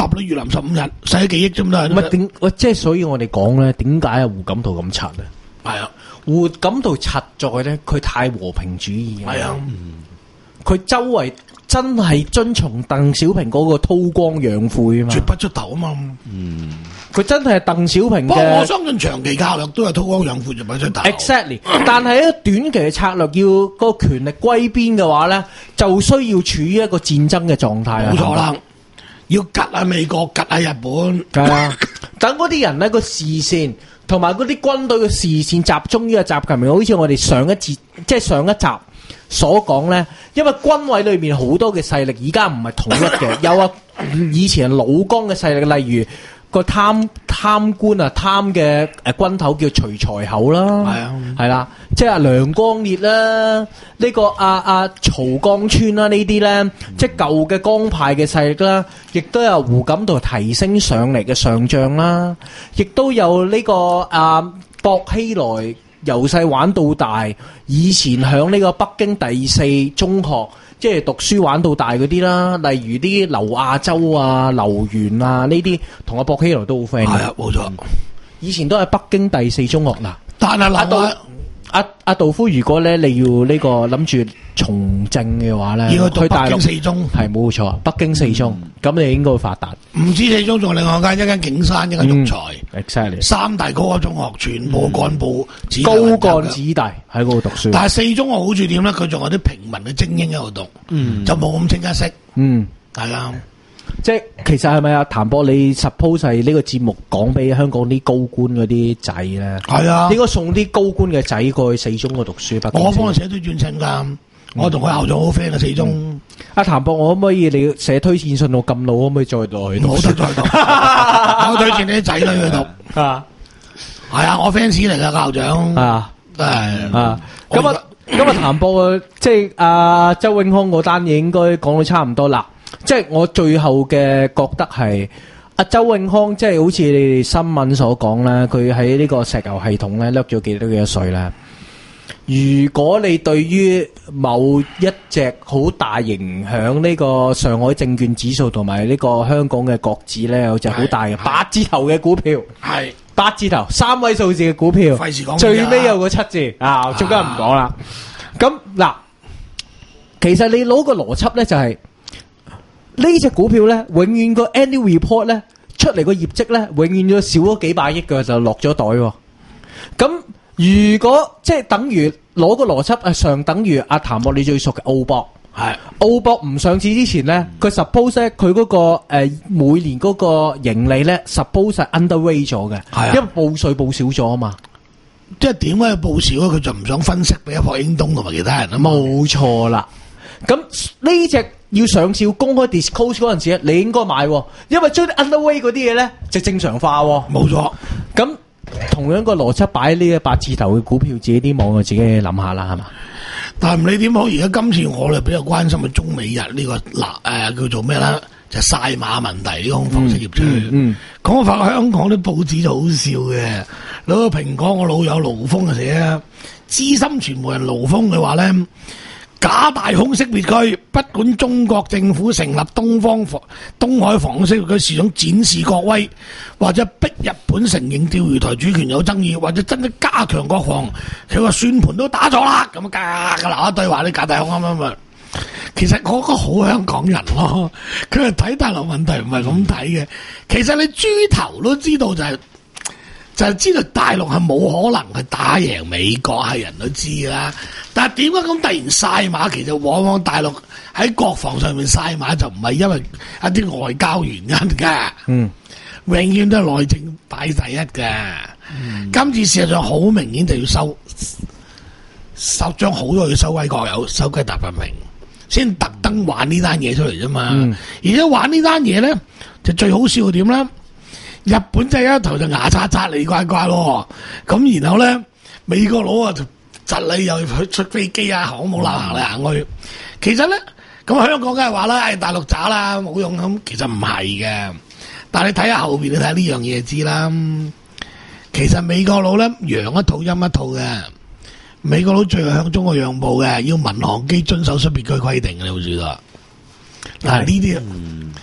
Speaker 3: 搭到越南十五日，使咗幾億啫嘛。
Speaker 2: 唔係點？喂，即係所以我哋講咧，點解啊胡錦濤咁柒咧？
Speaker 3: 係啊，
Speaker 2: 胡錦濤柒在咧，佢太和平主義。
Speaker 3: 係啊，
Speaker 2: 佢周圍真係遵從鄧小平嗰個韜光養晦啊嘛，
Speaker 3: 絕不出頭啊嘛。
Speaker 2: 嗯，佢真係鄧小平嘅。
Speaker 3: 不過我相信長期策略都係韜光養晦，絕不出頭。
Speaker 2: Exactly， 但係咧短期嘅策略要個權力歸邊嘅話咧，就需要處於一個戰爭嘅狀態啊。
Speaker 3: 冇錯啦。要吉下美國，吉下日本，
Speaker 2: 係啊！等嗰啲人咧個視線同埋嗰啲軍隊嘅視線集中於個習近平，好似我哋上一節即係上一集所講咧，因為軍委裏面好多嘅勢力而家唔係統一嘅，有啊以前老江嘅勢力，例如個貪貪官啊貪嘅誒軍頭叫徐才厚啦，係啊，係啦，即係阿梁光烈啦，呢、這個阿阿、啊啊、曹江川啦，呢啲咧，即係舊嘅江派嘅勢力啦，亦都有胡錦濤提升上嚟嘅上將啦，亦都有呢、這個阿薄熙來由細玩到大，以前響呢個北京第四中學。即係讀書玩到大嗰啲啦，例如啲劉亞洲啊、劉源啊呢啲，同阿薄熙來都好 friend 嘅。
Speaker 3: 係啊，冇錯。
Speaker 2: 以前都係北京第四中學嗱。
Speaker 3: 但係阿杜
Speaker 2: 阿阿杜夫，如果咧你要呢、這個諗住從政嘅話咧，
Speaker 3: 要去北京四中
Speaker 2: 係冇錯，北京四中咁、嗯、你應該會發達。
Speaker 3: 唔止四中，仲有另外間一間景山，一間育才、
Speaker 2: 嗯、，exactly
Speaker 3: 三大高級中學，全部幹部、
Speaker 2: 嗯、高幹子弟喺嗰度讀書。
Speaker 3: 但係四中學好處點咧？佢仲有啲平民嘅精英喺度讀，嗯、就冇咁清一色。
Speaker 2: 嗯，
Speaker 3: 係啊。
Speaker 2: 即係其實係咪啊？譚博，你 suppose 係呢個節目講俾香港啲高官嗰啲仔咧？
Speaker 3: 係啊，
Speaker 2: 應該送啲高官嘅仔過去四中嗰度讀書。
Speaker 3: 我幫佢寫推薦信㗎，嗯、我同佢校長好 friend 啊，四中。
Speaker 2: 阿譚博，我可唔可以你寫推薦信？我咁老，可唔可以再落去讀？
Speaker 3: 冇得再讀，我推薦你啲仔女去讀。啊，係啊，我 fans 嚟㗎校長。
Speaker 2: 啊，
Speaker 3: 係
Speaker 2: 啊。咁啊，咁啊，譚博即係阿周永康嗰單嘢應該講到差唔多啦。即係我最後嘅覺得係阿周永康，即係好似你哋新聞所講啦，佢喺呢個石油系統咧，掠咗幾多幾多稅咧。如果你對於某一隻好大影響呢個上海證券指數同埋呢個香港嘅國指咧，有隻好大嘅八字頭嘅股票，
Speaker 3: 係
Speaker 2: 八字頭三位數字嘅股票，
Speaker 3: 費事講，
Speaker 2: 最尾有個七字啊，中間唔講啦。咁嗱，其實你攞個邏輯咧就係、是。呢隻股票咧，永遠個 annual report 咧出嚟個業績咧，永遠都少咗幾百億嘅就落咗袋喎。咁如果即係等於攞個邏輯啊，上等於阿譚博你最熟嘅澳博，係澳博唔上市之前咧，佢 suppose 咧佢嗰個誒、呃、每年嗰個盈利咧 suppose 係 underweight 咗嘅，係因為報稅報少咗啊嘛。
Speaker 3: 即係點解要報少咧？佢就唔想分析俾阿霍英東同埋其他人啊嘛。
Speaker 2: 冇錯啦。咁呢隻要上市要公開 disclose 嗰陣時咧，你應該買，因為將啲 underweight 嗰啲嘢咧就正常化。
Speaker 3: 冇錯。
Speaker 2: 咁同樣個邏輯擺呢個八字頭嘅股票，自己啲網友自己諗下啦，係嘛？
Speaker 3: 但係唔理點好，而家今次我哋比較關心嘅中美日呢、這個嗱誒、呃、叫做咩啦？就晒馬問題呢個方式業出去。嗯，講法香港啲報紙就好笑嘅，攞個蘋果我老友盧峰嘅寫啊，資深傳媒人盧峰嘅話咧。假大空識別區，不管中國政府成立東方防東海防空識別區是想展示國威，或者逼日本承認釣魚台主權有爭議，或者真係加強國防，佢個算盤都打咗啦，咁啊加嗱一堆話啲假大空啱啱啊！其實嗰個好香港人咯，佢係睇大陸問題唔係咁睇嘅。其實你豬頭都知道就係、是。就係知道大陸係冇可能去打贏美國，係人都知啦。但係點解咁突然晒馬？其實往往大陸喺國防上面晒馬就唔係因為一啲外交原因㗎。嗯，永遠都係內政擺第一㗎。嗯、今次事實上好明顯就要收收將好多嘢收歸國有，收歸習近平，先特登玩呢單嘢出嚟啫嘛。嗯、而且玩呢單嘢咧，就最好笑嘅點咧？日本真係一頭就牙刷刷你乖乖咯，咁然後咧美國佬啊就窒你又去出飛機啊，航母艦行嚟行去。其實咧咁香港梗係話啦，誒大陸渣啦冇用咁，其實唔係嘅。但係你睇下後邊，你睇下呢樣嘢就知啦。其實美國佬咧陽一套陰一套嘅，美國佬最後向中國讓步嘅，要民航機遵守識別區規定嘅，你會知道。嗱呢啲。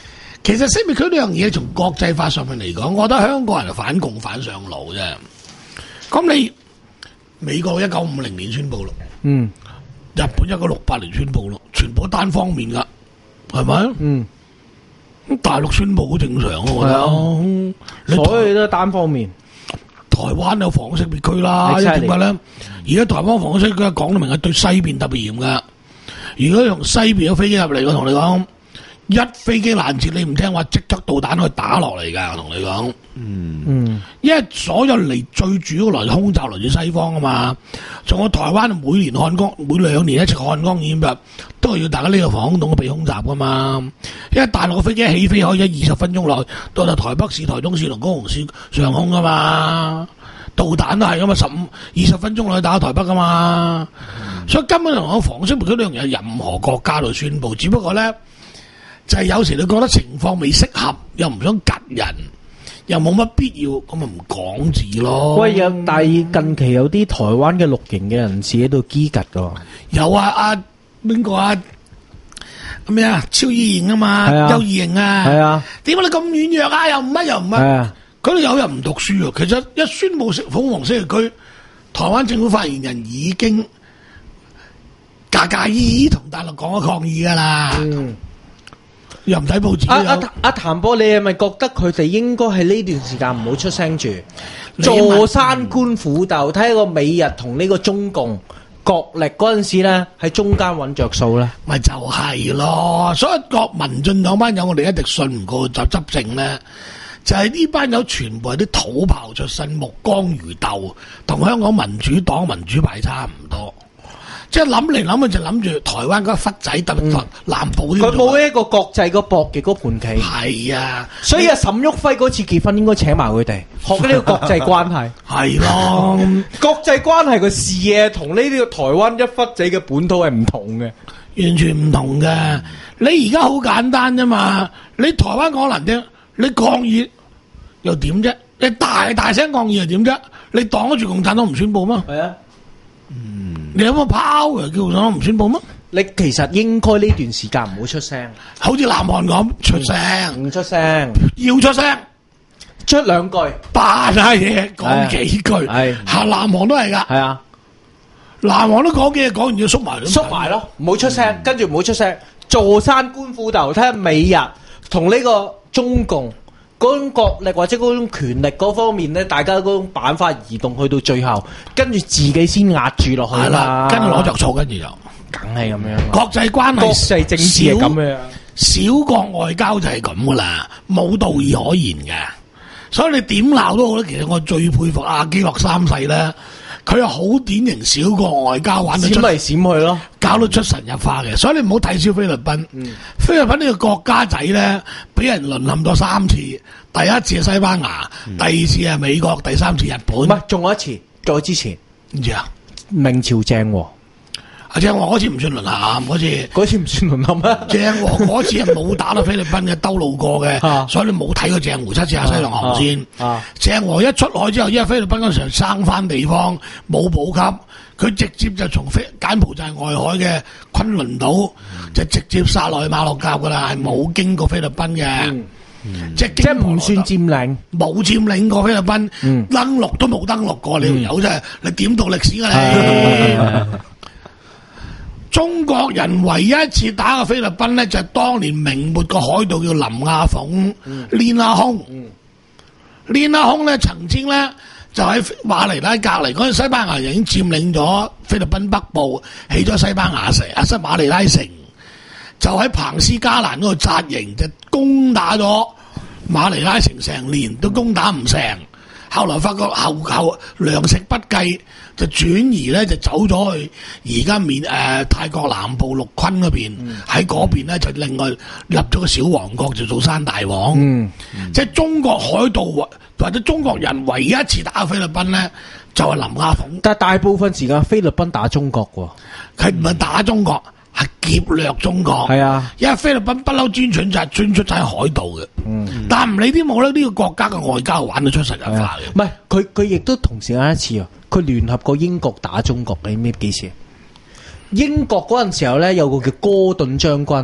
Speaker 3: 其實識別區呢樣嘢從國際法上面嚟講，我覺得香港人係反共反上腦啫。咁你美國一九五零年宣布咯，
Speaker 2: 嗯，
Speaker 3: 日本一九六八年宣布咯，全部單方面噶，係咪？
Speaker 2: 嗯，
Speaker 3: 咁大陸宣布好正常啊，我覺得。
Speaker 2: 嗯、所有都係單方面。
Speaker 3: 台灣有防識別區啦，因為點解咧？而家台灣防識別區講到明係對西邊特別嚴噶。如果用西邊嘅飛機入嚟，我同你講。一飛機攔截你唔聽話，即刻導彈去打落嚟㗎，我同你講。嗯嗯，因為所有嚟最主要來空襲來自西方啊嘛。仲有台灣每年漢江每兩年一次漢江演習，都係要大家呢個防空洞避空襲㗎嘛。因為大陸嘅飛機起飛可以喺二十分鐘內到達台北市、台中市同高雄市上空㗎嘛。導彈都係咁嘛，十五二十分鐘內打到台北㗎嘛。嗯、所以根本同我防識別區呢樣嘢，任何國家度宣佈，只不過咧。就係有時你覺得情況未適合，又唔想吉人，又冇乜必要，咁咪唔講字咯。
Speaker 2: 喂，有但係近期有啲台灣嘅綠營嘅人士喺度基吉噶。
Speaker 3: 有啊，阿邊個啊？咩啊？超議員啊嘛，邱議瑩啊。係啊。點解你咁軟弱啊？又唔乜又唔乜？係啊。嗰度有人唔讀書啊！其實一宣布鳳凰識別區，台灣政府發言人已經架架依依同大陸講咗抗議噶啦。嗯。又唔睇報紙。
Speaker 2: 阿阿阿譚波，你係咪覺得佢哋應該喺呢段時間唔好出聲住，坐山觀虎鬥，睇下個美日同呢個中共角力嗰陣時咧，喺中間揾着數咧？
Speaker 3: 咪就係咯，所以國民進黨班友，我哋一直信唔過就執政咧，就係呢班友全部係啲土炮出身，目光如豆，同香港民主黨民主派差唔多。即係諗嚟諗去就諗住台灣嗰個忽仔，特別南部啲。
Speaker 2: 佢冇一個國際個搏嘅嗰盤棋。
Speaker 3: 係啊，
Speaker 2: 所以阿沈旭輝嗰次結婚應該請埋佢哋，學呢個國際關係。
Speaker 3: 係咯，
Speaker 2: 國際關係嘅視野同呢啲台灣一忽仔嘅本土係唔同嘅，
Speaker 3: 完全唔同嘅。你而家好簡單啫嘛，你台灣講難聽，你抗議又點啫？你大大聲抗議又點啫？你擋得住共產黨唔宣佈嗎？
Speaker 2: 係啊。
Speaker 3: 嗯，你有冇 power 叫我唔宣佈乜？
Speaker 2: 你其實應該呢段時間唔好出聲，
Speaker 3: 好似南韓咁出聲，
Speaker 2: 唔出聲，
Speaker 3: 要出聲，
Speaker 2: 出兩句，
Speaker 3: 扮下嘢，講幾句，係下南韓都係噶，
Speaker 2: 係啊，
Speaker 3: 南韓都講幾嘢，講完要縮埋，
Speaker 2: 縮埋咯，唔好出聲，跟住唔好出聲，坐山觀虎鬥，睇下美日同呢個中共。嗰種國力或者嗰種權力嗰方面咧，大家嗰種板塊移動去到最後，跟住自己先壓住落去啦，
Speaker 3: 跟住攞着數，跟住就
Speaker 2: 梗係咁樣。
Speaker 3: 國際關係、
Speaker 2: 國際政治係咁樣，
Speaker 3: 小國外交就係咁噶啦，冇道義可言嘅。所以你點鬧都好咧，其實我最佩服阿基諾三世咧，佢係好典型小國外交玩到
Speaker 2: 閃嚟閃去咯，
Speaker 3: 搞到出神入化嘅。所以你唔好睇小菲律賓，嗯、菲律賓呢個國家仔咧，俾人淪陷咗三次。第一次係西班牙，嗯、第二次係美國，第三次日本。唔
Speaker 2: 係，仲有一次，再之前，
Speaker 3: 唔知啊？
Speaker 2: 明朝鄭和，
Speaker 3: 阿鄭和嗰次唔算淪陷，嗰次
Speaker 2: 嗰次唔算淪陷咩？
Speaker 3: 鄭和嗰次係冇打到菲律賓嘅，兜路過嘅，啊、所以你冇睇過鄭和七次下西洋航線。啊啊、鄭和一出海之後，因為菲律賓嗰時候生翻地方冇補給，佢直接就從菲柬埔寨外海嘅昆崙島、嗯、就直接殺落去馬六甲噶啦，係冇經過菲律賓嘅。嗯嗯、即係即係
Speaker 2: 唔算佔領，
Speaker 3: 冇佔領過菲律賓，嗯、登陸都冇登陸過，你條友真係你點讀歷史㗎你？嗯、中國人唯一一次打過菲律賓咧，就係、是、當年明末個海盜叫林亞鳳、連亞空。連亞空咧曾經咧就喺馬尼拉隔離嗰陣，西班牙人已經佔領咗菲律賓北部，起咗西班牙城，啊，即係馬尼拉城。就喺彭斯加蘭嗰度紮營，就攻打咗馬尼拉城成年，都攻打唔成。後來發覺後後糧食不繼，就轉移咧就走咗去而家緬誒泰國南部祿坤嗰邊，喺嗰邊咧就另外立咗個小王國，就做山大王。嗯嗯、即係中國海盜或者中國人唯一一次打菲律賓咧，就係、是、林亞鳳。
Speaker 2: 但係大部分時間菲律賓打中國喎，
Speaker 3: 佢唔係打中國。係劫掠中國，係啊，因為菲律賓不嬲專取就係專出就係海盜嘅，嗯，但係唔理啲冇咧，呢個國家嘅外交玩到出神入化嘅，
Speaker 2: 唔係佢佢亦都同時間一次啊，佢聯合過英國打中國，你咩幾時？英國嗰陣時候咧有個叫哥頓將軍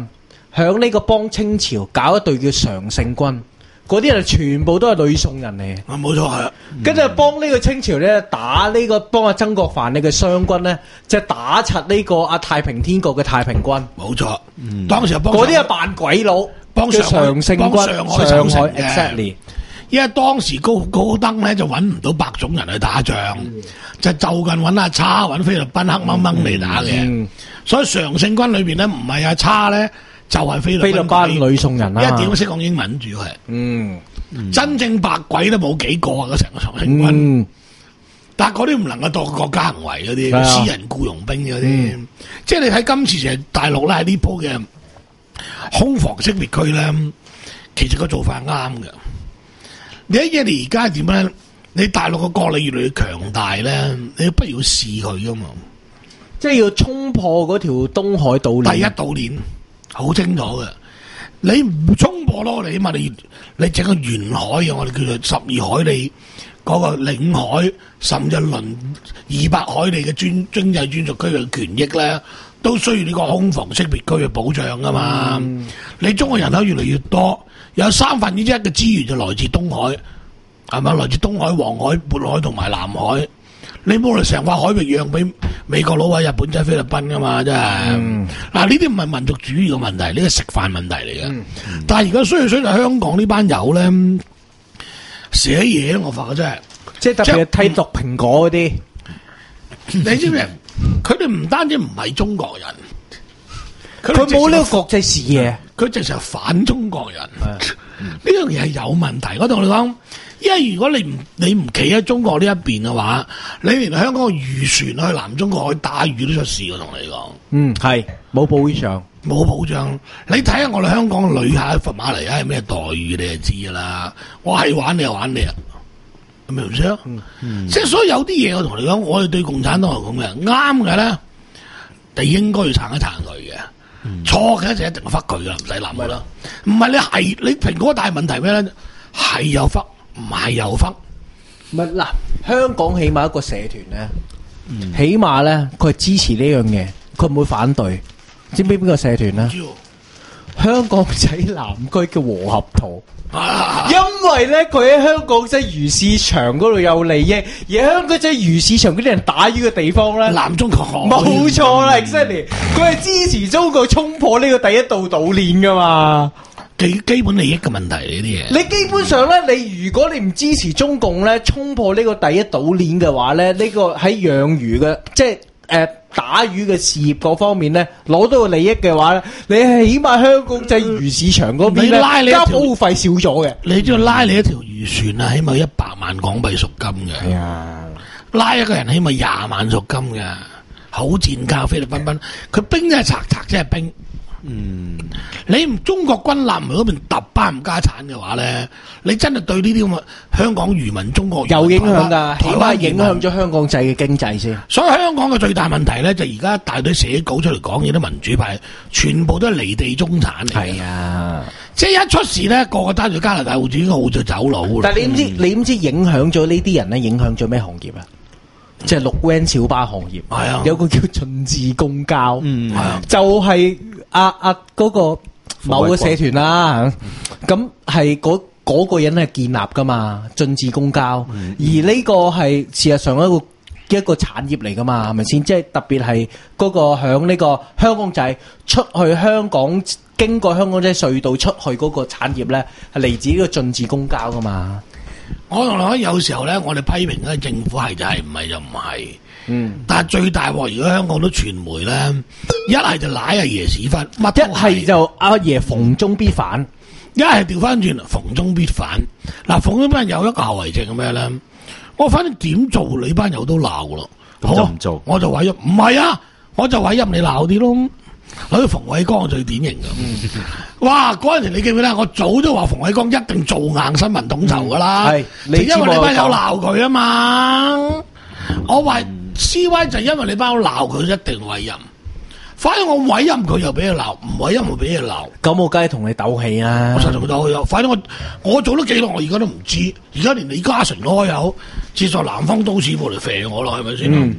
Speaker 2: 響呢個幫清朝搞一隊叫常勝軍，嗰啲人全部都係女宋人嚟嘅。
Speaker 3: 啊，冇錯係啊。
Speaker 2: 跟住幫呢個清朝咧打呢、這個幫阿曾國藩呢個湘軍咧，就打柒呢個阿太平天國嘅太平軍。
Speaker 3: 冇錯，嗯、當時幫
Speaker 2: 嗰啲係扮鬼佬，
Speaker 3: 幫
Speaker 2: 叫常勝軍，
Speaker 3: 上海
Speaker 2: 上海
Speaker 3: 嘅。
Speaker 2: exactly。
Speaker 3: 因為當時高高登咧就揾唔到白種人去打仗，嗯、就就近揾阿叉揾菲律賓黑掹掹嚟打嘅，嗯、所以常勝軍裏邊咧唔係阿叉咧就係、是、菲律賓，
Speaker 2: 菲律賓女宋人啦，
Speaker 3: 一點識講英文主要係，
Speaker 2: 嗯，嗯
Speaker 3: 真正白鬼都冇幾個啊！嗰成個常勝軍，嗯、但係嗰啲唔能夠當國家行為嗰啲，嗯、私人僱傭兵嗰啲，嗯、即係你睇今次成日大陸咧喺呢鋪嘅空防識別區咧，其實個做法啱嘅。你一嘢你而家點咧？你大陸個國力越嚟越強大咧，你不如要試佢噶嘛？
Speaker 2: 即係要衝破嗰條東海島鏈。第一
Speaker 3: 島鏈好清楚嘅，你唔衝破咯，你起碼你你整個沿海嘅，我哋叫做十二海里嗰個領海，甚至輪二百海里嘅專經濟專屬區嘅權益咧，都需要呢個空防識別區嘅保障噶嘛。嗯、你中國人口越嚟越多。有三分之一嘅資源就來自東海，係咪？來自東海、黃海、渤海同埋南海。你冇嚟成塊海域讓俾美國佬啊、日本仔、菲律賓噶嘛？真係。嗱、嗯，呢啲唔係民族主義嘅問題，呢個食飯問題嚟嘅。嗯嗯、但係而家衰就衰在香港呢班友咧寫嘢咧，我發覺真係，
Speaker 2: 即係特別係睇毒蘋果嗰啲。
Speaker 3: 你知唔知？佢哋唔單止唔係中國人。
Speaker 2: 佢冇呢個國際視野，
Speaker 3: 佢直情係反中國人。呢樣嘢係有問題。我同你講，因為如果你唔你唔企喺中國呢一邊嘅話，你連香港嘅漁船去南中國去打魚都出事。我同你講，
Speaker 2: 嗯，係冇保障，
Speaker 3: 冇保障。你睇下我哋香港嘅旅客喺佛馬尼亞係咩待遇，你就知噶啦。我係玩你就玩你啊，明唔明先？即係所以有啲嘢我同你講，我哋對共產黨係咁嘅，啱嘅咧，就應該要撐一撐佢嘅。錯嘅就一定忽佢噶，唔使諗噶啦。唔係你係你蘋果大問題咩咧？係又忽，唔係又忽。
Speaker 2: 唔係嗱，香港起碼一個社團咧，嗯、起碼咧佢係支持呢樣嘢，佢唔會反對。知唔知邊個社團咧？香港仔南區嘅和合圖。啊、因為咧，佢喺香港仔魚市場嗰度有利益，而香港仔魚市場嗰啲人打魚嘅地方咧，
Speaker 3: 南中國
Speaker 2: 冇錯啦 ，exactly，佢係支持中國衝破呢個第一道島鏈噶嘛，
Speaker 3: 基基本利益嘅問題呢啲嘢。
Speaker 2: 你基本上咧，你如果你唔支持中共咧衝破呢個第一島鏈嘅話咧，呢、這個喺養魚嘅即係誒。呃打魚嘅事業嗰方面咧，攞到個利益嘅話咧，你係起碼香港仔魚市場嗰邊咧，交保護費少咗嘅。
Speaker 3: 你只要拉你一條漁船啊，起碼一百萬港幣贖金嘅。係啊，拉一個人起碼廿萬贖金嘅，好賤價菲律賓賓，佢兵真係賊賊，真係兵。嗯，你唔中國軍艦唔喺嗰邊揼班唔家產嘅話咧，你真係對呢啲咁嘅香港漁民、中國
Speaker 2: 有影響噶，起碼影響咗香港仔嘅經濟先。
Speaker 3: 所以香港嘅最大問題咧，就而家大隊寫稿出嚟講嘢，啲民主派全部都係離地中產嚟嘅。係啊，即係一出事咧，個個揸住加拿大護照，應該好就走佬。
Speaker 2: 但係你唔知，嗯、你唔知影響咗呢啲人咧，影響咗咩行業啊？即係綠 van 小巴行業，係啊，有個叫盡致公交，嗯，係啊，就係阿阿嗰個某個社團啦，咁係嗰嗰個人係建立噶嘛，盡致公交，嗯、而呢個係事實上一個一個產業嚟噶嘛，係咪先？即係特別係嗰個響呢個香港仔出去香港，經過香港仔隧道出去嗰個產業咧，係嚟自呢個盡致公交噶嘛。
Speaker 3: 我同你講，有時候咧，我哋批評咧政府係就係，唔係就唔係。嗯。但係最大鑊，如果香港啲傳媒咧，一係就賴阿爺屎忽，乜都係。一係就阿爺逢中必反，一係調翻轉逢中必反。嗱，逢中班有一個後遺症係咩咧？我反正點做你班友都鬧咯。
Speaker 12: 咁就唔做，
Speaker 3: 我就委任，唔係啊，我就委任你鬧啲咯。好似馮偉光最典型嘅，嗯、哇！嗰陣時你記唔記得？我早都話馮偉光一定做硬新聞統籌噶啦，係、嗯，因為你班友鬧佢啊嘛。嗯、我話 C Y 就因為你班友鬧佢，一定委任。反正我委任佢又俾佢鬧，唔委任又俾佢鬧。
Speaker 2: 咁我梗係同你鬥氣啦。
Speaker 3: 我實同佢鬥氣啊！反正我我做咗幾耐，我而家都唔知。而家連李嘉誠都開口接受南方都市報嚟肥我咯，係咪先？嗯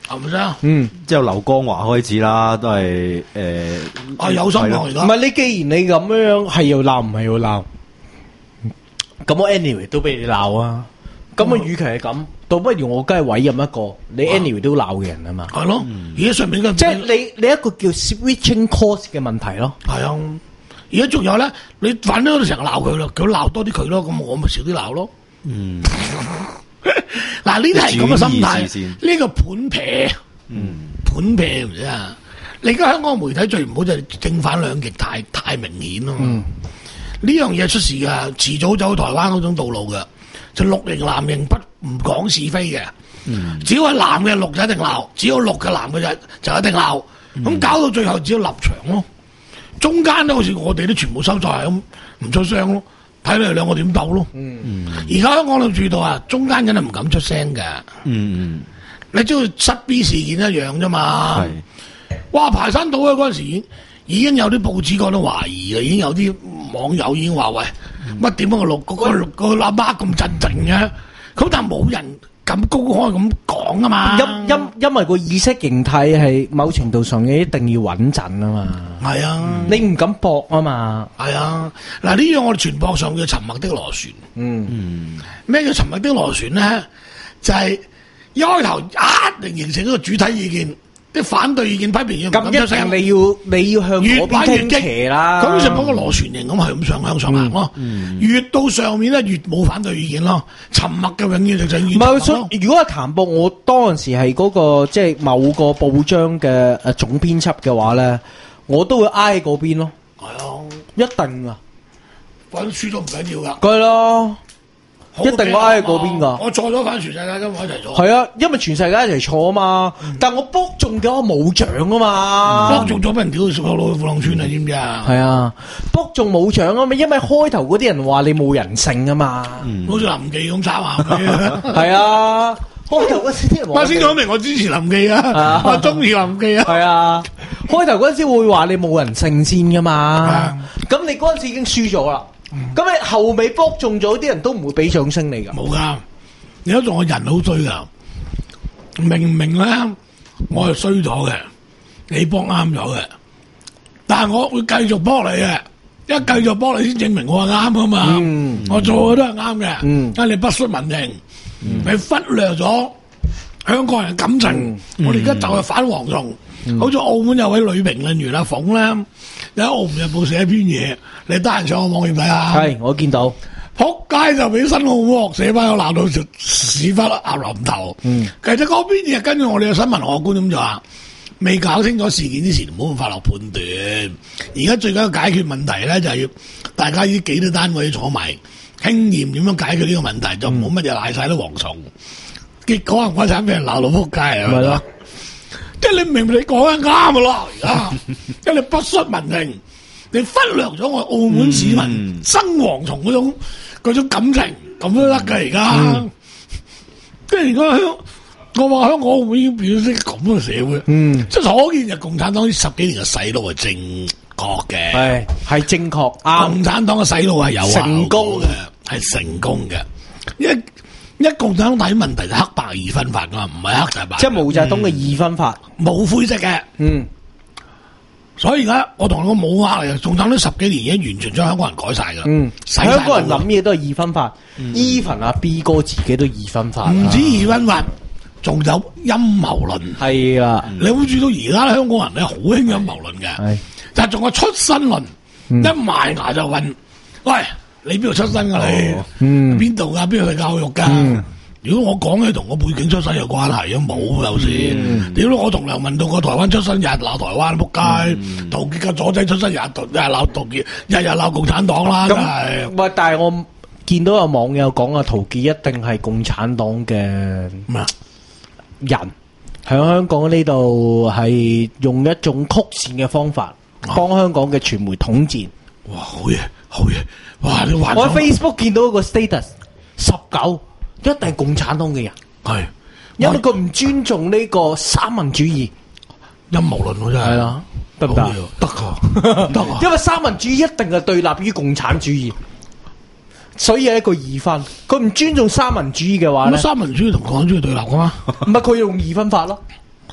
Speaker 3: 係咪先？
Speaker 2: 嗯，
Speaker 12: 之後劉江華開始啦，都係誒
Speaker 3: 啊有心喎而家。
Speaker 2: 唔係你既然你咁樣係要鬧唔係要鬧，咁我 anyway 都俾你鬧啊。咁啊，與其係咁，倒不如我梗係委任一個你 anyway 都鬧嘅人啊嘛。
Speaker 3: 係咯，而家上面嘅
Speaker 2: 即係你你一個叫 switching course 嘅問題咯。
Speaker 3: 係啊，而家仲有咧，你反正都成日鬧佢啦，佢鬧多啲佢咯，咁我咪少啲鬧咯。
Speaker 12: 嗯，
Speaker 3: 嗱呢啲係咁嘅心態，
Speaker 12: 轉移視線
Speaker 3: 呢個盤劈，
Speaker 12: 嗯，
Speaker 3: 盤劈唔知啊！你而家香港媒體最唔好就係正反兩極太太明顯咯。
Speaker 2: 嗯，
Speaker 3: 呢樣嘢出事噶，遲早走台灣嗰種道路噶，就綠營藍營不唔講是非嘅。
Speaker 12: 嗯，
Speaker 3: 只要係藍嘅綠就一定鬧，只要綠嘅藍嘅就就一定鬧。咁、嗯、搞到最後只要立場咯，中間咧好似我哋都全部收晒咁，唔出聲咯。睇你哋兩個點鬥咯。嗯，而家香港都注意到啊，中間梗係唔敢出聲嘅。
Speaker 12: 嗯，
Speaker 3: 你知道失 B 事件一樣啫嘛。
Speaker 12: 係。
Speaker 3: 哇！排山倒海嗰陣時已經已經有啲報紙講到懷疑啦，已經有啲網友已經話：喂，乜點解個綠嗰個綠個阿媽咁鎮靜嘅？咁但係冇人咁高開咁講啊嘛。
Speaker 2: 因因因為個意識形態係某程度上嘅一定要穩陣啊嘛。
Speaker 3: 係啊，
Speaker 2: 你唔敢搏啊嘛。
Speaker 3: 係啊，嗱呢樣我哋傳播上叫沉默的螺旋。
Speaker 2: 嗯
Speaker 12: 嗯，
Speaker 3: 咩叫沉默的螺旋咧？就係、是、一開頭一定形成一個主體意見。啲反對意見批評要
Speaker 2: 咁一定你要你要向嗰邊傾斜啦，
Speaker 3: 咁就講個螺旋形咁係咁上向上行咯。
Speaker 2: 嗯嗯、
Speaker 3: 越到上面咧越冇反對意見咯，沉默嘅永遠就就越沉默咯。
Speaker 2: 如果係譚博，我當陣時係嗰、那個即係、就是、某個報章嘅誒總編輯嘅話咧，我都會挨嗰邊咯。
Speaker 3: 係啊，
Speaker 2: 一定啊，
Speaker 3: 反正輸都唔緊要噶。
Speaker 2: 係咯。一定我挨喺嗰邊噶，
Speaker 3: 我錯咗反全世界跟我一齊錯。
Speaker 2: 係啊，因為全世界一齊錯啊嘛，嗯、但我卜中咗我冇獎啊嘛，
Speaker 3: 卜中咗俾人屌到熟落去富浪村啊，知唔知啊？
Speaker 2: 係啊，卜中冇獎啊嘛，因為開頭嗰啲人話你冇人性啊嘛，
Speaker 3: 嗯、好似林記咁抄下。
Speaker 2: 係啊，開頭嗰時啲人話，
Speaker 3: 我先講明我支持林記啊，我中意林記啊。
Speaker 2: 係啊，開頭嗰陣時會話你冇人性先噶嘛，咁、啊、你嗰陣時已經輸咗啦。咁你後尾卜中咗啲人都唔會俾掌聲你噶，
Speaker 3: 冇噶。你都仲我人好衰噶，明明咧我係衰咗嘅，你卜啱咗嘅，但係我會繼續卜你嘅，一繼續卜你先證明我係啱啊嘛。嗯、我做嘅都係啱嘅，因為、嗯、你不恤民情，嗯、你忽略咗香港人嘅感情。嗯、我哋而家就係反蝗蟲。嗯、好似澳門有位女評論員阿鳳咧，有喺《澳門日報》寫一篇嘢，你得閒上我網頁睇下。
Speaker 2: 係，我見到，
Speaker 3: 仆街就俾新澳門學社班友鬧到屎忽鴨淋頭。嗯，其實嗰邊嘢跟住我哋嘅新聞學觀點就話，未搞清楚事件之前，唔好咁快落判斷。而家最緊要解決問題咧，就係要大家呢幾多單位坐埋經驗點樣解決呢個問題，就唔好乜嘢賴晒啲蝗蟲。結果啊，我慘俾人鬧到仆街啊！
Speaker 2: 係咯。
Speaker 3: 即係你明明你講得啱噶啦，而家，即係你不恤民情，你忽略咗我澳門市民生蝗蟲嗰種嗰種感情，咁都得噶而家。即係而家香，我話香港澳門已經變咗啲咁嘅社會，嗯、即係可見就共產黨呢十幾年嘅洗腦係正確嘅，
Speaker 2: 係係正確。
Speaker 3: 共產黨嘅洗腦係有成功嘅，係成功嘅，因為。一共產黨睇問題就黑白二分法噶嘛，唔係黑就係白。即係
Speaker 2: 毛澤東嘅二分法，
Speaker 3: 冇、嗯、灰色嘅。嗯，所以而家我同你講冇呃嚟嘅，共產黨十幾年已經完全將香港人改晒噶。嗯，
Speaker 2: 香港人諗嘢都係二分法。Even 阿 B 哥自己都二分法。
Speaker 3: 唔止二分法，仲有陰謀論。
Speaker 2: 係啊，
Speaker 3: 你會注意到而家香港人咧好興陰謀論嘅，係，但係仲有出身論，嗯、一埋牙就問，喂。你邊度出身噶你？邊度噶？邊度係教育噶？嗯、如果我講起同我背景出身有關係啊，冇有先。屌、嗯、我同梁文道個台灣出身，日日鬧台灣仆街；陶傑嘅左仔出身，日日日日鬧陶傑，日日鬧共產黨啦。咁係。喂，
Speaker 2: 但係我見到有網友講啊，陶傑一定係共產黨嘅人，喺香港呢度係用一種曲線嘅方法幫香港嘅傳媒統戰。
Speaker 3: 哇，好嘢，好嘢！哇，你玩
Speaker 2: 我喺 Facebook 見到一個 status， 十九一定係共產黨嘅人，
Speaker 3: 係
Speaker 2: 因為佢唔尊重呢個三民主義，
Speaker 3: 陰謀論喎真係，
Speaker 2: 係啦，得唔得？
Speaker 3: 得噶，得啊！
Speaker 2: 因為三民主義一定係對立於共產主義，所以係一個二分。佢唔尊重三民主義嘅話咧，
Speaker 3: 三民主義同共產主義對立噶嘛？
Speaker 2: 唔係佢用二分法咯。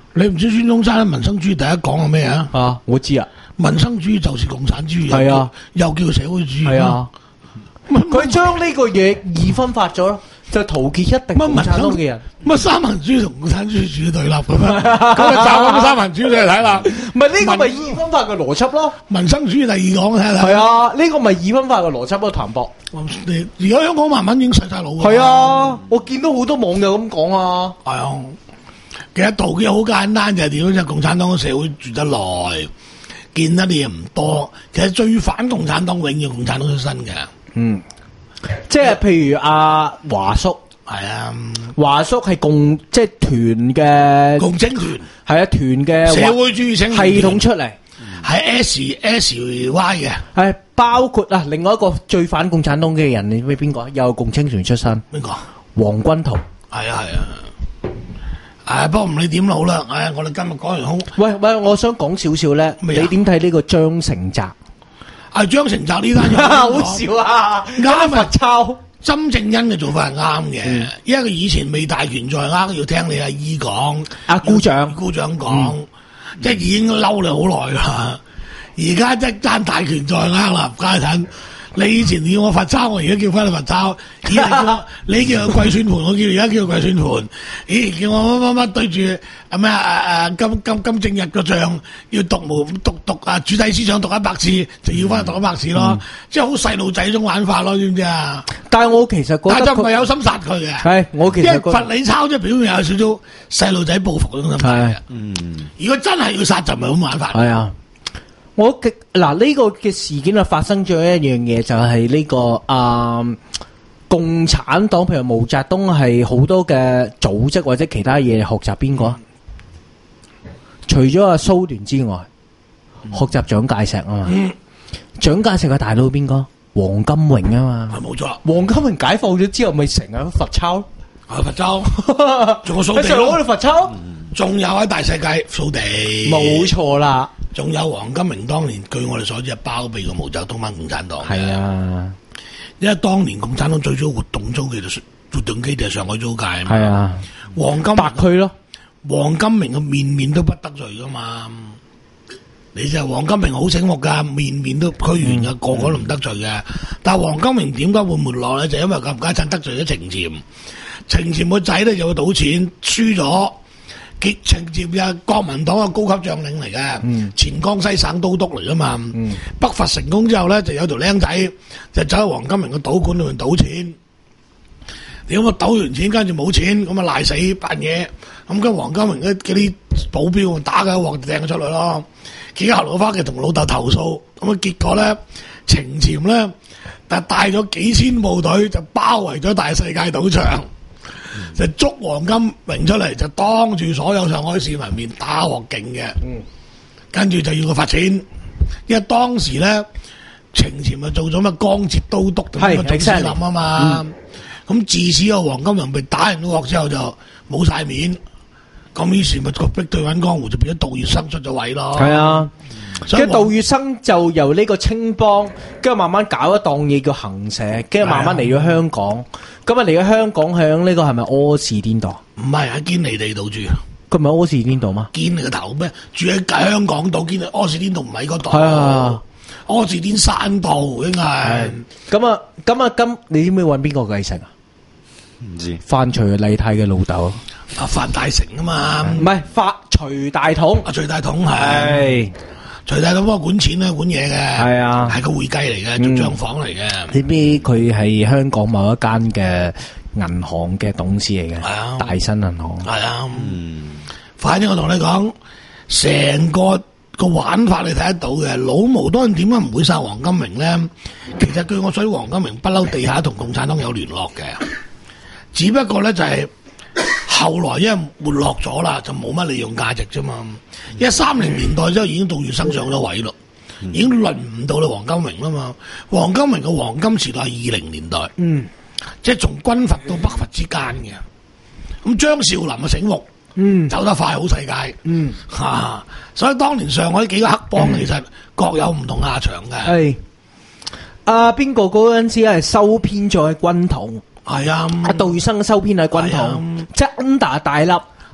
Speaker 3: 你唔知孫中山民生主義第一講係咩啊？
Speaker 2: 啊，我知啊，
Speaker 3: 民生主義就是共產主義，
Speaker 2: 係啊，
Speaker 3: 又叫社會主義。
Speaker 2: 係啊，佢將呢個嘢二分法咗咯，就陶傑一定共產黨嘅人。
Speaker 3: 乜三民主義同共產主義主義對立咁啊？咁啊，就咁三民主義嚟睇啦。
Speaker 2: 唔係呢個咪二分法嘅邏輯咯？
Speaker 3: 民生主義第二講睇下。
Speaker 2: 係啊，呢個咪二分法嘅邏輯咯，譚博。
Speaker 3: 而家香港慢慢已經洗晒腦。
Speaker 2: 係啊，我見到好多網友咁講啊。
Speaker 3: 係啊。其實道嘅好簡單，就係點樣？就係共產黨嘅社會住得耐，見得啲嘢唔多。其實最反共產黨永遠共產黨出身嘅。
Speaker 2: 嗯，即係譬如阿華叔，
Speaker 3: 係啊，
Speaker 2: 華叔係共即係團嘅
Speaker 3: 共青團，
Speaker 2: 係啊團嘅
Speaker 3: 社會主義青年
Speaker 2: 系統出嚟，
Speaker 3: 係 S S Y 嘅，
Speaker 2: 係包括啊另外一個最反共產黨嘅人，你知邊個？又係共青團出身，
Speaker 3: 邊個？
Speaker 2: 黃君圖。
Speaker 3: 係啊係啊。誒，不過唔理點好啦，誒，我哋今日講完好。
Speaker 2: 喂喂，我想講少少咧，你點睇呢個張成澤？
Speaker 3: 啊，張成澤呢單嘢
Speaker 2: 好笑啊！
Speaker 3: 啱啊，
Speaker 2: 罰抄。
Speaker 3: 曾正恩嘅做法係啱嘅，
Speaker 2: 嗯、
Speaker 3: 因為佢以前未大權在握，要聽你阿姨講，
Speaker 2: 阿姑丈
Speaker 3: 姑丈講，嗯、即係已經嬲你好耐啦。而家一爭大權在握啦，家陣。你以前叫我罰抄，我而家叫翻你罰抄。以前叫我你叫佢跪算盤，我叫而家叫佢跪算盤。咦，叫我乜乜乜對住啊咩啊誒金金金正日個像要讀無讀讀啊主體思想讀一百次，就要翻去讀一百次咯。嗯、即係好細路仔種玩法咯，知唔知啊？
Speaker 2: 但係我其實覺得，
Speaker 3: 但就唔係有心殺佢嘅。
Speaker 2: 係我其實因為
Speaker 3: 罰你抄，即係表面有少少細路仔報復嗰種心態。嗯，如果真係要殺，就唔係咁玩法。
Speaker 2: 係啊。我嘅嗱呢個嘅事件啊，發生咗一樣嘢，就係呢、這個啊、呃、共產黨，譬如毛澤東係好多嘅組織或者其他嘢學習邊個啊？嗯、除咗阿蘇聯之外，嗯、學習蔣介石啊嘛。嗯、蔣介石嘅大佬邊個？黃金榮啊嘛。係冇錯。黃金榮解放咗之後，咪成日都罰抄。
Speaker 3: 係罰抄，仲有掃地。喺
Speaker 2: 上海度罰抄，
Speaker 3: 仲有喺大世界掃地。
Speaker 2: 冇錯啦。
Speaker 3: 仲有黃金榮當年據我哋所知係包庇過毛澤東班共產黨。
Speaker 2: 係啊，
Speaker 3: 因為當年共產黨最早活動租嘅就活動基地係上海租界啊嘛。
Speaker 2: 係啊，
Speaker 3: 黃金
Speaker 2: 白區咯，
Speaker 3: 黃金榮嘅面面都不得罪噶嘛。你就黃金榮好醒目噶，面面都區員嘅，個個都唔得罪嘅。但係黃金榮點解會沒落咧？就因為冚家鏟得罪咗程潛，程潛個仔咧就去賭錢輸咗。結程潛啊，國民黨嘅高級將領嚟嘅，嗯、前江西省都督嚟噶嘛。嗯、北伐成功之後咧，就有條僆仔就走去黃金榮嘅賭館裏面賭錢。點解賭完錢跟住冇錢，咁啊賴死扮嘢。咁跟黃金榮嗰啲保鏢打佢一鑊掟佢出嚟咯。結果後來翻屋企同老豆投訴，咁啊結果咧程潛咧，但係帶咗幾千部隊就包圍咗大世界賭場。就捉黃金榮出嚟，就當住所有上海市民面打鑊勁嘅，嗯、跟住就要佢罰錢，因為當時咧程潛咪做咗乜江浙都督同乜總司令啊嘛，咁、嗯、自此個黃金榮被打完鑊之後就冇晒面，咁於是咪個逼退揾江湖就變咗杜月笙出咗位咯。係啊。
Speaker 2: 跟住杜月笙就由呢個青幫，跟住慢慢搞一檔嘢叫行社，跟住慢慢嚟咗香港。咁啊嚟咗香港響呢個係咪柯士甸道？
Speaker 3: 唔係喺堅尼地道住。
Speaker 2: 佢唔係柯士甸道嗎？
Speaker 3: 堅尼個頭咩？住喺香港島，堅尼柯士甸道唔喺嗰度。
Speaker 2: 係啊，
Speaker 3: 柯士甸山道應該係。
Speaker 2: 咁啊，咁啊，今你知唔知揾邊個繼承啊？
Speaker 12: 唔知。
Speaker 2: 范徐麗泰嘅老豆。
Speaker 3: 啊，范大成啊嘛。
Speaker 2: 唔係范徐大統。
Speaker 3: 啊，徐大統係。徐大統幫我管錢咧，管嘢嘅，係啊，係個會計嚟嘅，做帳房嚟嘅。
Speaker 2: 你知佢係香港某一間嘅銀行嘅董事嚟嘅，係啊，大新銀行。
Speaker 3: 係啊，嗯，反正我同你講，成個個玩法你睇得到嘅。老毛當然點解唔會殺黃金榮咧？其實據我所知，黃金榮不嬲地下同共產黨有聯絡嘅，只不過咧就係、是。後來因為沒落咗啦，就冇乜利用價值啫嘛。因為三零年代之後已經杜月笙上咗位咯，嗯、已經輪唔到你黃金榮啦嘛。黃金榮嘅黃金時代係二零年代，嗯，即係從軍閥到北伐之間嘅。咁張少林啊醒目，嗯，走得快好世界，嗯嚇、啊。所以當年上海幾個黑幫、嗯、其實各有唔同下場嘅。
Speaker 2: 係啊，邊個嗰陣時係收編咗喺軍統？
Speaker 3: 係啊，
Speaker 2: 阿杜月笙收編喺軍統，即係 under 大粒，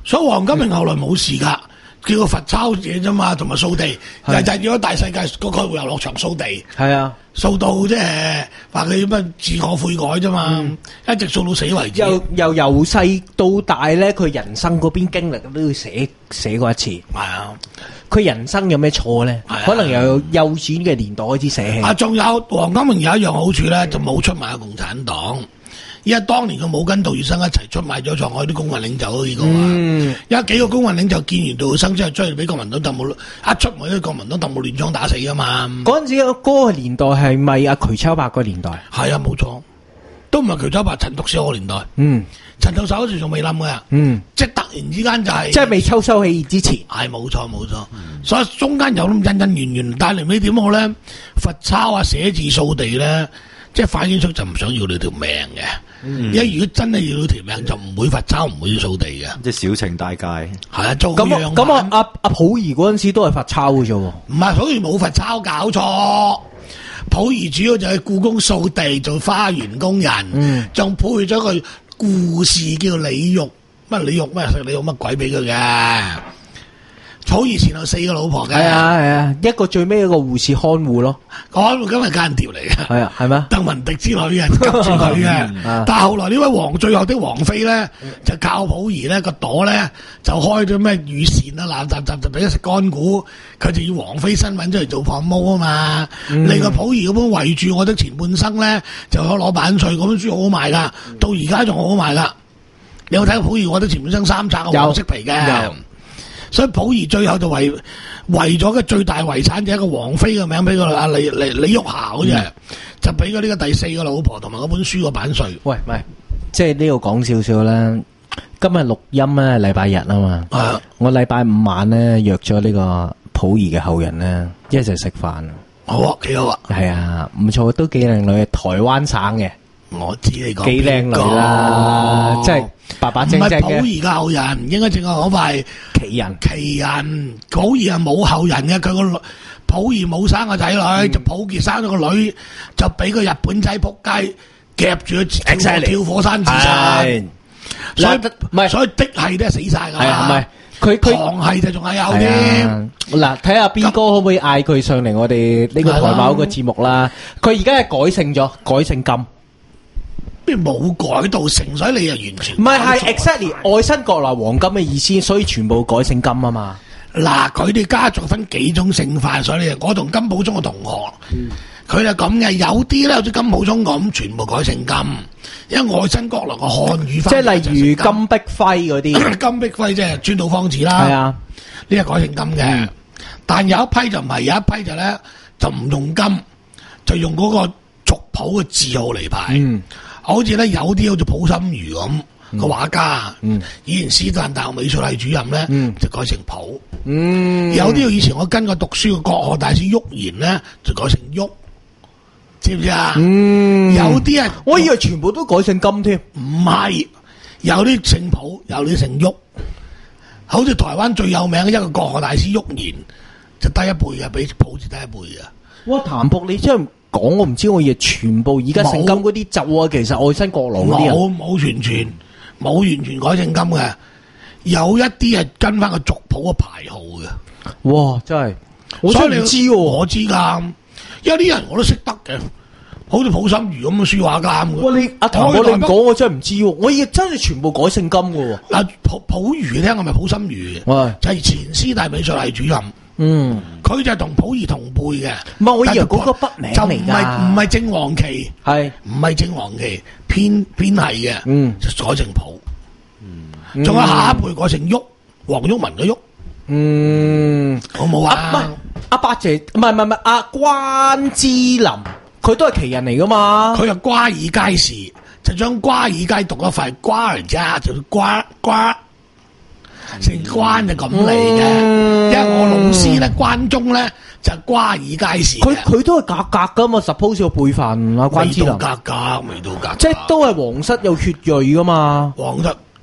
Speaker 3: 所以黃金榮後來冇事㗎，叫個罰抄嘢啫嘛，同埋掃地，就就係咗大世界嗰個會遊樂場掃地，
Speaker 2: 係啊，
Speaker 3: 掃到即係話佢乜自我悔改啫嘛，
Speaker 2: 嗯、
Speaker 3: 一直掃到死為止。
Speaker 2: 又又由細到大咧，佢人生嗰邊經歷都要寫寫過一次。
Speaker 3: 係啊，
Speaker 2: 佢人生有咩錯咧？可能由幼稚園嘅年代開始寫起。
Speaker 3: 啊，仲有黃金榮有一樣好處咧，就冇出賣共產黨。因為當年佢冇跟杜月笙一齊出賣咗上海啲公民領袖呢個啊，有幾個公民領袖見完杜月笙之後追嚟俾國民黨鄧武，一出埋啲國民黨鄧武亂槍打死噶嘛。
Speaker 2: 嗰陣時嗰個年代係咪阿瞿秋白個年代？
Speaker 3: 係啊，冇錯，都唔係瞿秋白、陳獨秀個年代。
Speaker 2: 嗯，
Speaker 3: 陳獨秀嗰時仲未冧嘅。
Speaker 2: 嗯，
Speaker 3: 即係突然之間就係、是，
Speaker 2: 即係未秋收起義之前。
Speaker 3: 係冇錯冇錯，嗯、所以中間有咁恩恩怨怨，但係臨尾點好咧？罰抄啊、寫字、掃地咧，即係反映出就唔想要你條命嘅。因為如果真係要到條命，就唔會罰抄，唔會掃地嘅。
Speaker 12: 即係小情大戒。係
Speaker 3: 啊，做
Speaker 2: 咁咁啊，阿阿溥儀嗰陣時都係罰抄嘅啫喎。
Speaker 3: 唔係，溥儀冇罰抄，搞錯。溥儀主要就係故宮掃地，做花園工人，仲、嗯、配咗個護士叫李玉，乜李玉乜李玉乜鬼俾佢嘅。溥儀前後四個老婆嘅，
Speaker 2: 係啊係啊，一個最尾一個護士看護咯，
Speaker 3: 看護今日間條嚟嘅，
Speaker 2: 係啊係咩？
Speaker 3: 鄧文迪之類嘅人急住佢嘅，但係後來呢位王最後的王妃咧，就靠溥儀咧個朵咧就開咗咩羽扇啊，爛雜雜就俾佢食乾股，佢就要王妃身份出嚟做房毛啊嘛。嗯、另外溥儀嗰本圍住我的前半生咧，就可攞版稅，嗰本書好好賣噶，到而家仲好好賣噶。你有睇過溥儀我的前半生三冊黃色皮嘅？所以溥儀最後就為為咗嘅最大遺產就一個王妃嘅名俾佢阿李李李玉霞好似，嗯、就俾佢呢個第四個老婆同埋嗰本書個版稅。喂，
Speaker 2: 唔係，即係呢度講少少啦。今日錄音咧，禮拜日啊嘛。啊我禮拜五晚咧約咗呢個溥儀嘅後人咧一齊食飯。
Speaker 3: 好啊，幾好啊。
Speaker 2: 係啊，唔錯，都幾靚女，台灣省嘅。
Speaker 3: 我知你講
Speaker 2: 幾靚女啦，即係白白淨淨嘅。唔係
Speaker 3: 溥儀嘅後人，應該正確講法係
Speaker 2: 奇人。
Speaker 3: 奇人，溥儀係冇後人嘅，佢個溥儀冇生個仔女，嗯、就溥傑生咗個女，就俾個日本仔仆街夾住佢跳, 跳火山自殺。所以唔係，所以嫡系都係死晒噶。係啊，唔係佢佢堂系就仲係有啲。
Speaker 2: 嗱，睇下邊個可唔可以嗌佢上嚟我哋呢個台某個節目啦？佢而家係改姓咗，改姓金。
Speaker 3: 邊冇改到成，所以你又完全
Speaker 2: 唔係係 exactly 愛新覺羅黃金嘅意思，所以全部改姓金啊嘛。
Speaker 3: 嗱，佢哋家族分幾種姓法，所以我同金寶忠嘅同學，佢就咁嘅，有啲咧好似金寶忠咁，全部改姓金，因為愛新覺羅嘅漢語翻，
Speaker 2: 即係例如金碧輝嗰啲，
Speaker 3: 金碧輝即係川島芳子啦，
Speaker 2: 係啊，
Speaker 3: 呢個改姓金嘅，嗯、但有一批就唔係，有一批就咧就唔用金，就用嗰個族譜嘅字號嚟排。嗯好似咧有啲好似溥心畬咁個畫家，嗯、以前師範大學美術系主任咧，嗯、就改成溥。嗯、有啲以前我跟過讀書嘅國學大師郁賢咧，就改成郁，知唔知啊？嗯、有啲啊，
Speaker 2: 我以為全部都改姓金添，
Speaker 3: 唔係，有啲姓溥，有啲姓郁。好似台灣最有名嘅一個國學大師郁賢，就低一輩嘅，比溥字低一輩嘅。
Speaker 2: 哇！譚博你真係〜講我唔知，我以為全部而家姓金嗰啲就啊，其實愛新覺羅嗰啲
Speaker 3: 冇冇完全冇完全改姓金嘅，有一啲係跟翻個族譜嘅牌號嘅。
Speaker 2: 哇！真係，我真係唔知喎，
Speaker 3: 我知噶，有啲人我都識得嘅，好似溥心畬咁嘅書畫家咁。
Speaker 2: 哇！你阿譚，我你唔講我真係唔知喎，我以為真係全部改姓金嘅喎。
Speaker 3: 嗱，溥溥畬聽係咪溥心畬？就係前師大美術系主任。嗯，佢就係同溥儀同輩嘅。
Speaker 2: 唔係，我以為嗰個筆名
Speaker 3: 就唔係唔係正黃旗，係唔係正黃旗偏偏係嘅。嗯，就改成溥。嗯，仲有下一輩改成郁，黃毓民嘅郁。嗯，好冇啊？
Speaker 2: 唔係阿八姐，唔係唔係唔係阿關之琳，佢都係奇人嚟噶嘛？
Speaker 3: 佢係瓜爾佳氏，就將瓜爾佳讀一塊瓜爾佳，就瓜瓜。成關就咁嚟嘅，嗯、因為我老師咧關中咧就係、瓜爾佳氏，
Speaker 2: 佢佢都係格格噶嘛 ，suppose 個輩份啊，關之琳
Speaker 3: 格格，未到格格，
Speaker 2: 即係都係皇室有血裔噶嘛，
Speaker 3: 皇室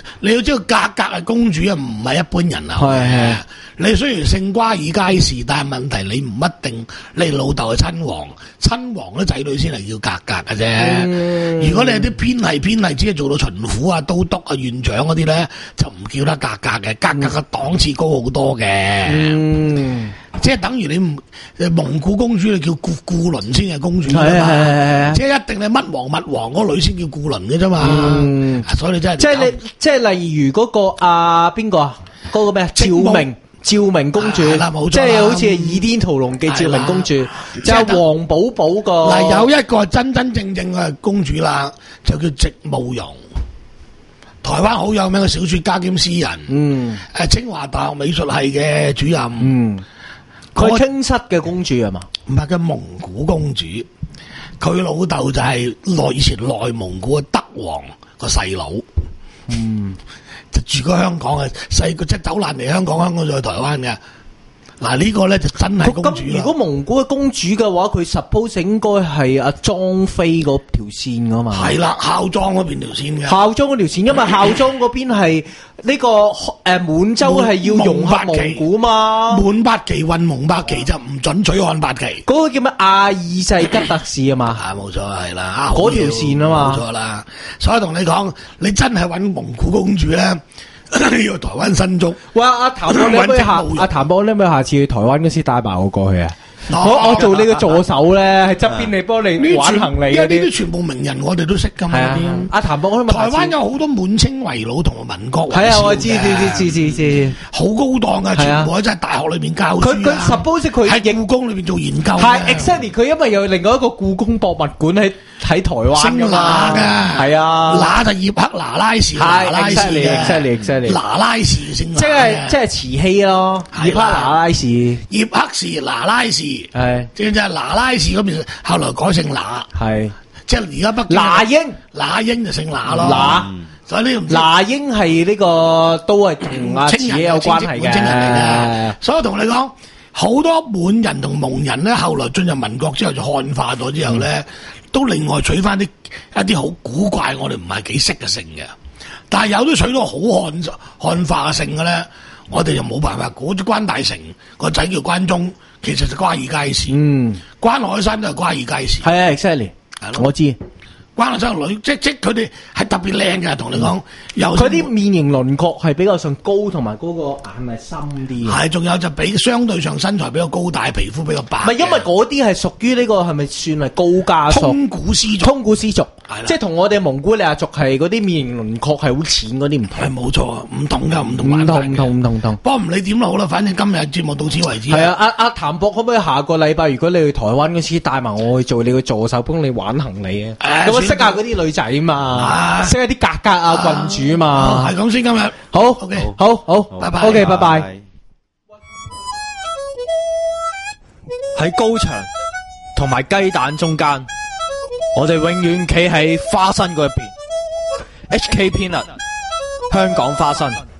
Speaker 3: 你要知道格格嘅公主啊，唔係一般人啊。
Speaker 2: 係係
Speaker 3: 你雖然姓瓜爾佳氏，但係問題你唔一定你老豆係親王，親王啲仔女先係叫格格嘅啫。
Speaker 2: 嗯
Speaker 3: 如果你有啲偏係偏係，只係做到巡撫啊、都督啊、院長嗰啲咧，就唔叫得格格嘅。格格嘅檔次高好多嘅。
Speaker 2: 嗯，
Speaker 3: 即係等於你唔蒙古公主，你叫顧顧倫先係公主㗎
Speaker 2: 係係係
Speaker 3: 嘛。
Speaker 2: 係
Speaker 3: 即係一定你乜王乜王嗰女先叫顧倫嘅啫嘛。
Speaker 2: 嗯
Speaker 3: 所以你真係
Speaker 2: 即係你即係例如嗰個啊邊個啊嗰個咩啊趙明。趙明公主，
Speaker 3: 係啦冇錯啦
Speaker 2: 即係好似係《倚天屠龍記》趙明公主，就係王寶寶個
Speaker 3: 嗱有一個真真正正嘅公主啦，就叫席慕容，台灣好有名嘅小說家兼詩人，
Speaker 2: 嗯，
Speaker 3: 誒清華大學美術系嘅主任，
Speaker 2: 嗯，佢係清室嘅公主係嘛？
Speaker 3: 唔係嘅蒙古公主，佢老豆就係內以前內蒙古嘅德王個細佬，
Speaker 2: 嗯。
Speaker 3: 就住過香港嘅細個，即係走難嚟香港，香港再去台灣嘅。嗱呢個咧就真係公主啦。
Speaker 2: 如果蒙古嘅公主嘅話，佢 suppose 應該係阿莊妃嗰條線噶嘛？
Speaker 3: 係啦，孝莊嗰邊條線嘅。
Speaker 2: 孝莊嗰條線，因為孝莊嗰邊係呢個誒滿洲係要融合蒙古嘛。
Speaker 3: 滿八旗運蒙八旗就唔准取漢八旗。
Speaker 2: 嗰個叫咩？阿爾濟吉特氏啊嘛。
Speaker 3: 啊冇錯係啦，
Speaker 2: 嗰條線啊嘛。
Speaker 3: 冇錯啦，所以同你講，你真係揾蒙古公主咧。要台灣新竹，
Speaker 2: 哇！阿譚博，你可唔可以下？阿譚博，你可唔可以下次去台灣嗰時帶埋我過去啊？
Speaker 3: 哦、
Speaker 2: 我我做你嘅助手咧，喺側邊你幫你玩行李嗰啲。
Speaker 3: 呢啲全部名人我哋都識噶嘛。
Speaker 2: 阿譚博，我
Speaker 3: 台灣有好多滿清遺老同埋民國遺少嘅。
Speaker 2: 係啊，我知知知知知，
Speaker 3: 好高檔啊！全部喺真係大學裏邊教書。
Speaker 2: 佢佢 suppose 佢
Speaker 3: 喺故宮裏邊做研究。
Speaker 2: 係 exactly， 佢因為有另外一個故宮博物館喺喺台灣噶嘛。
Speaker 3: 姓拿
Speaker 2: 係啊，
Speaker 3: 拿就葉克那拉氏，拿拉氏嘅。
Speaker 2: exactly exactly，
Speaker 3: 拿拉氏姓拿。
Speaker 2: 即係即係慈禧咯，葉克那拉氏。
Speaker 3: 葉克氏拿拉氏。
Speaker 2: 係。
Speaker 3: 即係拿拉氏嗰邊，後來改姓拿，
Speaker 2: 係
Speaker 3: 即係而家北京
Speaker 2: 那英，
Speaker 3: 那英就姓那咯。
Speaker 2: 那
Speaker 3: 所以呢個
Speaker 2: 那英係呢個都係同阿慈禧有關係嘅。
Speaker 3: 所以同你講，好多滿人同蒙人咧，後來進入民國之後就漢化咗之後咧，都另外取翻啲一啲好古怪，我哋唔係幾識嘅姓嘅。但係有啲取到好漢漢化嘅姓嘅咧，我哋就冇辦法。嗰啲關大成個仔叫關中。其實就瓜爾佳氏，嗯，關海山都係瓜爾佳氏，
Speaker 2: 係啊 ，exactly，係咯，我知。
Speaker 3: 關海山個女，即即佢哋係特別靚嘅，同你講，有
Speaker 2: 佢啲面型輪廓係比較上高，同埋嗰個眼係深啲。
Speaker 3: 係，仲有就比相對上身材比較高大，皮膚比較白。
Speaker 2: 唔係，因為嗰啲係屬於呢個係咪算係高加索？
Speaker 3: 通古絲族，
Speaker 2: 通古絲族，即係同我哋蒙古利亞族係嗰啲面型輪廓係好淺嗰啲唔同。
Speaker 3: 係冇錯，唔同㗎，唔同。
Speaker 2: 唔同唔同唔同唔同。
Speaker 3: 不過唔理點都好啦，反正今日節目到此為止。
Speaker 2: 係啊，阿阿譚博可唔可以下個禮拜，如果你去台灣嗰時帶埋我去做你嘅助手，幫你玩行李啊？咁我識下嗰啲女仔嘛，識下啲格格啊、郡主嘛。
Speaker 3: 係咁先，今日
Speaker 2: 好
Speaker 3: OK，
Speaker 2: 好好，
Speaker 3: 拜拜
Speaker 2: OK，拜拜。
Speaker 1: 喺高牆同埋雞蛋中間，我哋永遠企喺花生嗰一邊。H K Peanut，香港花生。